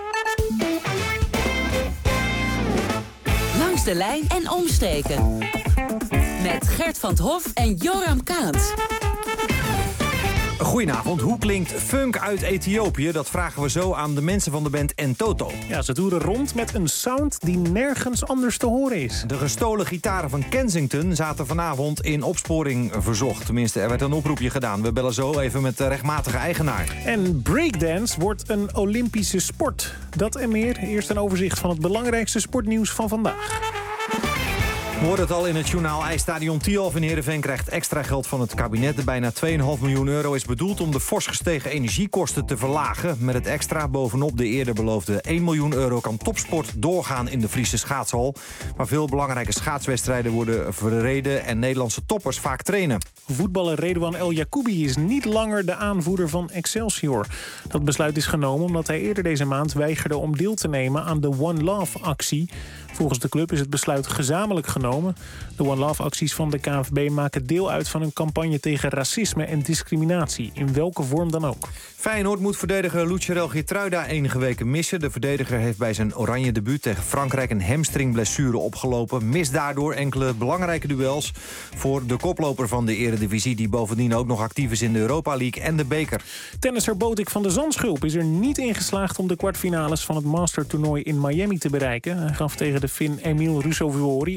Langs de lijn en omstreken. Met Gert van 't Hof en Joram Kaans. Goedenavond, hoe klinkt funk uit Ethiopië? Dat vragen we zo aan de mensen van de band Entoto. Ja, ze toeren rond met een sound die nergens anders te horen is. De gestolen gitaren van Kensington zaten vanavond in opsporing verzocht. Tenminste, er werd een oproepje gedaan. We bellen zo even met de rechtmatige eigenaar. En breakdance wordt een Olympische sport. Dat en meer. Eerst een overzicht van het belangrijkste sportnieuws van vandaag. We hoorden het al in het journaal. IJsstadion Tialf in Heerenveen krijgt extra geld van het kabinet. De bijna twee komma vijf miljoen euro is bedoeld om de fors gestegen energiekosten te verlagen. Met het extra bovenop de eerder beloofde één miljoen euro kan topsport doorgaan in de Friese schaatshal. Maar veel belangrijke schaatswedstrijden worden verreden en Nederlandse toppers vaak trainen. Voetballer Redouan El Yacoubi is niet langer de aanvoerder van Excelsior. Dat besluit is genomen omdat hij eerder deze maand weigerde om deel te nemen aan de One Love-actie. Volgens de club is het besluit gezamenlijk genomen. De One Love-acties van de K N V B maken deel uit van een campagne tegen racisme en discriminatie, in welke vorm dan ook. Feyenoord moet verdediger Lucharel Geertruida enige weken missen. De verdediger heeft bij zijn oranje debuut tegen Frankrijk een hamstringblessure opgelopen. Mist daardoor enkele belangrijke duels voor de koploper van de Eredivisie, die bovendien ook nog actief is in de Europa League en de beker. Tennisser Botik van de Zandschulp is er niet in geslaagd om de kwartfinales van het Master-toernooi in Miami te bereiken. Hij gaf tegen de Fin Emil Ruusuvuori een voorsprong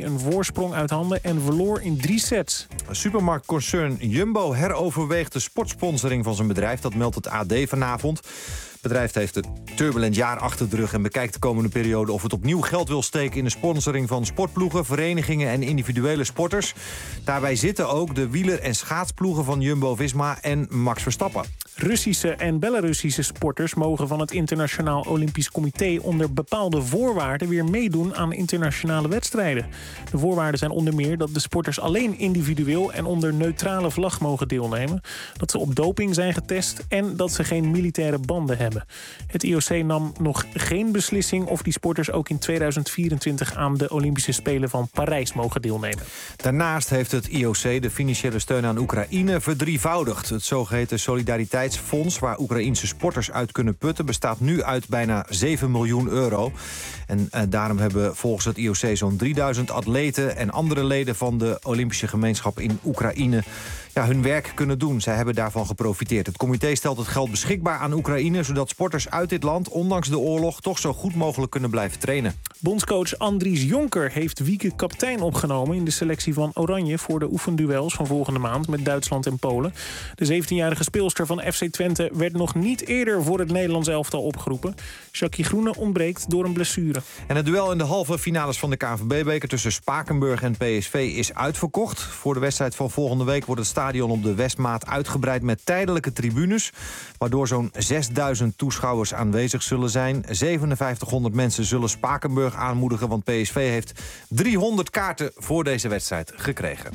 voorsprong uit handen en verloor in drie sets. Supermarktconcern Jumbo heroverweegt de sportsponsoring van zijn bedrijf. Dat meldt het A D vanavond. Het bedrijf heeft een turbulent jaar achter de rug en bekijkt de komende periode of het opnieuw geld wil steken in de sponsoring van sportploegen, verenigingen en individuele sporters. Daarbij zitten ook de wieler- en schaatsploegen van Jumbo-Visma en Max Verstappen. Russische en Belarussische sporters mogen van het Internationaal Olympisch Comité onder bepaalde voorwaarden weer meedoen aan internationale wedstrijden. De voorwaarden zijn onder meer dat de sporters alleen individueel en onder neutrale vlag mogen deelnemen, dat ze op doping zijn getest en dat ze geen militaire banden hebben. Het I O C nam nog geen beslissing of die sporters ook in tweeduizend vierentwintig aan de Olympische Spelen van Parijs mogen deelnemen. Daarnaast heeft het I O C de financiële steun aan Oekraïne verdrievoudigd. Het zogeheten Solidariteitsfonds, waar Oekraïense sporters uit kunnen putten, bestaat nu uit bijna zeven miljoen euro. En eh, daarom hebben volgens het I O C zo'n drieduizend atleten en andere leden van de Olympische gemeenschap in Oekraïne ja, hun werk kunnen doen. Zij hebben daarvan geprofiteerd. Het comité stelt het geld beschikbaar aan Oekraïne, zodat sporters uit dit land, ondanks de oorlog, toch zo goed mogelijk kunnen blijven trainen. Bondscoach Andries Jonker heeft Wieke kaptein opgenomen in de selectie van Oranje voor de oefenduels van volgende maand met Duitsland en Polen. De zeventienjarige speelster van F C Twente werd nog niet eerder voor het Nederlands elftal opgeroepen. Jackie Groene ontbreekt door een blessure. En het duel in de halve finales van de K N V B-beker tussen Spakenburg en P S V is uitverkocht. Voor de wedstrijd van volgende week wordt het stadion op de Westmaat uitgebreid met tijdelijke tribunes, waardoor zo'n zesduizend toeschouwers aanwezig zullen zijn. zevenenvijftighonderd mensen zullen Spakenburg aanmoedigen, want P S V heeft driehonderd kaarten voor deze wedstrijd gekregen.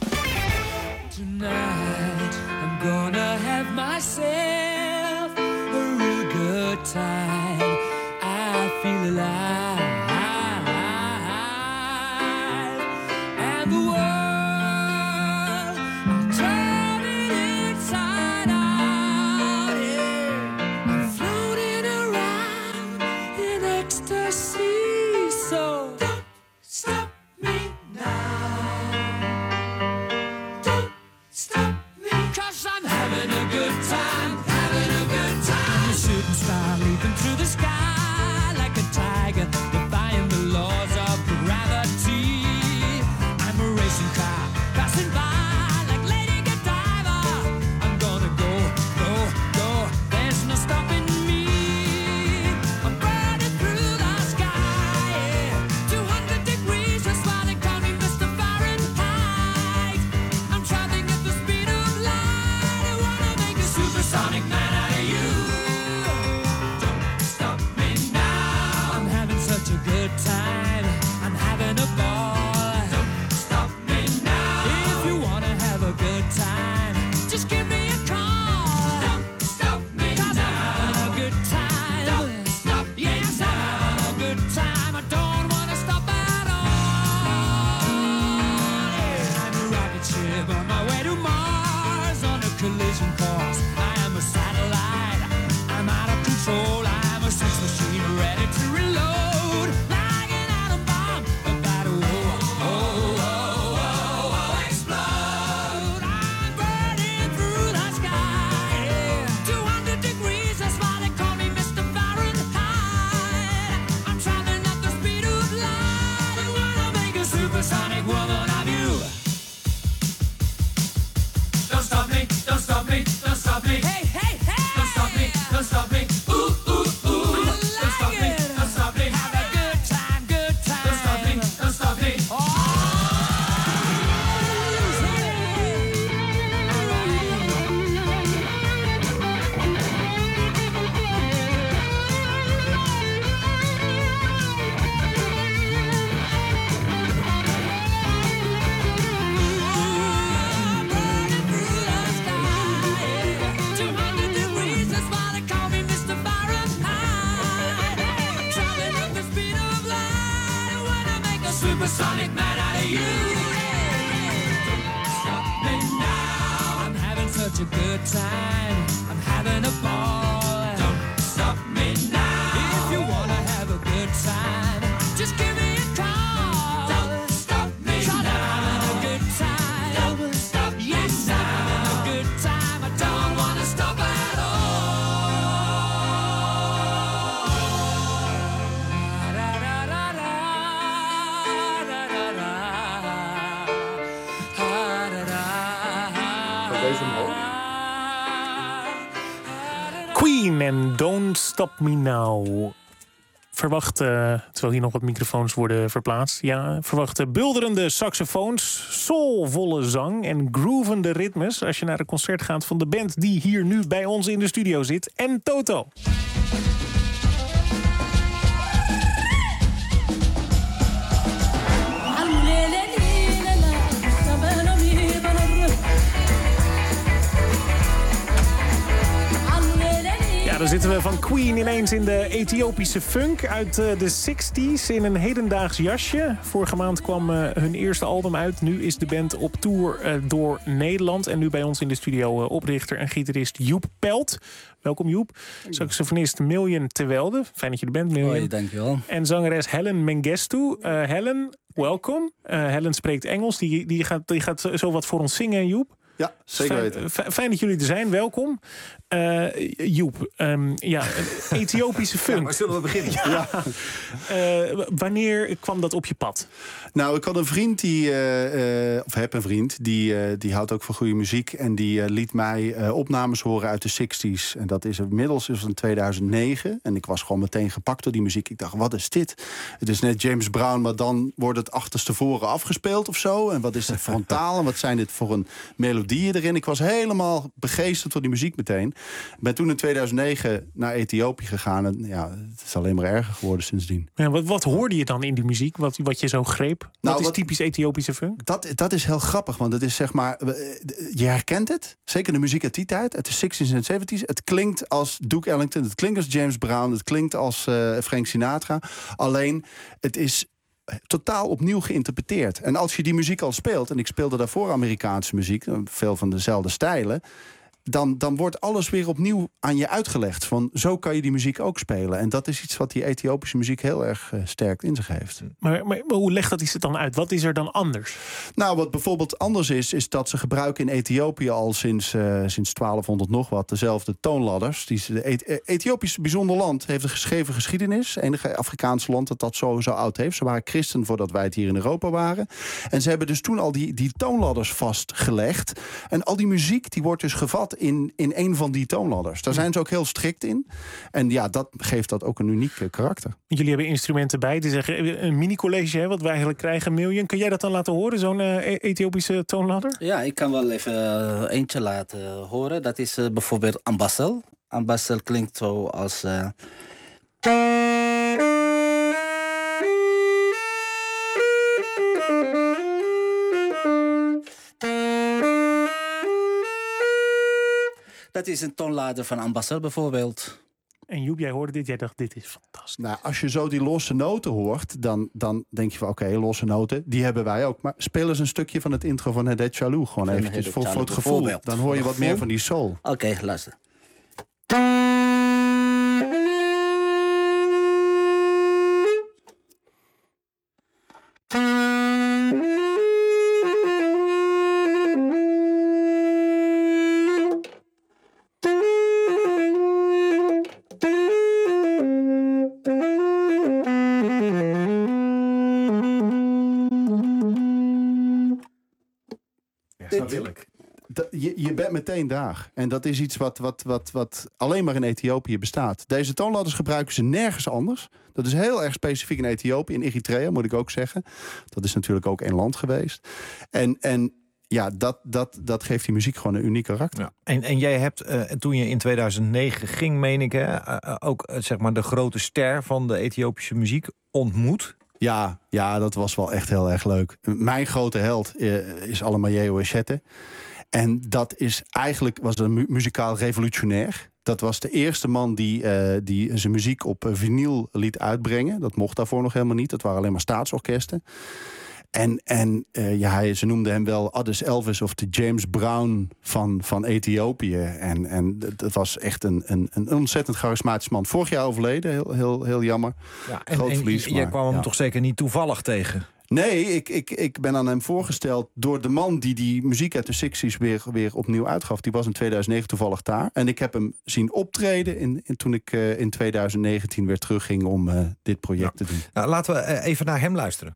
Tonight I'm gonna have myself a real good time. I feel alive. And the world supersonic man out of you. Stop me now. I'm having such a good time. I'm having a ball. Don't stop me now. If you wanna have a good time, just give me a call. Don't stop me now. I'm having a good time. Don't stop me yes, now. I'm having a good time. I don't wanna stop at all. Da, da, da, da, da, da, da. Don't Stop Me Now. Verwacht, uh, terwijl hier nog wat microfoons worden verplaatst... ja, verwacht uh, bulderende saxofoons, soulvolle zang en groovende ritmes... als je naar een concert gaat van de band die hier nu bij ons in de studio zit... en Toto. Dan zitten we van Queen ineens in de Ethiopische funk uit uh, de zestig's in een hedendaags jasje. Vorige maand kwam uh, hun eerste album uit. Nu is de band op tour uh, door Nederland. En nu bij ons in de studio uh, oprichter en gitarist Joep Pelt. Welkom Joep. Saxofonist Million Tewelde. Fijn dat je er bent, Million. Hoi, dankjewel. En zangeres Helen Mengestu. Uh, Helen, welkom. Uh, Helen spreekt Engels. Die, die, gaat, die gaat zo wat voor ons zingen, Joep. Ja, zeker weten. Fijn, fijn dat jullie er zijn, welkom. Uh, Joep, um, ja, Ethiopische funk. Ja, maar zullen we beginnen? Ja. Uh, wanneer kwam dat op je pad? Nou, ik had een vriend, die, uh, uh, of heb een vriend... die, uh, die houdt ook van goede muziek... en die uh, liet mij uh, opnames horen uit de zestig's. En dat is inmiddels is in tweeduizend negen. En ik was gewoon meteen gepakt door die muziek. Ik dacht, wat is dit? Het is net James Brown, maar dan wordt het achterstevoren afgespeeld of zo. En wat is het frontaal? En wat zijn dit voor een melodieën erin? Ik was helemaal begeesterd door die muziek meteen. Ik ben toen in tweeduizend negen naar Ethiopië gegaan. En ja, het is alleen maar erger geworden sindsdien. Ja, wat, wat hoorde je dan in die muziek? Wat, wat je zo greep? Wat nou, is wat, typisch Ethiopische funk? Dat, dat is heel grappig, want het is zeg maar... Je herkent het, zeker de muziek uit die tijd, uit de zestig's en zeventig's. Het klinkt als Duke Ellington, het klinkt als James Brown, het klinkt als uh, Frank Sinatra. Alleen, het is totaal opnieuw geïnterpreteerd. En als je die muziek al speelt, en ik speelde daarvoor Amerikaanse muziek, veel van dezelfde stijlen, Dan, dan wordt alles weer opnieuw aan je uitgelegd. Van zo kan je die muziek ook spelen. En dat is iets wat die Ethiopische muziek heel erg uh, sterk in zich heeft. Maar, maar, maar hoe legt dat iets dan uit? Wat is er dan anders? Nou, wat bijvoorbeeld anders is, is dat ze gebruiken in Ethiopië al sinds, uh, sinds twaalfhonderd nog wat dezelfde toonladders. Die, de Ethiopië is een bijzonder land, heeft een geschreven geschiedenis. Het enige Afrikaanse land dat dat zo, zo oud heeft. Ze waren christen voordat wij het hier in Europa waren. En ze hebben dus toen al die, die toonladders vastgelegd. En al die muziek die wordt dus gevat in, in een van die toonladders. Daar zijn ze ook heel strikt in. En ja, dat geeft dat ook een uniek uh, karakter. Jullie hebben instrumenten bij. Die zeggen een mini-college, hè, wat wij eigenlijk krijgen, Million. Kun jij dat dan laten horen, zo'n uh, Ethiopische toonladder? Ja, ik kan wel even uh, eentje laten horen. Dat is uh, bijvoorbeeld Ambassel. Ambassel klinkt zo als... Uh... Dat is een toonladder van Ambassel bijvoorbeeld. En Joep, jij hoorde dit, jij dacht, dit is fantastisch. Nou, als je zo die losse noten hoort, dan, dan denk je van oké, okay, losse noten, die hebben wij ook. Maar speel eens een stukje van het intro van Hedet Chalou. Gewoon eventjes voor, voor het gevoel. Dan hoor je wat meer van die soul. Oké, okay, luister. Je, je bent meteen daar. En dat is iets wat, wat, wat, wat alleen maar in Ethiopië bestaat. Deze toonladders gebruiken ze nergens anders. Dat is heel erg specifiek in Ethiopië. In Eritrea moet ik ook zeggen. Dat is natuurlijk ook één land geweest. En, en ja, dat, dat, dat geeft die muziek gewoon een uniek karakter. Ja. En, en jij hebt, uh, toen je in tweeduizend negen ging, meen ik, hè, uh, ook uh, zeg maar de grote ster van de Ethiopische muziek ontmoet. Ja, ja, dat was wel echt heel erg leuk. Mijn grote held uh, is Alemayehu Eshete. En dat is eigenlijk, was een mu- muzikaal revolutionair. Dat was de eerste man die, uh, die zijn muziek op uh, vinyl liet uitbrengen. Dat mocht daarvoor nog helemaal niet. Dat waren alleen maar staatsorkesten. En, en uh, ja, hij, ze noemden hem wel Addis Elvis of de James Brown van, van Ethiopië. En, en dat was echt een, een, een ontzettend charismatisch man. Vorig jaar overleden, heel, heel, heel jammer. Ja, en, Groot verlies. En jij kwam hem ja. toch zeker niet toevallig tegen? Nee, ik, ik, ik ben aan hem voorgesteld door de man die die muziek uit de zestig's weer, weer opnieuw uitgaf. Die was in tweeduizend negen toevallig daar. En ik heb hem zien optreden in, in, toen ik uh, in tweeduizend negentien weer terugging om uh, dit project ja. te doen. Nou, laten we uh, even naar hem luisteren.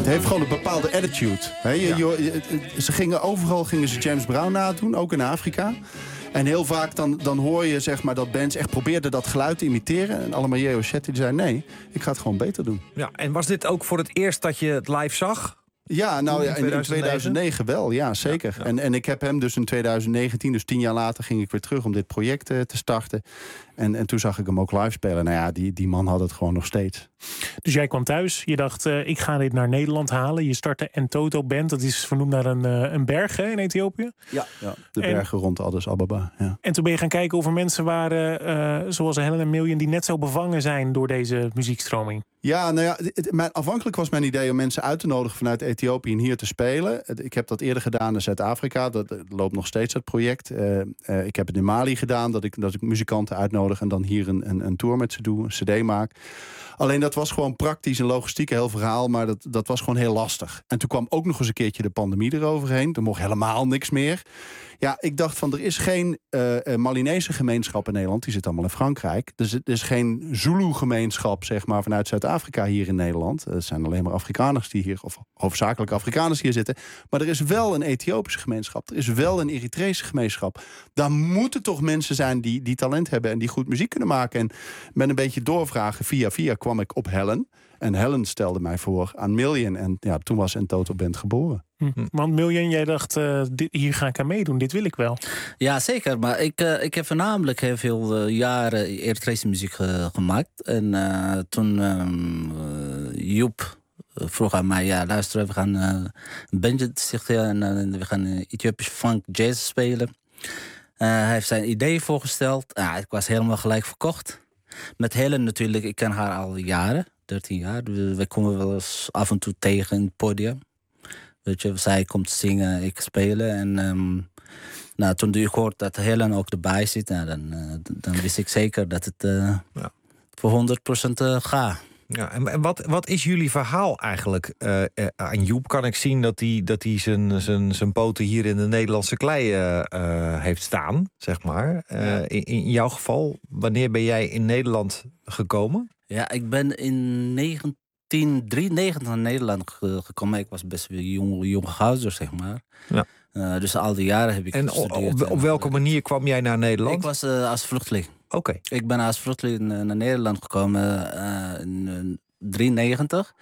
Het heeft gewoon een bepaalde attitude. He, je, ja. je, je, ze gingen overal gingen ze James Brown nadoen, ook in Afrika. En heel vaak dan, dan hoor je zeg maar, dat bands echt probeerden dat geluid te imiteren. En allemaal J O Shetty die zei nee, ik ga het gewoon beter doen. Ja, en was dit ook voor het eerst dat je het live zag? Ja, nou ja, in, in tweeduizend negen wel, ja, zeker. Ja, ja. En, en ik heb hem dus in twintig negentien, dus tien jaar later, ging ik weer terug om dit project uh, te starten. En, en toen zag ik hem ook live spelen. Nou ja, die, die man had het gewoon nog steeds. Dus jij kwam thuis, je dacht, uh, ik ga dit naar Nederland halen. Je startte Entoto Band, dat is vernoemd naar een, uh, een berg hè, in Ethiopië. Ja, ja de bergen en, rond Addis Ababa. Ja. En toen ben je gaan kijken of er mensen waren, uh, zoals Helen en Million, die net zo bevangen zijn door deze muziekstroming. Ja, nou ja, het, mijn, afhankelijk was mijn idee om mensen uit te nodigen vanuit Ethiopië en hier te spelen. Ik heb dat eerder gedaan in Zuid-Afrika. Dat, dat loopt nog steeds, dat project. Uh, uh, ik heb het in Mali gedaan, dat ik, dat ik muzikanten uitnodig en dan hier een, een, een tour met ze doe, een cd maak. Alleen dat was gewoon praktisch en logistiek een heel verhaal, maar dat, dat was gewoon heel lastig. En toen kwam ook nog eens een keertje de pandemie eroverheen. Er mocht helemaal niks meer. Ja, ik dacht van, er is geen uh, Malinese gemeenschap in Nederland. Die zit allemaal in Frankrijk. Dus er is geen Zulu-gemeenschap, zeg maar, vanuit Zuid-Afrika hier in Nederland. Het zijn alleen maar Afrikaners die hier, of hoofdzakelijk Afrikaners hier zitten. Maar er is wel een Ethiopische gemeenschap. Er is wel een Eritrese gemeenschap. Daar moeten toch mensen zijn die, die talent hebben en die goed muziek kunnen maken. En met een beetje doorvragen, via via kwam ik op Helen. En Helen stelde mij voor aan Million. En ja, toen was Entoto Band geboren. Hm. Want Million, jij dacht, uh, dit, hier ga ik aan meedoen. Dit wil ik wel. Ja, zeker. Maar ik, uh, ik heb voornamelijk heel veel uh, jaren Eritrese muziek uh, gemaakt. En uh, toen um, uh, Joep uh, vroeg aan mij, ja, luister, we gaan uh, een bandje stichten en uh, we gaan uh, Ethiopische funk jazz spelen. Uh, hij heeft zijn idee voorgesteld. Uh, ik was helemaal gelijk verkocht. Met Helen natuurlijk, ik ken haar al jaren. dertien jaar. We, we komen wel eens af en toe tegen in het podium. Weet je, zij komt zingen, ik spelen. En um, nou, toen ik hoorde dat Helen ook erbij zit, nou, dan, uh, dan wist ik zeker dat het uh, ja. voor honderd procent uh, gaat. Ja, en wat, wat is jullie verhaal eigenlijk? Uh, uh, aan Joep kan ik zien dat hij dat hij zijn, zijn, zijn poten hier in de Nederlandse klei uh, uh, heeft staan, zeg maar. Uh, ja. in, in jouw geval, wanneer ben jij in Nederland gekomen? Ja, ik ben in negentien drieënnegentig naar Nederland gekomen. Ik was best wel jong, jong gouder, zeg maar. Ja. Uh, dus al die jaren heb ik en gestudeerd. En op, op welke manier kwam jij naar Nederland? Ik was uh, als vluchteling. Oké. Okay. Ik ben als vluchteling naar Nederland gekomen uh, in negentien drieënnegentig.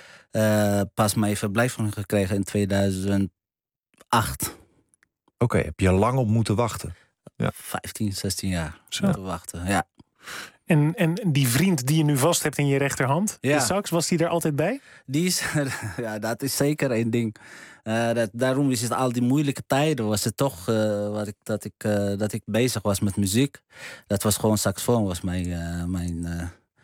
Uh, pas mijn verblijfsvergunning gekregen in tweeduizend acht. Oké, okay, heb je lang op moeten wachten? Ja. vijftien, zestien jaar Zo. moeten wachten, ja. En, en die vriend die je nu vast hebt in je rechterhand, ja. de sax, was die er altijd bij? Die is, ja, dat is zeker één ding. Uh, dat, daarom is het al die moeilijke tijden, was het toch uh, wat ik, dat, ik, uh, dat ik bezig was met muziek. Dat was gewoon saxofoon, was mijn, uh, mijn, uh,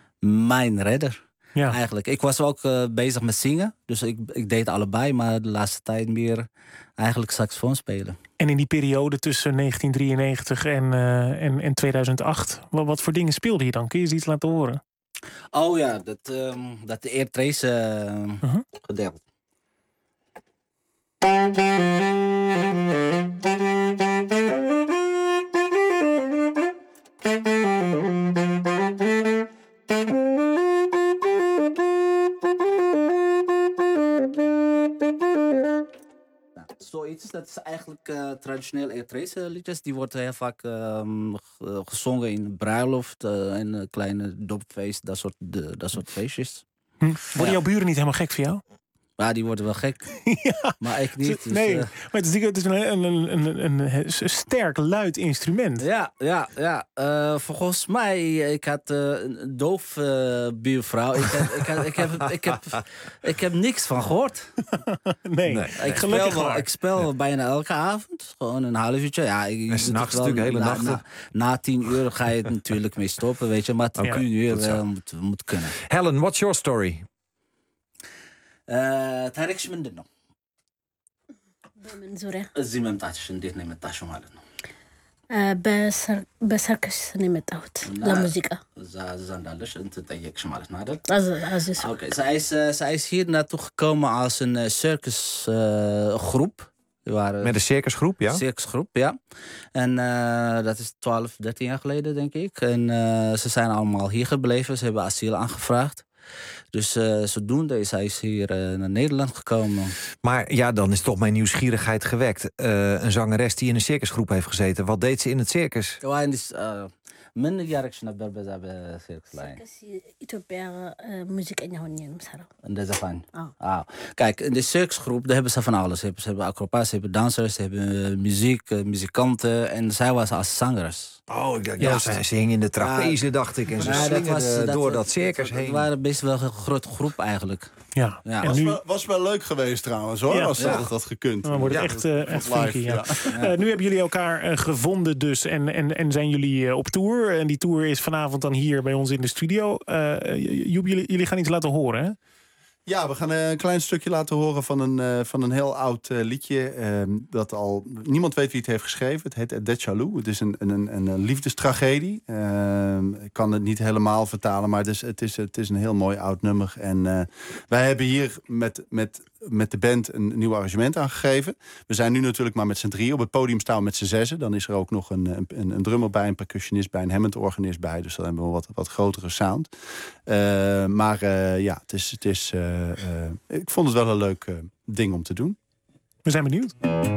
mijn redder. Ja. Eigenlijk. Ik was ook uh, bezig met zingen, dus ik, ik deed allebei, maar de laatste tijd meer eigenlijk saxofoon spelen. En in die periode tussen negentien drieënnegentig en, uh, en, en tweeduizend acht, wat, wat voor dingen speelde je dan? Kun je eens iets laten horen? Oh ja, dat, um, dat de Eritrese uh, uh-huh. gedeelte. Zoiets, dat is eigenlijk uh, traditioneel Eritrese liedjes. Die worden heel vaak uh, gezongen in bruiloft uh, en uh, kleine dopfeest, dat soort, de, dat soort feestjes. Hm. Worden ja. jouw buren niet helemaal gek voor jou? Ja, die worden wel gek. Ja. Maar ik niet. Dus, nee, uh... maar het is, het is een, een, een, een, een sterk, luid instrument. Ja, ja, ja. Uh, volgens mij, ik had uh, een doof uh, buurvrouw. Ik heb, ik, heb, ik, heb, ik, heb, ik heb niks van gehoord. nee, nee. Ik speel, wel, ik speel ja. bijna elke avond. Gewoon een half uurtje. Ja, ik, en s'nachts natuurlijk hele na, nachten. Na, na tien uur ga je het natuurlijk mee stoppen, weet je. Maar tien okay. uur uh, moet, moet kunnen. Helen, what's your story? ታሪክሽ ምንድን ነው? በምን ዙሪያ? እዚህ መምጣትሽ እንዴት ነው የመጣሽው ማለት ነው? በሰርከስ ነው የመጣሁት ለሙዚቃ። እዛ እዛ እንዳለሽ እንትን ጠየቅሽ ማለት ነው አይደል? አዚስ Oké, zij is zij is hier naartoe gekomen als een circus uh, groep. Waren, Met een circusgroep, ja? Circusgroep, ja. En uh, dat is twaalf, dertien jaar geleden, denk ik. En uh, ze zijn allemaal hier gebleven. Ze hebben asiel aangevraagd. Dus uh, zodoende is hij hier uh, naar Nederland gekomen. Maar ja, dan is toch mijn nieuwsgierigheid gewekt. Uh, een zangeres die in een circusgroep heeft gezeten. Wat deed ze in het circus? ምን እያረግሽ ነበር በዛ በሲርክስ ላይ? ኢትዮጵያ ሙዚቀኛ ሆኜ ነው የምሰራው። እንደ ዘፋኝ? አዎ። Kijk, in de circusgroep daar hebben ze van alles. Ze hebben, ze hebben acrobaten, ze hebben dansers, ze hebben muziek, muzikanten. En zij was als zangers. Oh, ik dacht, ja, ze, ze hing in de trapeze, ja, dacht ik. En ze ja, slingerde dat door dat, dat circus dat, heen. Het waren best wel een grote groep eigenlijk. Ja. ja. Was, nu... wel, was wel leuk geweest trouwens, hoor. Ja. Als ja. dat had gekund. Dan wordt het ja. echt, uh, echt funky, ja. ja. ja. Uh, nu hebben jullie elkaar uh, gevonden dus. En, en, en zijn jullie uh, op tour. En die tour is vanavond dan hier bij ons in de studio. Uh, Joep, jullie, jullie gaan iets laten horen, hè? Ja, we gaan een klein stukje laten horen van een, uh, van een heel oud uh, liedje. Uh, dat al niemand weet wie het heeft geschreven. Het heet Des Jaloux. Het is een, een, een, een liefdestragedie. Uh, ik kan het niet helemaal vertalen, maar het is, het is, het is een heel mooi oud nummer. En uh, wij hebben hier met, met, met de band een nieuw arrangement aangegeven. We zijn nu natuurlijk maar met z'n drieën. Op het podium staan we met z'n zessen. Dan is er ook nog een, een, een drummer bij, een percussionist bij, een Hammond-organist bij. Dus dan hebben we een wat, wat grotere sound. Uh, maar uh, ja, het is... Het is uh, Uh, uh, ik vond het wel een leuk uh, ding om te doen. We zijn benieuwd.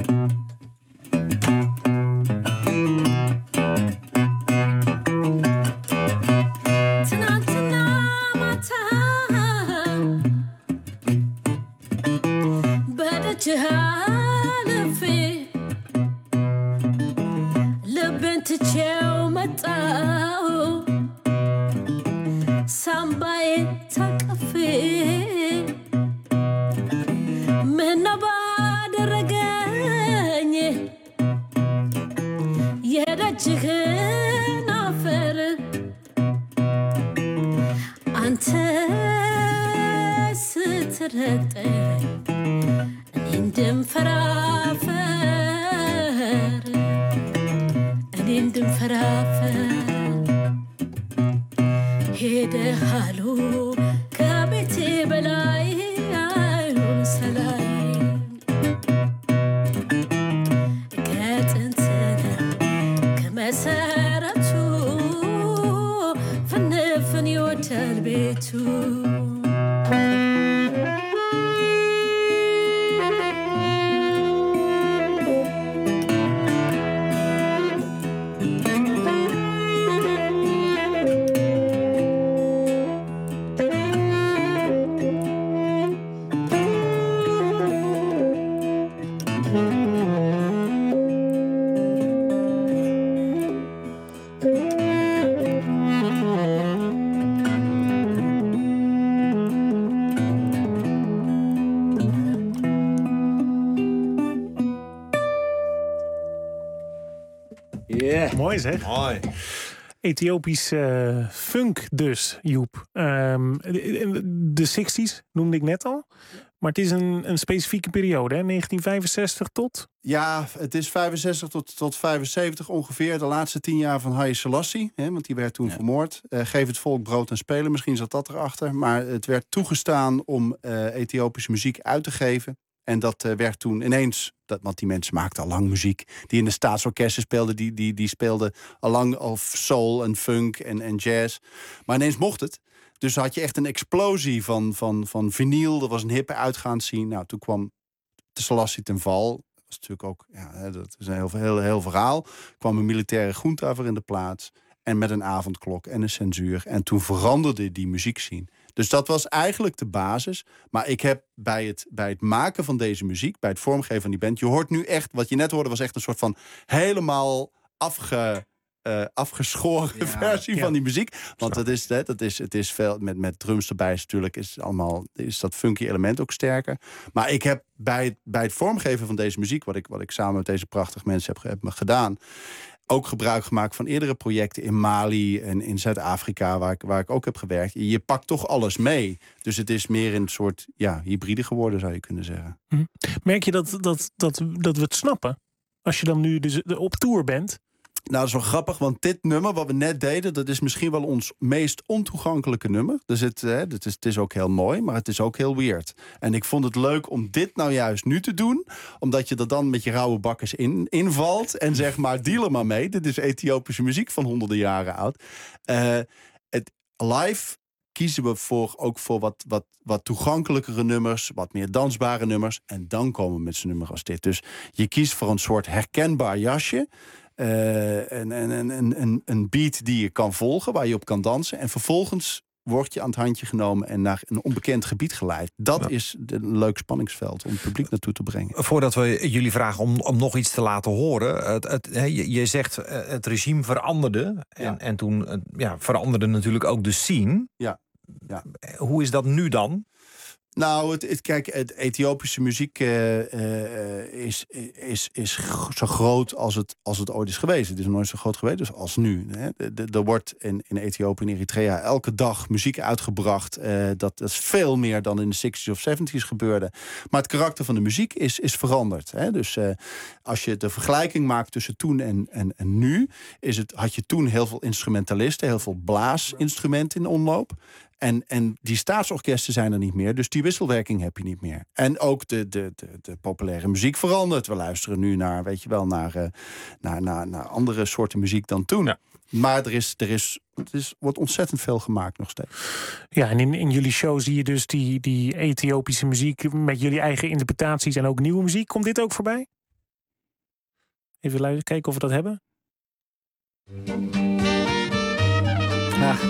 Mooi zeg. Mooi. Ethiopisch uh, funk dus, Joep. Um, de, de zestig's noemde ik net al. Maar het is een, een specifieke periode, hè? negentien vijfenzestig tot? Ja, het is vijfenzestig tot, tot vijfenzeventig ongeveer. De laatste tien jaar van Haile Selassie. Hè, want die werd toen ja. vermoord. Uh, geef het volk brood en spelen. Misschien zat dat erachter. Maar het werd toegestaan om uh, Ethiopische muziek uit te geven. En dat uh, werd toen ineens, dat, want die mensen maakten al lang muziek. Die in de staatsorkesten speelden, die, die, die speelden al lang of soul en funk en, en jazz. Maar ineens mocht het. Dus had je echt een explosie van, van, van vinyl. Er was een hippe uitgaansscene. Nou, toen kwam de Selassie ten val. Dat was natuurlijk ook, ja, dat is een heel, heel, heel verhaal. Er kwam een militaire junta voor in de plaats. En met een avondklok en een censuur. En toen veranderde die muziekscene. Dus dat was eigenlijk de basis. Maar ik heb bij het, bij het maken van deze muziek, bij het vormgeven van die band, je hoort nu echt, wat je net hoorde was echt een soort van helemaal afge... Uh, afgeschoren ja, versie ja. van die muziek. Want dat is, dat is, het is veel met, met drums erbij is natuurlijk is allemaal is dat funky element ook sterker. Maar ik heb bij het, bij het vormgeven van deze muziek, wat ik, wat ik samen met deze prachtige mensen heb, heb gedaan, ook gebruik gemaakt van eerdere projecten in Mali en in Zuid-Afrika, waar ik, waar ik ook heb gewerkt. Je pakt toch alles mee. Dus het is meer een soort ja, hybride geworden, zou je kunnen zeggen. Hm. Merk je dat, dat, dat, dat we het snappen? Als je dan nu dus op tour bent? Nou, dat is wel grappig, want dit nummer wat we net deden, dat is misschien wel ons meest ontoegankelijke nummer. Dus het, hè, het, is, het is ook heel mooi, maar het is ook heel weird. En ik vond het leuk om dit nou juist nu te doen, omdat je er dan met je rauwe bakkers in, invalt en zeg maar, deal er maar mee. Dit is Ethiopische muziek van honderden jaren oud. Uh, het live kiezen we voor, ook voor wat, wat, wat toegankelijkere nummers, wat meer dansbare nummers. En dan komen we met zo'n nummer als dit. Dus je kiest voor een soort herkenbaar jasje. Uh, een, een, een, een, een beat die je kan volgen, waar je op kan dansen. En vervolgens word je aan het handje genomen en naar een onbekend gebied geleid. Dat ja. is een leuk spanningsveld om het publiek naartoe te brengen. Voordat we jullie vragen om, om nog iets te laten horen. Het, het, je, je zegt het regime veranderde. En, ja. en toen ja, veranderde natuurlijk ook de scene. Ja. Ja. Hoe is dat nu dan? Nou, het, het, kijk, het Ethiopische muziek uh, uh, is, is, is zo groot als het, als het ooit is geweest. Het is nooit zo groot geweest als nu. Hè. Er wordt in, in Ethiopië en Eritrea elke dag muziek uitgebracht. Uh, dat, dat is veel meer dan in de zestig's of zeventig's gebeurde. Maar het karakter van de muziek is, is veranderd. Hè. Dus uh, als je de vergelijking maakt tussen toen en, en, en nu, is het, had je toen heel veel instrumentalisten, heel veel blaasinstrumenten in omloop. En, en die staatsorkesten zijn er niet meer, dus die wisselwerking heb je niet meer. En ook de, de, de, de populaire muziek verandert. We luisteren nu naar, weet je wel, naar, uh, naar, naar, naar andere soorten muziek dan toen. Ja. Maar er is, er is, er is, wordt ontzettend veel gemaakt nog steeds. Ja, en in, in jullie show zie je dus die, die Ethiopische muziek met jullie eigen interpretaties en ook nieuwe muziek. Komt dit ook voorbij? Even luisteren, kijken of we dat hebben. Ah.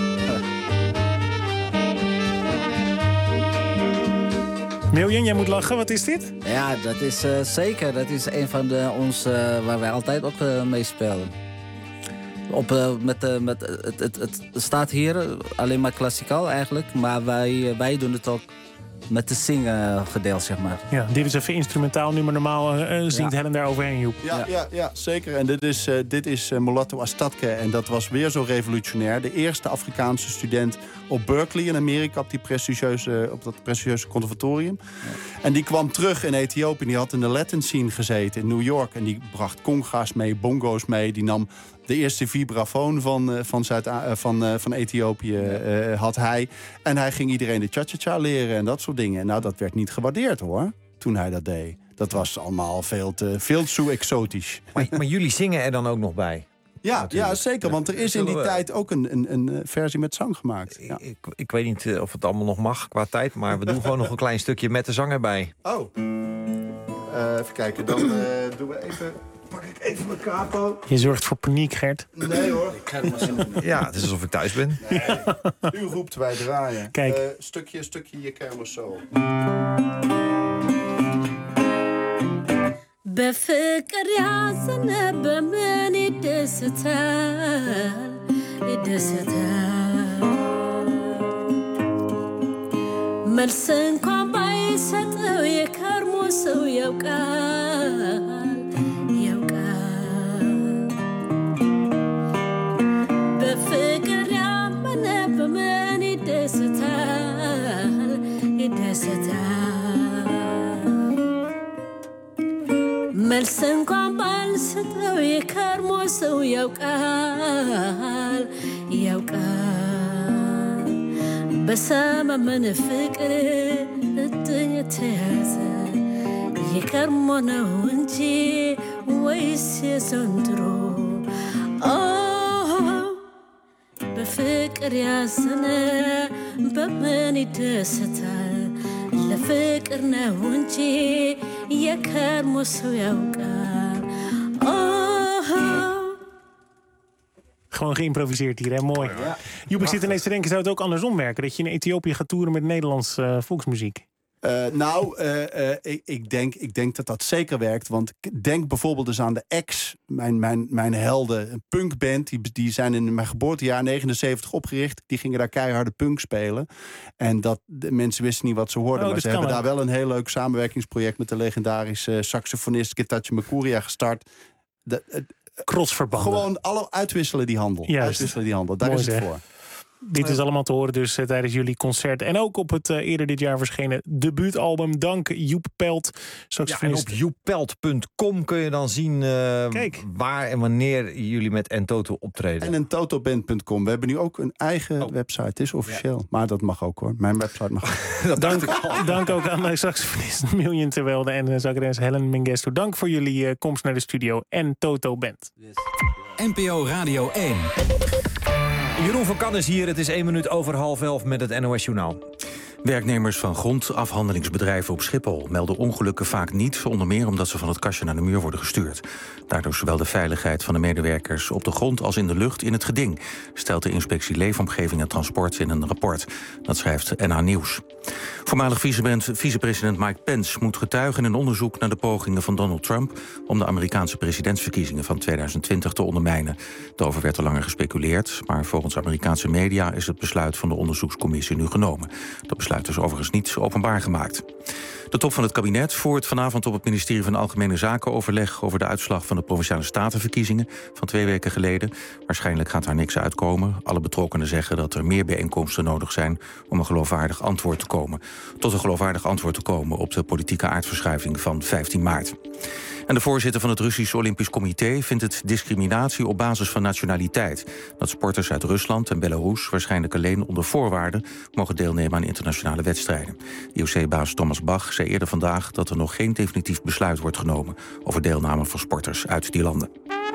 Miljan, jij moet lachen. Wat is dit? Ja, dat is uh, zeker. Dat is een van de ons uh, waar wij altijd ook uh, mee spelen. Op, uh, met, uh, met, uh, het, het, het staat hier alleen maar klassikaal eigenlijk. Maar wij, uh, wij doen het ook met de zingen gedeeld, zeg maar. Ja, dit is even instrumentaal nummer. Normaal uh, zingt ja. Helen daar overheen, Joep. Ja, ja. ja, ja zeker. En dit is, uh, dit is uh, Mulatu Astatke. En dat was weer zo revolutionair. De eerste Afrikaanse student op Berkeley in Amerika, op, die prestigieuze, op dat prestigieuze conservatorium. Ja. En die kwam terug in Ethiopië. Die had in de Latin scene gezeten in New York. En die bracht conga's mee, bongo's mee. Die nam de eerste vibrafoon van, van, Zuid van, van Ethiopië ja. uh, had hij. En hij ging iedereen de cha-cha-cha leren en dat soort dingen. Nou, dat werd niet gewaardeerd, hoor, toen hij dat deed. Dat was allemaal veel te, veel te exotisch. Maar, maar jullie zingen er dan ook nog bij? Ja, ja, zeker, want er is in die tijd ook een, een, een versie met zang gemaakt. Ja. Ik, ik weet niet of het allemaal nog mag qua tijd, maar we doen gewoon nog een klein stukje met de zang erbij. Oh, uh, even kijken, dan uh, doen we even... Pak ik even mijn capo. Je zorgt voor paniek, Gert. Nee hoor. Ja, het is alsof ik thuis ben. Nee, u roept, wij draaien. Kijk. Uh, stukje, stukje je kermosol. በፍቅር ያዘነ በምን ይደሰታል ይደሰታል መልስ እንኳን ባይሰጠው የከርሞ ሰው ያውቃል ያውቃል በፍቅር ያመነ በምን ይደሰታል ይደሰታል መልስ እንኳን ባልሰጠው የከርሞ ሰው ያውቃል ያውቃል በሰመመን ፍቅር የተያዘ የከርሞ ነው እንጂ ወይስ የዘንድሮ በፍቅር ያዘነ በምን ይደሰታል ለፍቅር ነው እንጂ የከርሞ ሰው ያውቃል Gewoon geïmproviseerd hier, hè? Mooi. Ja. Joep, ik zit ineens te denken, zou het ook andersom werken? Dat je in Ethiopië gaat toeren met Nederlands uh, volksmuziek? Uh, nou, uh, uh, ik, ik, denk, ik denk dat dat zeker werkt. Want denk bijvoorbeeld eens aan de X, mijn, mijn, mijn helden, een punkband. Die, die zijn in mijn geboortejaar negenenzeventig opgericht. Die gingen daar keiharde punk spelen. En dat, de mensen wisten niet wat ze hoorden. Oh, maar ze hebben daar wel een heel leuk samenwerkingsproject met de legendarische saxofonist Getachew Makuria gestart. De, uh, Crossverbanden. Gewoon alle uitwisselen die handel. Juist. Uitwisselen die handel. Daar Mooi is het zeg. voor. Dit is allemaal te horen dus uh, tijdens jullie concert. En ook op het uh, eerder dit jaar verschenen debuutalbum. Dank Joep Pelt. Ja, en op joep pelt punt com kun je dan zien uh, waar en wanneer jullie met Entoto optreden. En entotoband punt com. We hebben nu ook een eigen oh. website. Het is officieel. Ja. Maar dat mag ook, hoor. Mijn website mag. dank, dank ook aan de saxofonist Miljan Terwelde en de zangeres Helen Mengistu. Dank voor jullie uh, komst naar de studio. Entoto Band. N P O Radio één. Jeroen van Kan is hier. Het is één minuut over half elf met het N O S-journaal. Werknemers van grondafhandelingsbedrijven op Schiphol melden ongelukken vaak niet, onder meer omdat ze van het kastje naar de muur worden gestuurd. Daardoor is zowel de veiligheid van de medewerkers op de grond als in de lucht in het geding, stelt de inspectie Leefomgeving en Transport in een rapport. Dat schrijft N H Nieuws. Voormalig vicepresident Mike Pence moet getuigen in een onderzoek naar de pogingen van Donald Trump om de Amerikaanse presidentsverkiezingen van tweeduizend twintig te ondermijnen. Daarover werd al langer gespeculeerd, maar volgens Amerikaanse media is het besluit van de onderzoekscommissie nu genomen. Dat besluit is overigens niet openbaar gemaakt. De top van het kabinet voert vanavond op het ministerie van Algemene Zaken overleg over de uitslag van de Provinciale Statenverkiezingen van twee weken geleden. Waarschijnlijk gaat daar niks uitkomen. Alle betrokkenen zeggen dat er meer bijeenkomsten nodig zijn om een geloofwaardig antwoord te komen. Tot een geloofwaardig antwoord te komen op de politieke aardverschuiving van vijftien maart. En de voorzitter van het Russisch Olympisch Comité vindt het discriminatie op basis van nationaliteit. Dat sporters uit Rusland en Belarus waarschijnlijk alleen onder voorwaarden mogen deelnemen aan internationale wedstrijden. I O C-baas Thomas Bach zei eerder vandaag dat er nog geen definitief besluit wordt genomen over deelname van sporters uit die landen.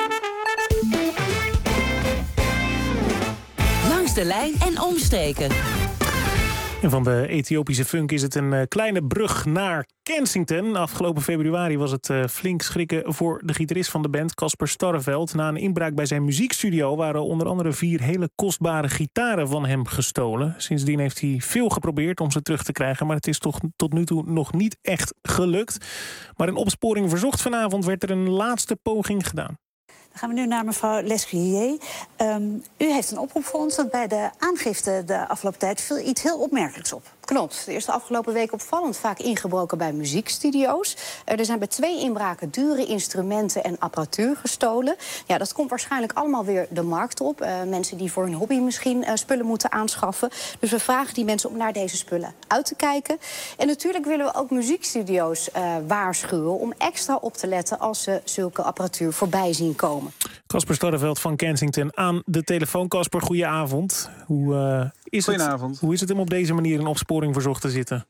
Langs de lijn en omstreken. En van de Ethiopische funk is het een uh, kleine brug naar Kensington. Afgelopen februari was het uh, flink schrikken voor de gitarist van de band, Casper Starreveld. Na een inbraak bij zijn muziekstudio waren onder andere vier hele kostbare gitaren van hem gestolen. Sindsdien heeft hij veel geprobeerd om ze terug te krijgen, maar het is toch tot nu toe nog niet echt gelukt. Maar in Opsporing Verzocht vanavond werd er een laatste poging gedaan. Dan gaan we nu naar mevrouw Lescuyer. Um, u heeft een oproep voor ons, want bij de aangifte de afgelopen tijd viel iets heel opmerkelijks op. Klopt. Er is de afgelopen week opvallend vaak ingebroken bij muziekstudio's. Er zijn bij twee inbraken dure instrumenten en apparatuur gestolen. Ja, dat komt waarschijnlijk allemaal weer de markt op. Uh, mensen die voor hun hobby misschien uh, spullen moeten aanschaffen. Dus we vragen die mensen om naar deze spullen uit te kijken. En natuurlijk willen we ook muziekstudio's uh, waarschuwen om extra op te letten als ze zulke apparatuur voorbij zien komen. Casper Starreveld van Kensington aan de telefoon. Casper, goedenavond. Hoe, uh, is Goedenavond. Het, hoe is het om op deze manier in Opsporing Verzocht te zitten?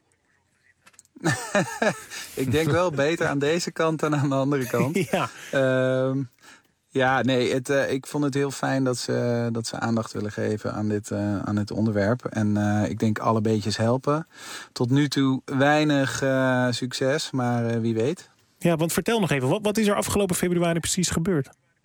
Ik denk wel beter aan deze kant dan aan de andere kant. Ja, uh, ja nee, het, uh, ik vond het heel fijn dat ze, dat ze aandacht willen geven aan dit, uh, aan dit onderwerp. En uh, ik denk alle beetjes helpen. Tot nu toe weinig uh, succes, maar uh, wie weet. Ja, want vertel nog even, wat, wat is er afgelopen februari precies gebeurd?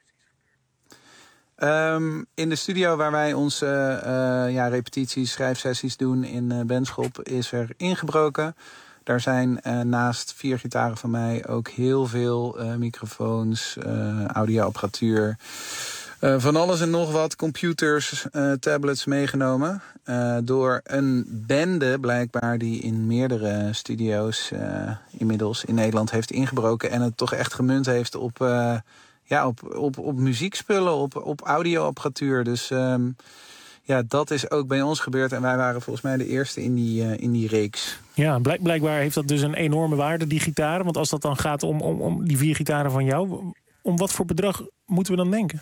Um, in de studio waar wij onze uh, ja, repetities, schrijfsessies doen in uh, Benschop is er ingebroken. Daar zijn uh, naast vier gitaren van mij ook heel veel uh, microfoons, uh, audioapparatuur, uh, van alles en nog wat, computers, uh, tablets meegenomen. Uh, door een bende blijkbaar die in meerdere studio's uh, inmiddels in Nederland heeft ingebroken en het toch echt gemunt heeft op... Uh, Ja, op, op, op muziekspullen, op, op audioapparatuur. Dus um, ja, dat is ook bij ons gebeurd. En wij waren volgens mij de eerste in die, uh, in die reeks. Ja, blijk, blijkbaar heeft dat dus een enorme waarde, die gitaren. Want als dat dan gaat om, om, om die vier gitaren van jou, om wat voor bedrag moeten we dan denken?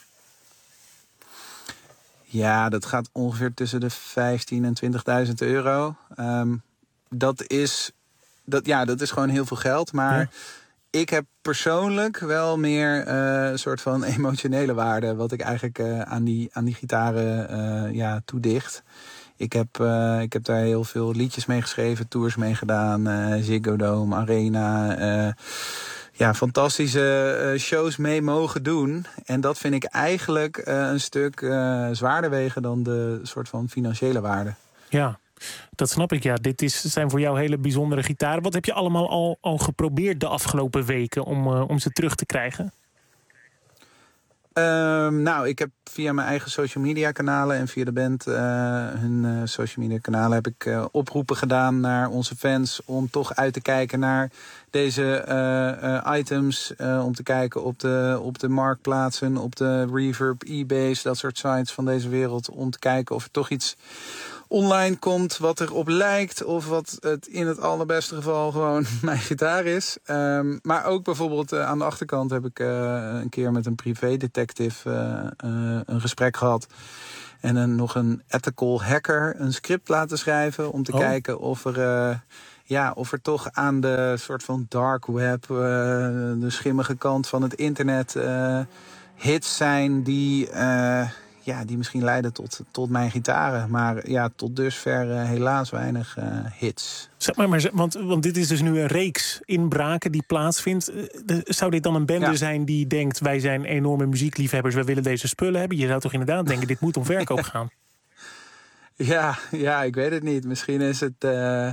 Ja, dat gaat ongeveer tussen de vijftienduizend en twintigduizend euro. Um, dat, is, dat, ja, dat is gewoon heel veel geld, maar... Ja. Ik heb persoonlijk wel meer een uh, soort van emotionele waarde... wat ik eigenlijk uh, aan, die, aan die gitaren uh, ja, toedicht. Ik heb, uh, ik heb daar heel veel liedjes mee geschreven, tours mee gedaan. Uh, Ziggo Dome, Arena. Uh, ja, fantastische uh, shows mee mogen doen. En dat vind ik eigenlijk uh, een stuk uh, zwaarder wegen... dan de soort van financiële waarde. Ja. Dat snap ik, ja. Dit is, zijn voor jou hele bijzondere gitaren. Wat heb je allemaal al, al geprobeerd de afgelopen weken om, uh, om ze terug te krijgen? Um, nou, ik heb via mijn eigen social media kanalen en via de band uh, hun uh, social media kanalen heb ik uh, oproepen gedaan naar onze fans om toch uit te kijken naar deze uh, uh, items. Uh, om te kijken op de, op de marktplaatsen, op de Reverb, eBay's, dat soort sites van deze wereld. Om te kijken of er toch iets online komt wat erop lijkt, of wat het in het allerbeste geval gewoon mijn gitaar is. Um, maar ook bijvoorbeeld uh, aan de achterkant heb ik uh, een keer met een privédetective uh, uh, een gesprek gehad. En een, nog een ethical hacker een script laten schrijven om te oh. kijken of er, uh, ja, of er toch aan de soort van dark web, uh, de schimmige kant van het internet, uh, hits zijn die... Uh, ja, die misschien leiden tot, tot mijn gitaren. Maar ja, tot dusver uh, helaas weinig uh, hits. Zeg maar, maar, want, want dit is dus nu een reeks inbraken die plaatsvindt. Zou dit dan een bende ja. zijn die denkt... wij zijn enorme muziekliefhebbers, we willen deze spullen hebben? Je zou toch inderdaad denken, dit moet om verkoop gaan? Ja, ja, ik weet het niet. Misschien is het... Uh,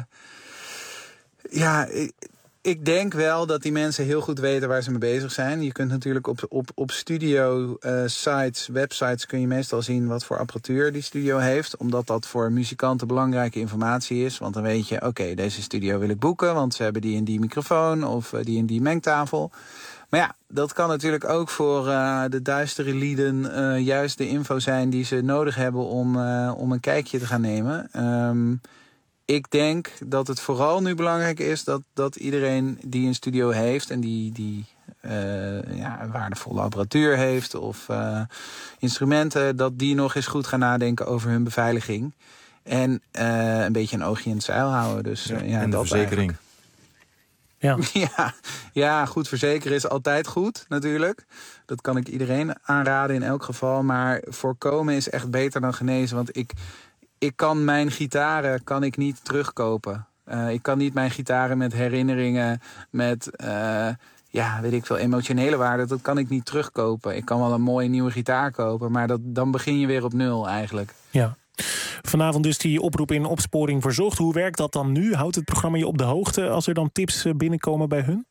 ja... Ik, Ik denk wel dat die mensen heel goed weten waar ze mee bezig zijn. Je kunt natuurlijk op, op, op studio uh, sites, websites... kun je meestal zien wat voor apparatuur die studio heeft. Omdat dat voor muzikanten belangrijke informatie is. Want dan weet je, oké, okay, deze studio wil ik boeken... want ze hebben die en die microfoon of uh, die en die mengtafel. Maar ja, dat kan natuurlijk ook voor uh, de duistere lieden... Uh, juist de info zijn die ze nodig hebben om, uh, om een kijkje te gaan nemen... Um, Ik denk dat het vooral nu belangrijk is dat, dat iedereen die een studio heeft... en die, die uh, ja, een waardevolle apparatuur heeft of uh, instrumenten... dat die nog eens goed gaan nadenken over hun beveiliging. En uh, een beetje een oogje in het zeil houden. Dus, ja, uh, ja, en de dat verzekering. Ja. ja, ja, goed verzekeren is altijd goed natuurlijk. Dat kan ik iedereen aanraden in elk geval. Maar voorkomen is echt beter dan genezen. Want ik... Ik kan mijn gitaren kan ik niet terugkopen. Uh, ik kan niet mijn gitaren met herinneringen, met uh, ja, weet ik veel, emotionele waarde. Dat kan ik niet terugkopen. Ik kan wel een mooie nieuwe gitaar kopen, maar dat, dan begin je weer op nul eigenlijk. Ja. Vanavond dus die oproep in Opsporing Verzocht. Hoe werkt dat dan nu? Houdt het programma je op de hoogte als er dan tips binnenkomen bij hun?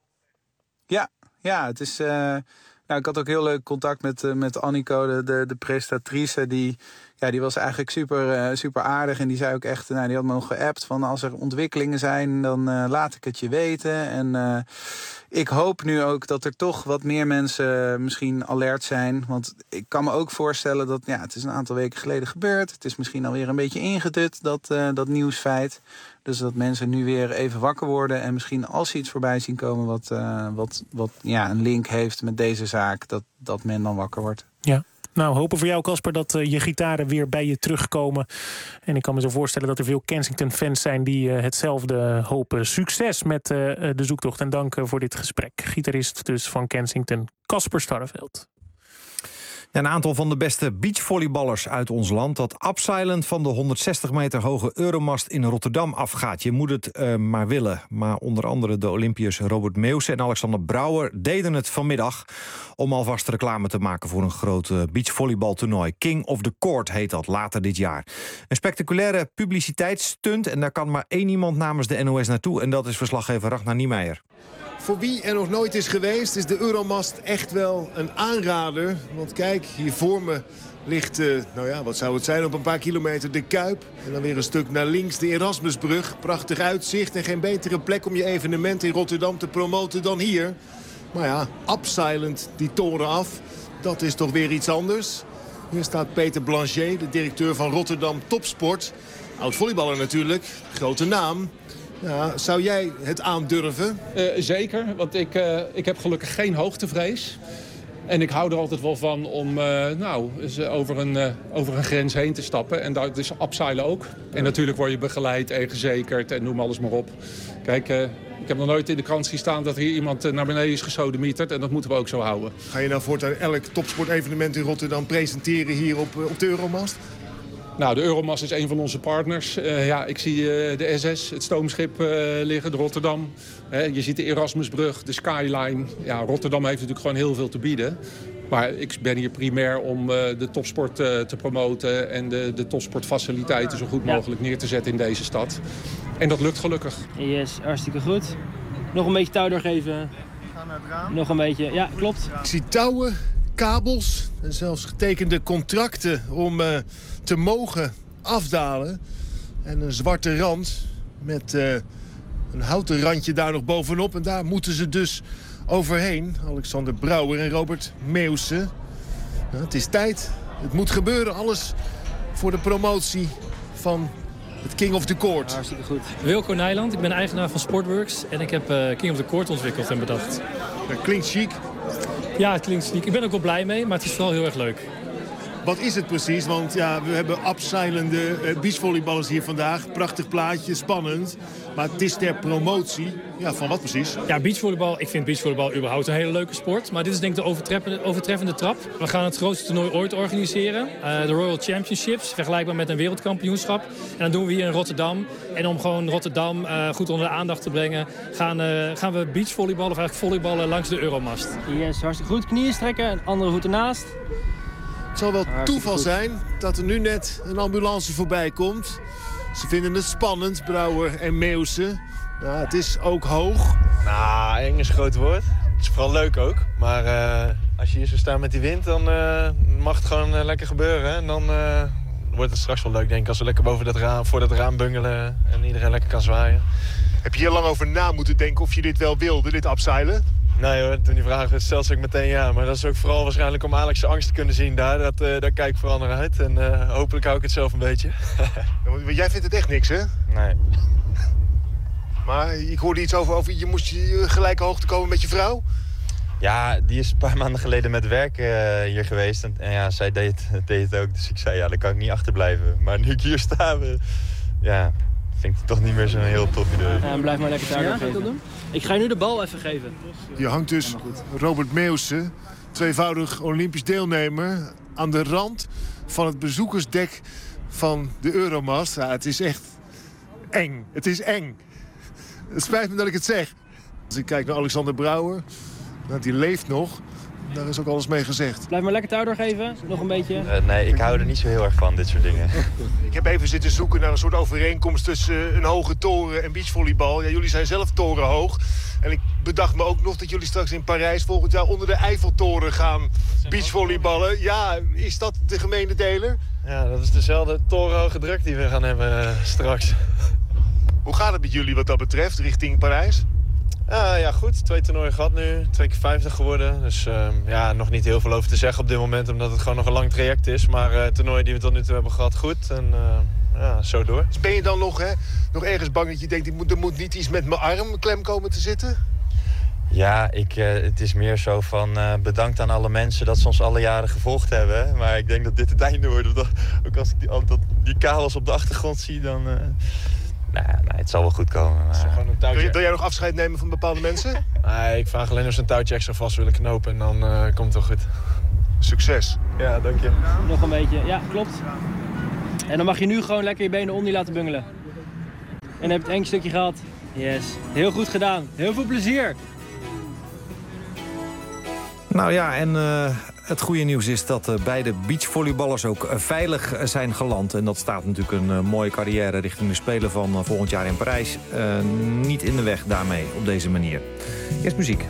Ja, ja, het is... Uh, nou, ik had ook heel leuk contact met, uh, met Anniko, de, de, de presentatrice. Die, ja, die was eigenlijk super, uh, super aardig. En die zei ook echt, nou, die had me nog geappt van als er ontwikkelingen zijn, dan uh, laat ik het je weten. En uh, ik hoop nu ook dat er toch wat meer mensen misschien alert zijn. Want ik kan me ook voorstellen dat, ja, het is een aantal weken geleden gebeurd. Het is misschien alweer een beetje ingedut, dat, uh, dat nieuwsfeit. Dus dat mensen nu weer even wakker worden. En misschien als ze iets voorbij zien komen wat, uh, wat, wat ja, een link heeft met deze zaak, dat, dat men dan wakker wordt. Ja. Nou, hopen voor jou, Casper, dat uh, je gitaren weer bij je terugkomen. En ik kan me zo voorstellen dat er veel Kensington-fans zijn die uh, hetzelfde hopen. Succes met uh, de zoektocht en dank uh, voor dit gesprek. Gitarist dus van Kensington, Casper Starreveld. Ja, een aantal van de beste beachvolleyballers uit ons land... dat Abseilen van de honderdzestig meter hoge Euromast in Rotterdam afgaat. Je moet het uh, maar willen. Maar onder andere de Olympiërs Robert Meeuwse en Alexander Brouwer... deden het vanmiddag om alvast reclame te maken... voor een groot uh, beachvolleybaltoernooi. King of the Court heet dat, later dit jaar. Een spectaculaire publiciteitsstunt... en daar kan maar één iemand namens de N O S naartoe... en dat is verslaggever Ragnar Niemeyer. Voor wie er nog nooit is geweest, is de Euromast echt wel een aanrader. Want kijk, hier voor me ligt, uh, nou ja, wat zou het zijn, op een paar kilometer de Kuip. En dan weer een stuk naar links de Erasmusbrug. Prachtig uitzicht en geen betere plek om je evenement in Rotterdam te promoten dan hier. Maar ja, Abseilend die toren af, dat is toch weer iets anders. Hier staat Peter Blanchet, de directeur van Rotterdam Topsport. Oud-volleyballer natuurlijk, grote naam. Ja, zou jij het aandurven? Uh, zeker, want ik, uh, ik heb gelukkig geen hoogtevrees. En ik hou er altijd wel van om uh, nou, eens over, een, uh, over een grens heen te stappen. En dat is abseilen ook. En natuurlijk word je begeleid en gezekerd en noem alles maar op. Kijk, uh, ik heb nog nooit in de krant zien staan dat hier iemand uh, naar beneden is gesodemieterd. En dat moeten we ook zo houden. Ga je nou voortaan elk topsportevenement in Rotterdam presenteren hier op, uh, op de Euromast? Nou, de Euromast is een van onze partners. Uh, ja, ik zie uh, de S S, het stoomschip, uh, liggen, de Rotterdam. Uh, je ziet de Erasmusbrug, de Skyline. Ja, Rotterdam heeft natuurlijk gewoon heel veel te bieden. Maar ik ben hier primair om uh, de topsport uh, te promoten... en de, de topsportfaciliteiten zo goed mogelijk neer te zetten in deze stad. En dat lukt gelukkig. Yes, hartstikke goed. Nog een beetje touw doorgeven. Ga naar het raam. Nog een beetje, ja, klopt. Ik zie touwen, kabels en zelfs getekende contracten om... Uh, te mogen afdalen. En een zwarte rand met uh, een houten randje daar nog bovenop. En daar moeten ze dus overheen. Alexander Brouwer en Robert Meeuwse. Nou, het is tijd. Het moet gebeuren. Alles voor de promotie van het King of the Court. Hartstikke goed. Wilco Nijland, ik ben eigenaar van Sportworks. En ik heb uh, King of the Court ontwikkeld en bedacht. Dat klinkt chic. Ja, het klinkt chic. Ik ben er ook wel blij mee, maar het is vooral heel erg leuk. Wat is het precies? Want ja, we hebben abseilende uh, beachvolleyballers hier vandaag. Prachtig plaatje, spannend. Maar het is ter promotie. Ja, van wat precies? Ja, beachvolleybal. Ik vind beachvolleybal überhaupt een hele leuke sport. Maar dit is denk ik de overtreffende, overtreffende trap. We gaan het grootste toernooi ooit organiseren. Uh, de Royal Championships. Vergelijkbaar met een wereldkampioenschap. En dat doen we hier in Rotterdam. En om gewoon Rotterdam uh, goed onder de aandacht te brengen... gaan, uh, gaan we beachvolleyballen, of eigenlijk volleyballen langs de Euromast. Yes, hartstikke goed. Knieën strekken, andere voet ernaast. Het zal wel toeval zijn dat er nu net een ambulance voorbij komt. Ze vinden het spannend, Brouwer en Meeuwse. Nou, het is ook hoog. Nou, eng is een groot woord. Het is vooral leuk ook. Maar uh, als je hier zo staat met die wind, dan uh, mag het gewoon uh, lekker gebeuren. En dan uh, wordt het straks wel leuk, denk ik, als we lekker boven dat raam, voor dat raam bungelen en iedereen lekker kan zwaaien. Heb je hier lang over na moeten denken of je dit wel wilde, dit abseilen? Nee hoor, toen die vraag werd gesteld, zei ik meteen ja. Maar dat is ook vooral waarschijnlijk om Alex' angst te kunnen zien daar. Dat, uh, daar kijk ik vooral naar uit. En uh, hopelijk hou ik het zelf een beetje. Ja, jij vindt het echt niks, hè? Nee. Maar ik hoorde iets over, over je moest je gelijke hoogte komen met je vrouw? Ja, die is een paar maanden geleden met werk uh, hier geweest. En, en ja, zij deed, deed het ook. Dus ik zei, ja, daar kan ik niet achterblijven. Maar nu ik hier sta, uh, ja, vind ik het toch niet meer zo'n heel tof idee. Ja, en blijf maar lekker daar ja, doen. Ik ga je nu de bal even geven. Hier hangt dus Robert Meeuwse, tweevoudig Olympisch deelnemer... aan de rand van het bezoekersdek van de Euromast. Ja, het is echt eng. Het is eng. Het spijt me dat ik het zeg. Als ik kijk naar Alexander Brouwer, nou, die leeft nog. Daar is ook alles mee gezegd. Blijf maar lekker touw doorgeven. Nog een beetje. Uh, nee, ik hou er niet zo heel erg van, dit soort dingen. Ik heb even zitten zoeken naar een soort overeenkomst tussen een hoge toren en beachvolleybal. Ja, jullie zijn zelf torenhoog. En ik bedacht me ook nog dat jullie straks in Parijs volgend jaar onder de Eiffeltoren gaan beachvolleyballen. Ja, is dat de gemene deler? Ja, dat is dezelfde torenhoge druk die we gaan hebben uh, straks. Hoe gaat het met jullie wat dat betreft, richting Parijs? Uh, ja, goed. Twee toernooien gehad nu. Twee keer vijftig geworden. Dus uh, ja, nog niet heel veel over te zeggen op dit moment. Omdat het gewoon nog een lang traject is. Maar uh, toernooien die we tot nu toe hebben gehad, goed. En uh, ja, zo door. Dus ben je dan nog, hè, nog ergens bang dat je denkt... er moet niet iets met mijn arm klem komen te zitten? Ja, ik, uh, het is meer zo van uh, bedankt aan alle mensen dat ze ons alle jaren gevolgd hebben. Maar ik denk dat dit het einde wordt. Ook als ik die, dat, die kabels op de achtergrond zie, dan... Uh, Nou, nee, het zal wel goed komen. Maar... Wil, je, wil jij nog afscheid nemen van bepaalde mensen? Nee, ik vraag alleen of ze een touwtje extra vast willen knopen en dan uh, komt het wel goed. Succes. Ja, dank je. Nog een beetje, ja, klopt. En dan mag je nu gewoon lekker je benen onder laten bungelen. En dan heb je het één stukje gehad. Yes, heel goed gedaan. Heel veel plezier. Nou ja, en uh, het goede nieuws is dat uh, beide beachvolleyballers ook uh, veilig uh, zijn geland. En dat staat natuurlijk een uh, mooie carrière richting de Spelen van uh, volgend jaar in Parijs. Uh, niet in de weg daarmee, op deze manier. Eerst muziek.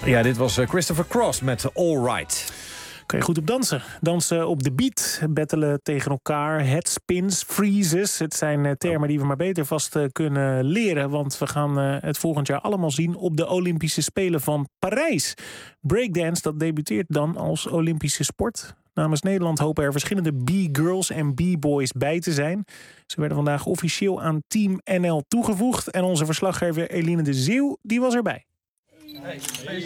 Ja, dit was Christopher Cross met All Right. Kan je goed op dansen. Dansen op de beat, battelen tegen elkaar, headspins, freezes. Het zijn termen die we maar beter vast kunnen leren. Want we gaan het volgend jaar allemaal zien op de Olympische Spelen van Parijs. Breakdance, dat debuteert dan als Olympische sport. Namens Nederland hopen er verschillende B-girls en B-boys bij te zijn. Ze werden vandaag officieel aan Team N L toegevoegd. En onze verslaggever Eline de Zeeuw, die was erbij. Hey,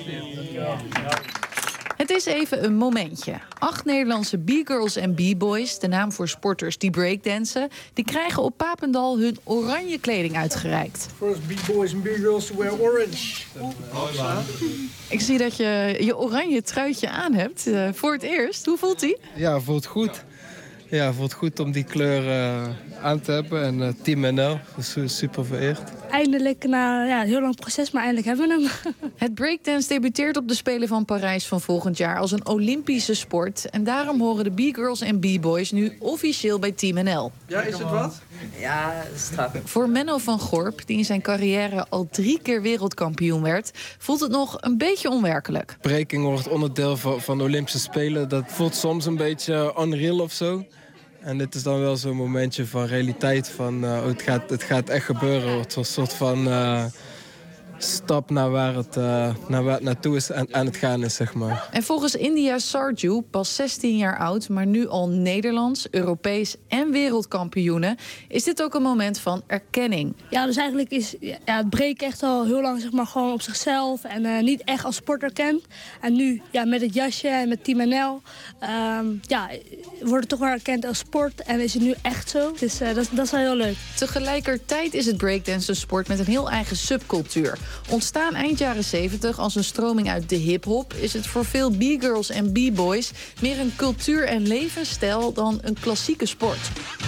het is even een momentje. Acht Nederlandse B-girls en B-boys, de naam voor sporters die breakdansen, die krijgen op Papendal hun oranje kleding uitgereikt. First B-boys and B-girls to wear orange. Ik zie dat je je oranje truitje aan hebt uh, voor het eerst. Hoe voelt die? Ja, voelt goed. Ja, voelt goed om die kleur uh, aan te hebben. En uh, Team N L, dus super vereerd. Eindelijk, na ja, een heel lang proces, maar eindelijk hebben we hem. Het breakdance debuteert op de Spelen van Parijs van volgend jaar als een Olympische sport. En daarom horen de B-girls en B-boys nu officieel bij Team N L. Ja, is het wat? Ja, strak. Voor Menno van Gorp, die in zijn carrière al drie keer wereldkampioen werd, voelt het nog een beetje onwerkelijk. Breaking wordt onderdeel van, van de Olympische Spelen. Dat voelt soms een beetje unreal of zo. En dit is dan wel zo'n momentje van realiteit. Van, uh, het, gaat, het gaat echt gebeuren. Het is een soort van uh, stap naar waar het, uh, naar waar het naartoe is aan, aan het gaan is, zeg maar. En volgens India Sarju, pas zestien jaar oud, maar nu al Nederlands, Europees en wereldkampioene, is dit ook een moment van erkenning. Ja, dus eigenlijk is ja, het breken echt al heel lang zeg maar, gewoon op zichzelf en uh, niet echt als sport erkend. En nu ja, met het jasje en met Team N L um, ja, wordt het toch wel erkend als sport en is het nu echt zo. Dus uh, dat, dat is wel heel leuk. Tegelijkertijd is het breakdance een sport met een heel eigen subcultuur. Ontstaan eind jaren zeventig als een stroming uit de hip-hop, is het voor veel B-girls en B-boys meer een cultuur en levensstijl dan een klassieke sport.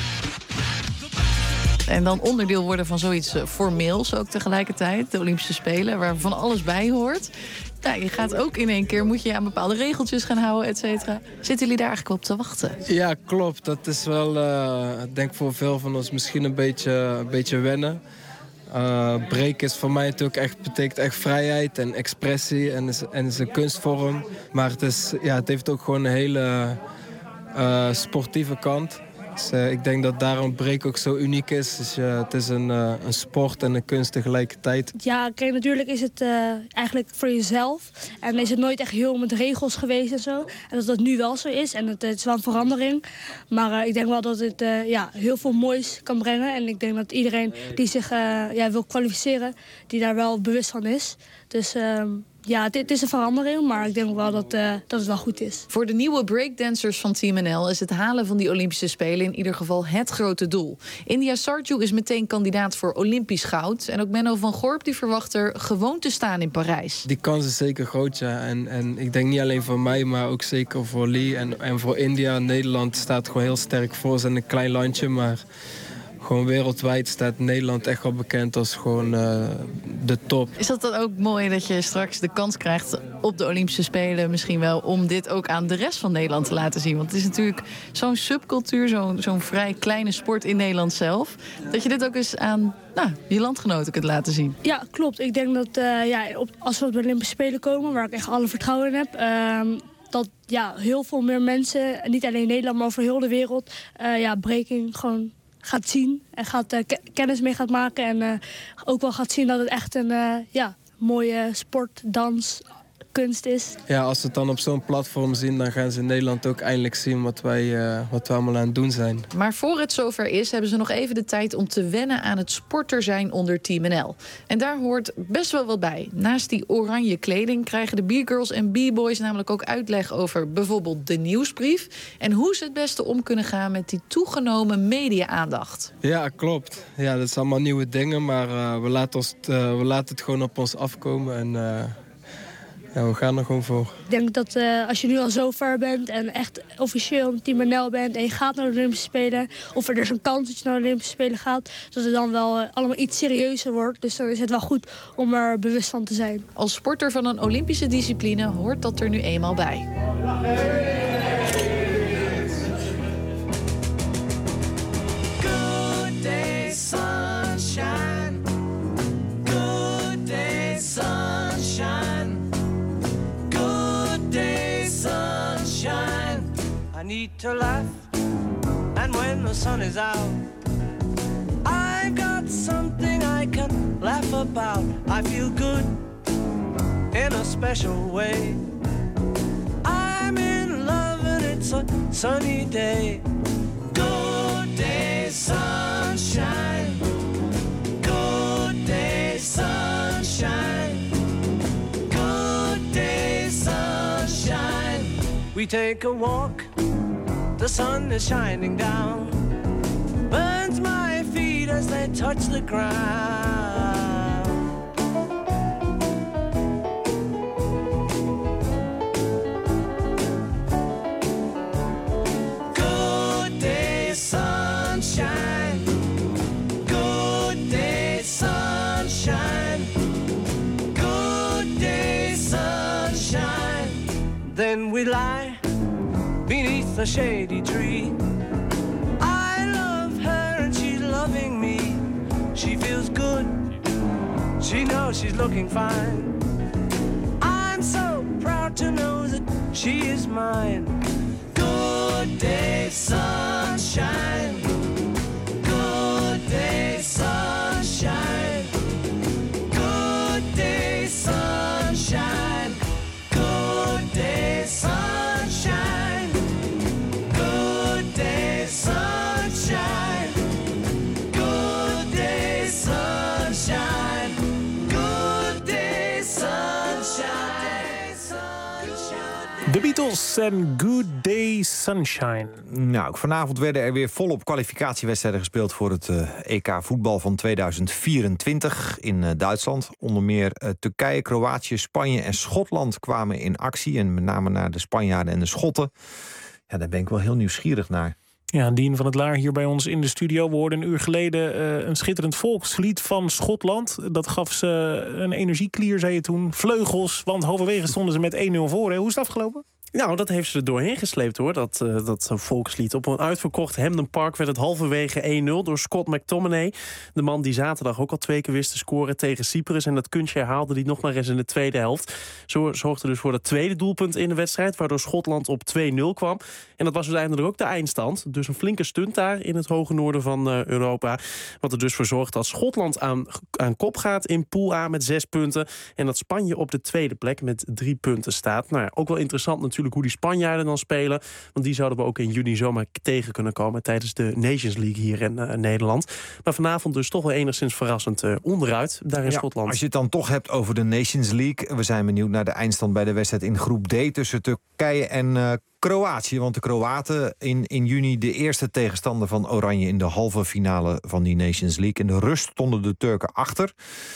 En dan onderdeel worden van zoiets formeels ook tegelijkertijd, de Olympische Spelen, waar van alles bij hoort. Nou, je gaat ook in één keer, moet je aan bepaalde regeltjes gaan houden, et cetera. Zitten jullie daar eigenlijk op te wachten? Ja, klopt. Dat is wel, uh, ik denk voor veel van ons misschien een beetje, een beetje wennen. Uh, break is voor mij natuurlijk echt, betekent echt vrijheid en expressie en is, en is een kunstvorm. Maar het, is, ja, het heeft ook gewoon een hele uh, sportieve kant. Dus, uh, ik denk dat daarom break ook zo uniek is. Dus, uh, het is een, uh, een sport en een kunst tegelijkertijd. Ja, kijk, natuurlijk is het uh, eigenlijk voor jezelf. En is het nooit echt heel met regels geweest en zo. En dat dat nu wel zo is. En het, het is wel een verandering. Maar uh, ik denk wel dat het uh, ja, heel veel moois kan brengen. En ik denk dat iedereen die zich uh, ja, wil kwalificeren, die daar wel bewust van is. Dus Uh, ja, het, het is een verandering, maar ik denk wel dat, uh, dat het wel goed is. Voor de nieuwe breakdancers van Team N L is het halen van die Olympische Spelen in ieder geval het grote doel. India Sarju is meteen kandidaat voor Olympisch goud. En ook Menno van Gorp die verwacht er gewoon te staan in Parijs. Die kans is zeker groot, ja. En, en ik denk niet alleen voor mij, maar ook zeker voor Lee en, en voor India. Nederland staat gewoon heel sterk voor. Ze zijn een klein landje, maar gewoon wereldwijd staat Nederland echt wel bekend als gewoon uh, de top. Is dat dan ook mooi dat je straks de kans krijgt op de Olympische Spelen misschien wel om dit ook aan de rest van Nederland te laten zien? Want het is natuurlijk zo'n subcultuur, zo'n zo'n vrij kleine sport in Nederland zelf, dat je dit ook eens aan nou, je landgenoten kunt laten zien. Ja, klopt. Ik denk dat uh, ja, op, als we op de Olympische Spelen komen, waar ik echt alle vertrouwen in heb, Uh, dat ja, heel veel meer mensen, niet alleen in Nederland, maar over heel de wereld, uh, ja, breaking gewoon gaat zien en gaat uh, kennis mee gaat maken. En uh, ook wel gaat zien dat het echt een uh, ja, mooie sport, dans, kunst is. Ja, als ze het dan op zo'n platform zien, dan gaan ze in Nederland ook eindelijk zien wat wij, uh, wat we allemaal aan het doen zijn. Maar voor het zover is, hebben ze nog even de tijd om te wennen aan het sporter zijn onder Team N L. En daar hoort best wel wat bij. Naast die oranje kleding krijgen de B-girls en B-boys namelijk ook uitleg over bijvoorbeeld de nieuwsbrief en hoe ze het beste om kunnen gaan met die toegenomen media-aandacht. Ja, klopt. Ja, dat zijn allemaal nieuwe dingen, maar uh, we, laten ons, uh, we laten het gewoon op ons afkomen en Uh, ja, we gaan er gewoon voor. Ik denk dat uh, als je nu al zo ver bent en echt officieel een Team N L bent en je gaat naar de Olympische Spelen, of er is een kans dat je naar de Olympische Spelen gaat, dat het dan wel uh, allemaal iets serieuzer wordt. Dus dan is het wel goed om er bewust van te zijn. Als sporter van een Olympische discipline hoort dat er nu eenmaal bij. Good day, sunshine. Good day, sunshine. need to laugh, and when the sun is out, I've got something I can laugh about. I feel good in a special way. I'm in love and it's a sunny day. Good day, sunshine. Good day, sunshine. Good day, sunshine. We take a walk, the sun is shining down, burns my feet as they touch the ground. Good day, sunshine. Good day, sunshine. Good day, sunshine. Then we lie beneath the shady tree. I love her and she's loving me. She feels good, she knows she's looking fine. I'm so proud to know that she is mine. Good day, sunshine. Good day, sunshine. Good day, sunshine. Good day, sunshine. Good day, sunshine. Good day, sunshine. Good day, sunshine. De Beatles en Good Day Sunshine. Nou, vanavond werden er weer volop kwalificatiewedstrijden gespeeld voor het uh, E K voetbal van tweeduizend vierentwintig in uh, Duitsland. Onder meer uh, Turkije, Kroatië, Spanje en Schotland kwamen in actie. En met name naar de Spanjaarden en de Schotten. Ja, daar ben ik wel heel nieuwsgierig naar. Ja, Dien van het Laar hier bij ons in de studio. We hoorden een uur geleden uh, een schitterend volkslied van Schotland. Dat gaf ze een energieklier, zei je toen. Vleugels, want halverwege stonden ze met één nul voor. Hè? Hoe is het afgelopen? Nou, dat heeft ze er doorheen gesleept, hoor, dat, uh, dat volkslied. Op een uitverkocht Hampden Park werd het halverwege één nul door Scott McTominay. De man die zaterdag ook al twee keer wist te scoren tegen Cyprus. En dat kunstje herhaalde hij nog maar eens in de tweede helft. Zo zorgde dus voor dat tweede doelpunt in de wedstrijd, waardoor Schotland op twee nul kwam. En dat was dus eindelijk ook de eindstand. Dus een flinke stunt daar in het hoge noorden van uh, Europa. Wat er dus voor zorgt dat Schotland aan, aan kop gaat in Pool A met zes punten. En dat Spanje op de tweede plek met drie punten staat. Nou ja, ook wel interessant natuurlijk hoe die Spanjaarden dan spelen. Want die zouden we ook in juni zomaar tegen kunnen komen tijdens de Nations League hier in uh, Nederland. Maar vanavond dus toch wel enigszins verrassend uh, onderuit daar in ja, Schotland. Als je het dan toch hebt over de Nations League. We zijn benieuwd naar de eindstand bij de wedstrijd in groep D tussen Turkije en uh, Kroatië. Want de Kroaten in, in juni de eerste tegenstander van Oranje in de halve finale van die Nations League. In de rust stonden de Turken achter.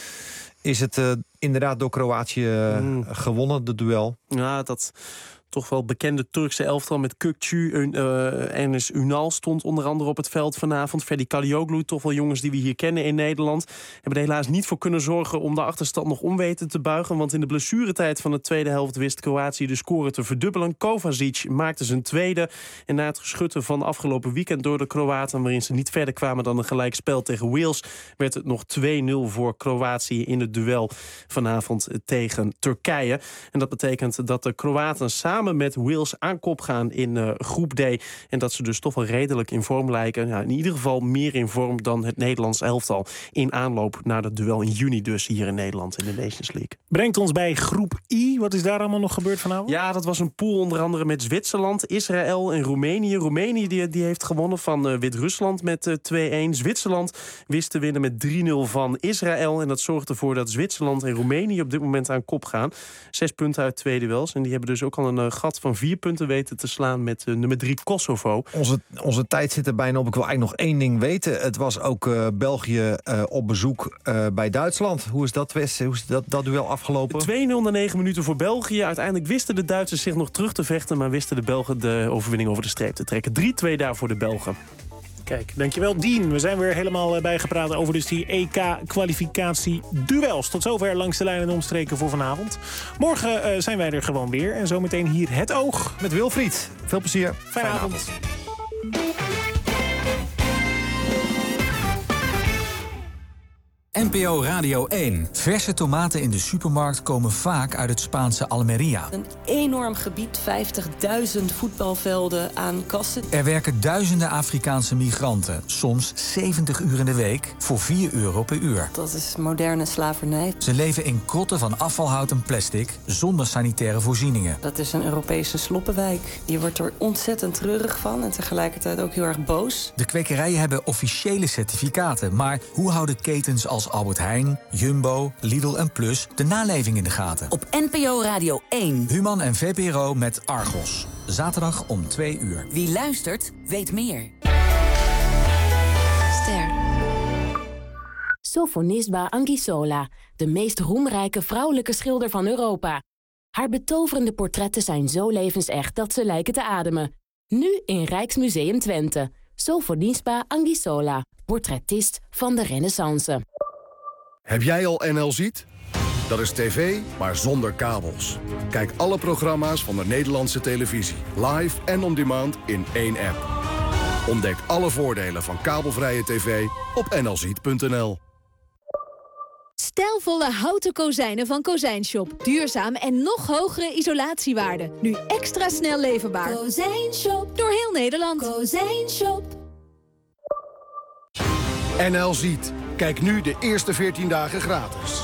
Is het uh, inderdaad door Kroatië uh, mm. gewonnen, de duel? Ja, dat toch wel bekende Turkse elftal met Kökçü, uh, Enes Ünal stond onder andere op het veld vanavond. Ferdi Kalioglu, toch wel jongens die we hier kennen in Nederland. Hebben er helaas niet voor kunnen zorgen om de achterstand nog om weten te buigen. Want in de blessuretijd van de tweede helft wist Kroatië de score te verdubbelen. Kovacic maakte zijn tweede. En na het geschutten van afgelopen weekend door de Kroaten, waarin ze niet verder kwamen dan een gelijkspel tegen Wales, werd het nog twee nul voor Kroatië in het duel vanavond tegen Turkije. En dat betekent dat de Kroaten samen met Wales aan kop gaan in uh, groep D. En dat ze dus toch wel redelijk in vorm lijken. Ja, in ieder geval meer in vorm dan het Nederlands elftal. In aanloop naar het duel in juni dus hier in Nederland in de Nations League. Brengt ons bij groep I. Wat is daar allemaal nog gebeurd vanavond? Ja, dat was een pool onder andere met Zwitserland, Israël en Roemenië. Roemenië die, die heeft gewonnen van uh, Wit-Rusland met uh, twee-een. Zwitserland wist te winnen met drie nul van Israël. En dat zorgt ervoor dat Zwitserland en Roemenië op dit moment aan kop gaan. Zes punten uit twee duels. En die hebben dus ook al een uh, gat van vier punten weten te slaan met uh, nummer drie Kosovo. Onze, onze tijd zit er bijna op. Ik wil eigenlijk nog één ding weten. Het was ook uh, België uh, op bezoek uh, bij Duitsland. Hoe is dat, West? Hoe is dat, dat duel afgelopen? twee nul na negen minuten voor België. Uiteindelijk wisten de Duitsers zich nog terug te vechten, maar wisten de Belgen de overwinning over de streep te trekken. drie twee daar voor de Belgen. Kijk, dankjewel Dien. We zijn weer helemaal bijgepraat over dus die E K-kwalificatie-duels. Tot zover langs de lijn en omstreken voor vanavond. Morgen uh, zijn wij er gewoon weer. En zometeen hier Het Oog. Met Wilfried. Veel plezier. Fijne, Fijne avond. avond. N P O Radio één. Verse tomaten in de supermarkt komen vaak uit het Spaanse Almeria. Een enorm gebied, vijftigduizend voetbalvelden aan kassen. Er werken duizenden Afrikaanse migranten, soms zeventig uur in de week, voor vier euro per uur. Dat is moderne slavernij. Ze leven in krotten van afvalhout en plastic, zonder sanitaire voorzieningen. Dat is een Europese sloppenwijk. Je wordt er ontzettend treurig van en tegelijkertijd ook heel erg boos. De kwekerijen hebben officiële certificaten, maar hoe houden ketens als Albert Heijn, Jumbo, Lidl en Plus de naleving in de gaten? Op N P O Radio één. Human en V P R O met Argos. Zaterdag om twee uur. Wie luistert, weet meer. Ster. Sofonisba Anguissola, de meest roemrijke vrouwelijke schilder van Europa. Haar betoverende portretten zijn zo levensecht dat ze lijken te ademen. Nu in Rijksmuseum Twente. Sofonisba Anguissola, portrettist van de Renaissance. Heb jij al N L Ziet? Dat is tv, maar zonder kabels. Kijk alle programma's van de Nederlandse televisie. Live en on demand in één app. Ontdek alle voordelen van kabelvrije tv op n l ziet punt n l. Stijlvolle houten kozijnen van Kozijnshop. Duurzaam en nog hogere isolatiewaarden. Nu extra snel leverbaar. Kozijnshop. Door heel Nederland. Kozijnshop. N L Ziet. Kijk nu de eerste veertien dagen gratis.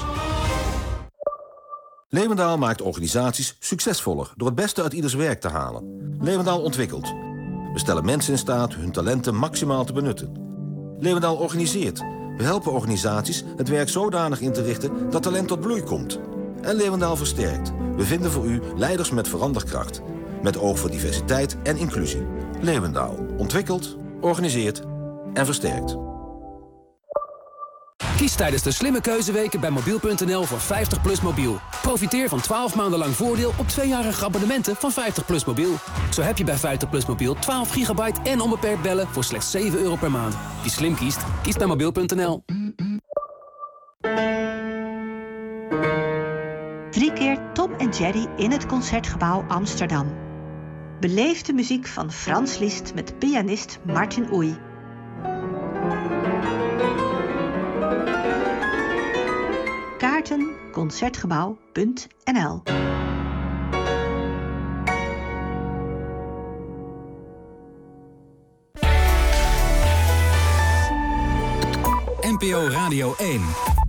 Lewendaal maakt organisaties succesvoller door het beste uit ieders werk te halen. Lewendaal ontwikkelt. We stellen mensen in staat hun talenten maximaal te benutten. Lewendaal organiseert. We helpen organisaties het werk zodanig in te richten dat talent tot bloei komt. En Lewendaal versterkt. We vinden voor u leiders met veranderkracht. Met oog voor diversiteit en inclusie. Lewendaal ontwikkelt, organiseert en versterkt. Kies tijdens de slimme keuzeweken bij mobiel punt n l voor vijftig plus mobiel. Profiteer van twaalf maanden lang voordeel op tweejarige abonnementen van vijftig plus mobiel. Zo heb je bij vijftig plus mobiel twaalf gigabyte en onbeperkt bellen voor slechts zeven euro per maand. Wie slim kiest, kiest naar mobiel punt n l. Drie keer Tom en Jerry in het Concertgebouw Amsterdam. Beleef de muziek van Frans Liszt met pianist Martin Oei. Kaarten concertgebouw punt n l. N P O Radio één.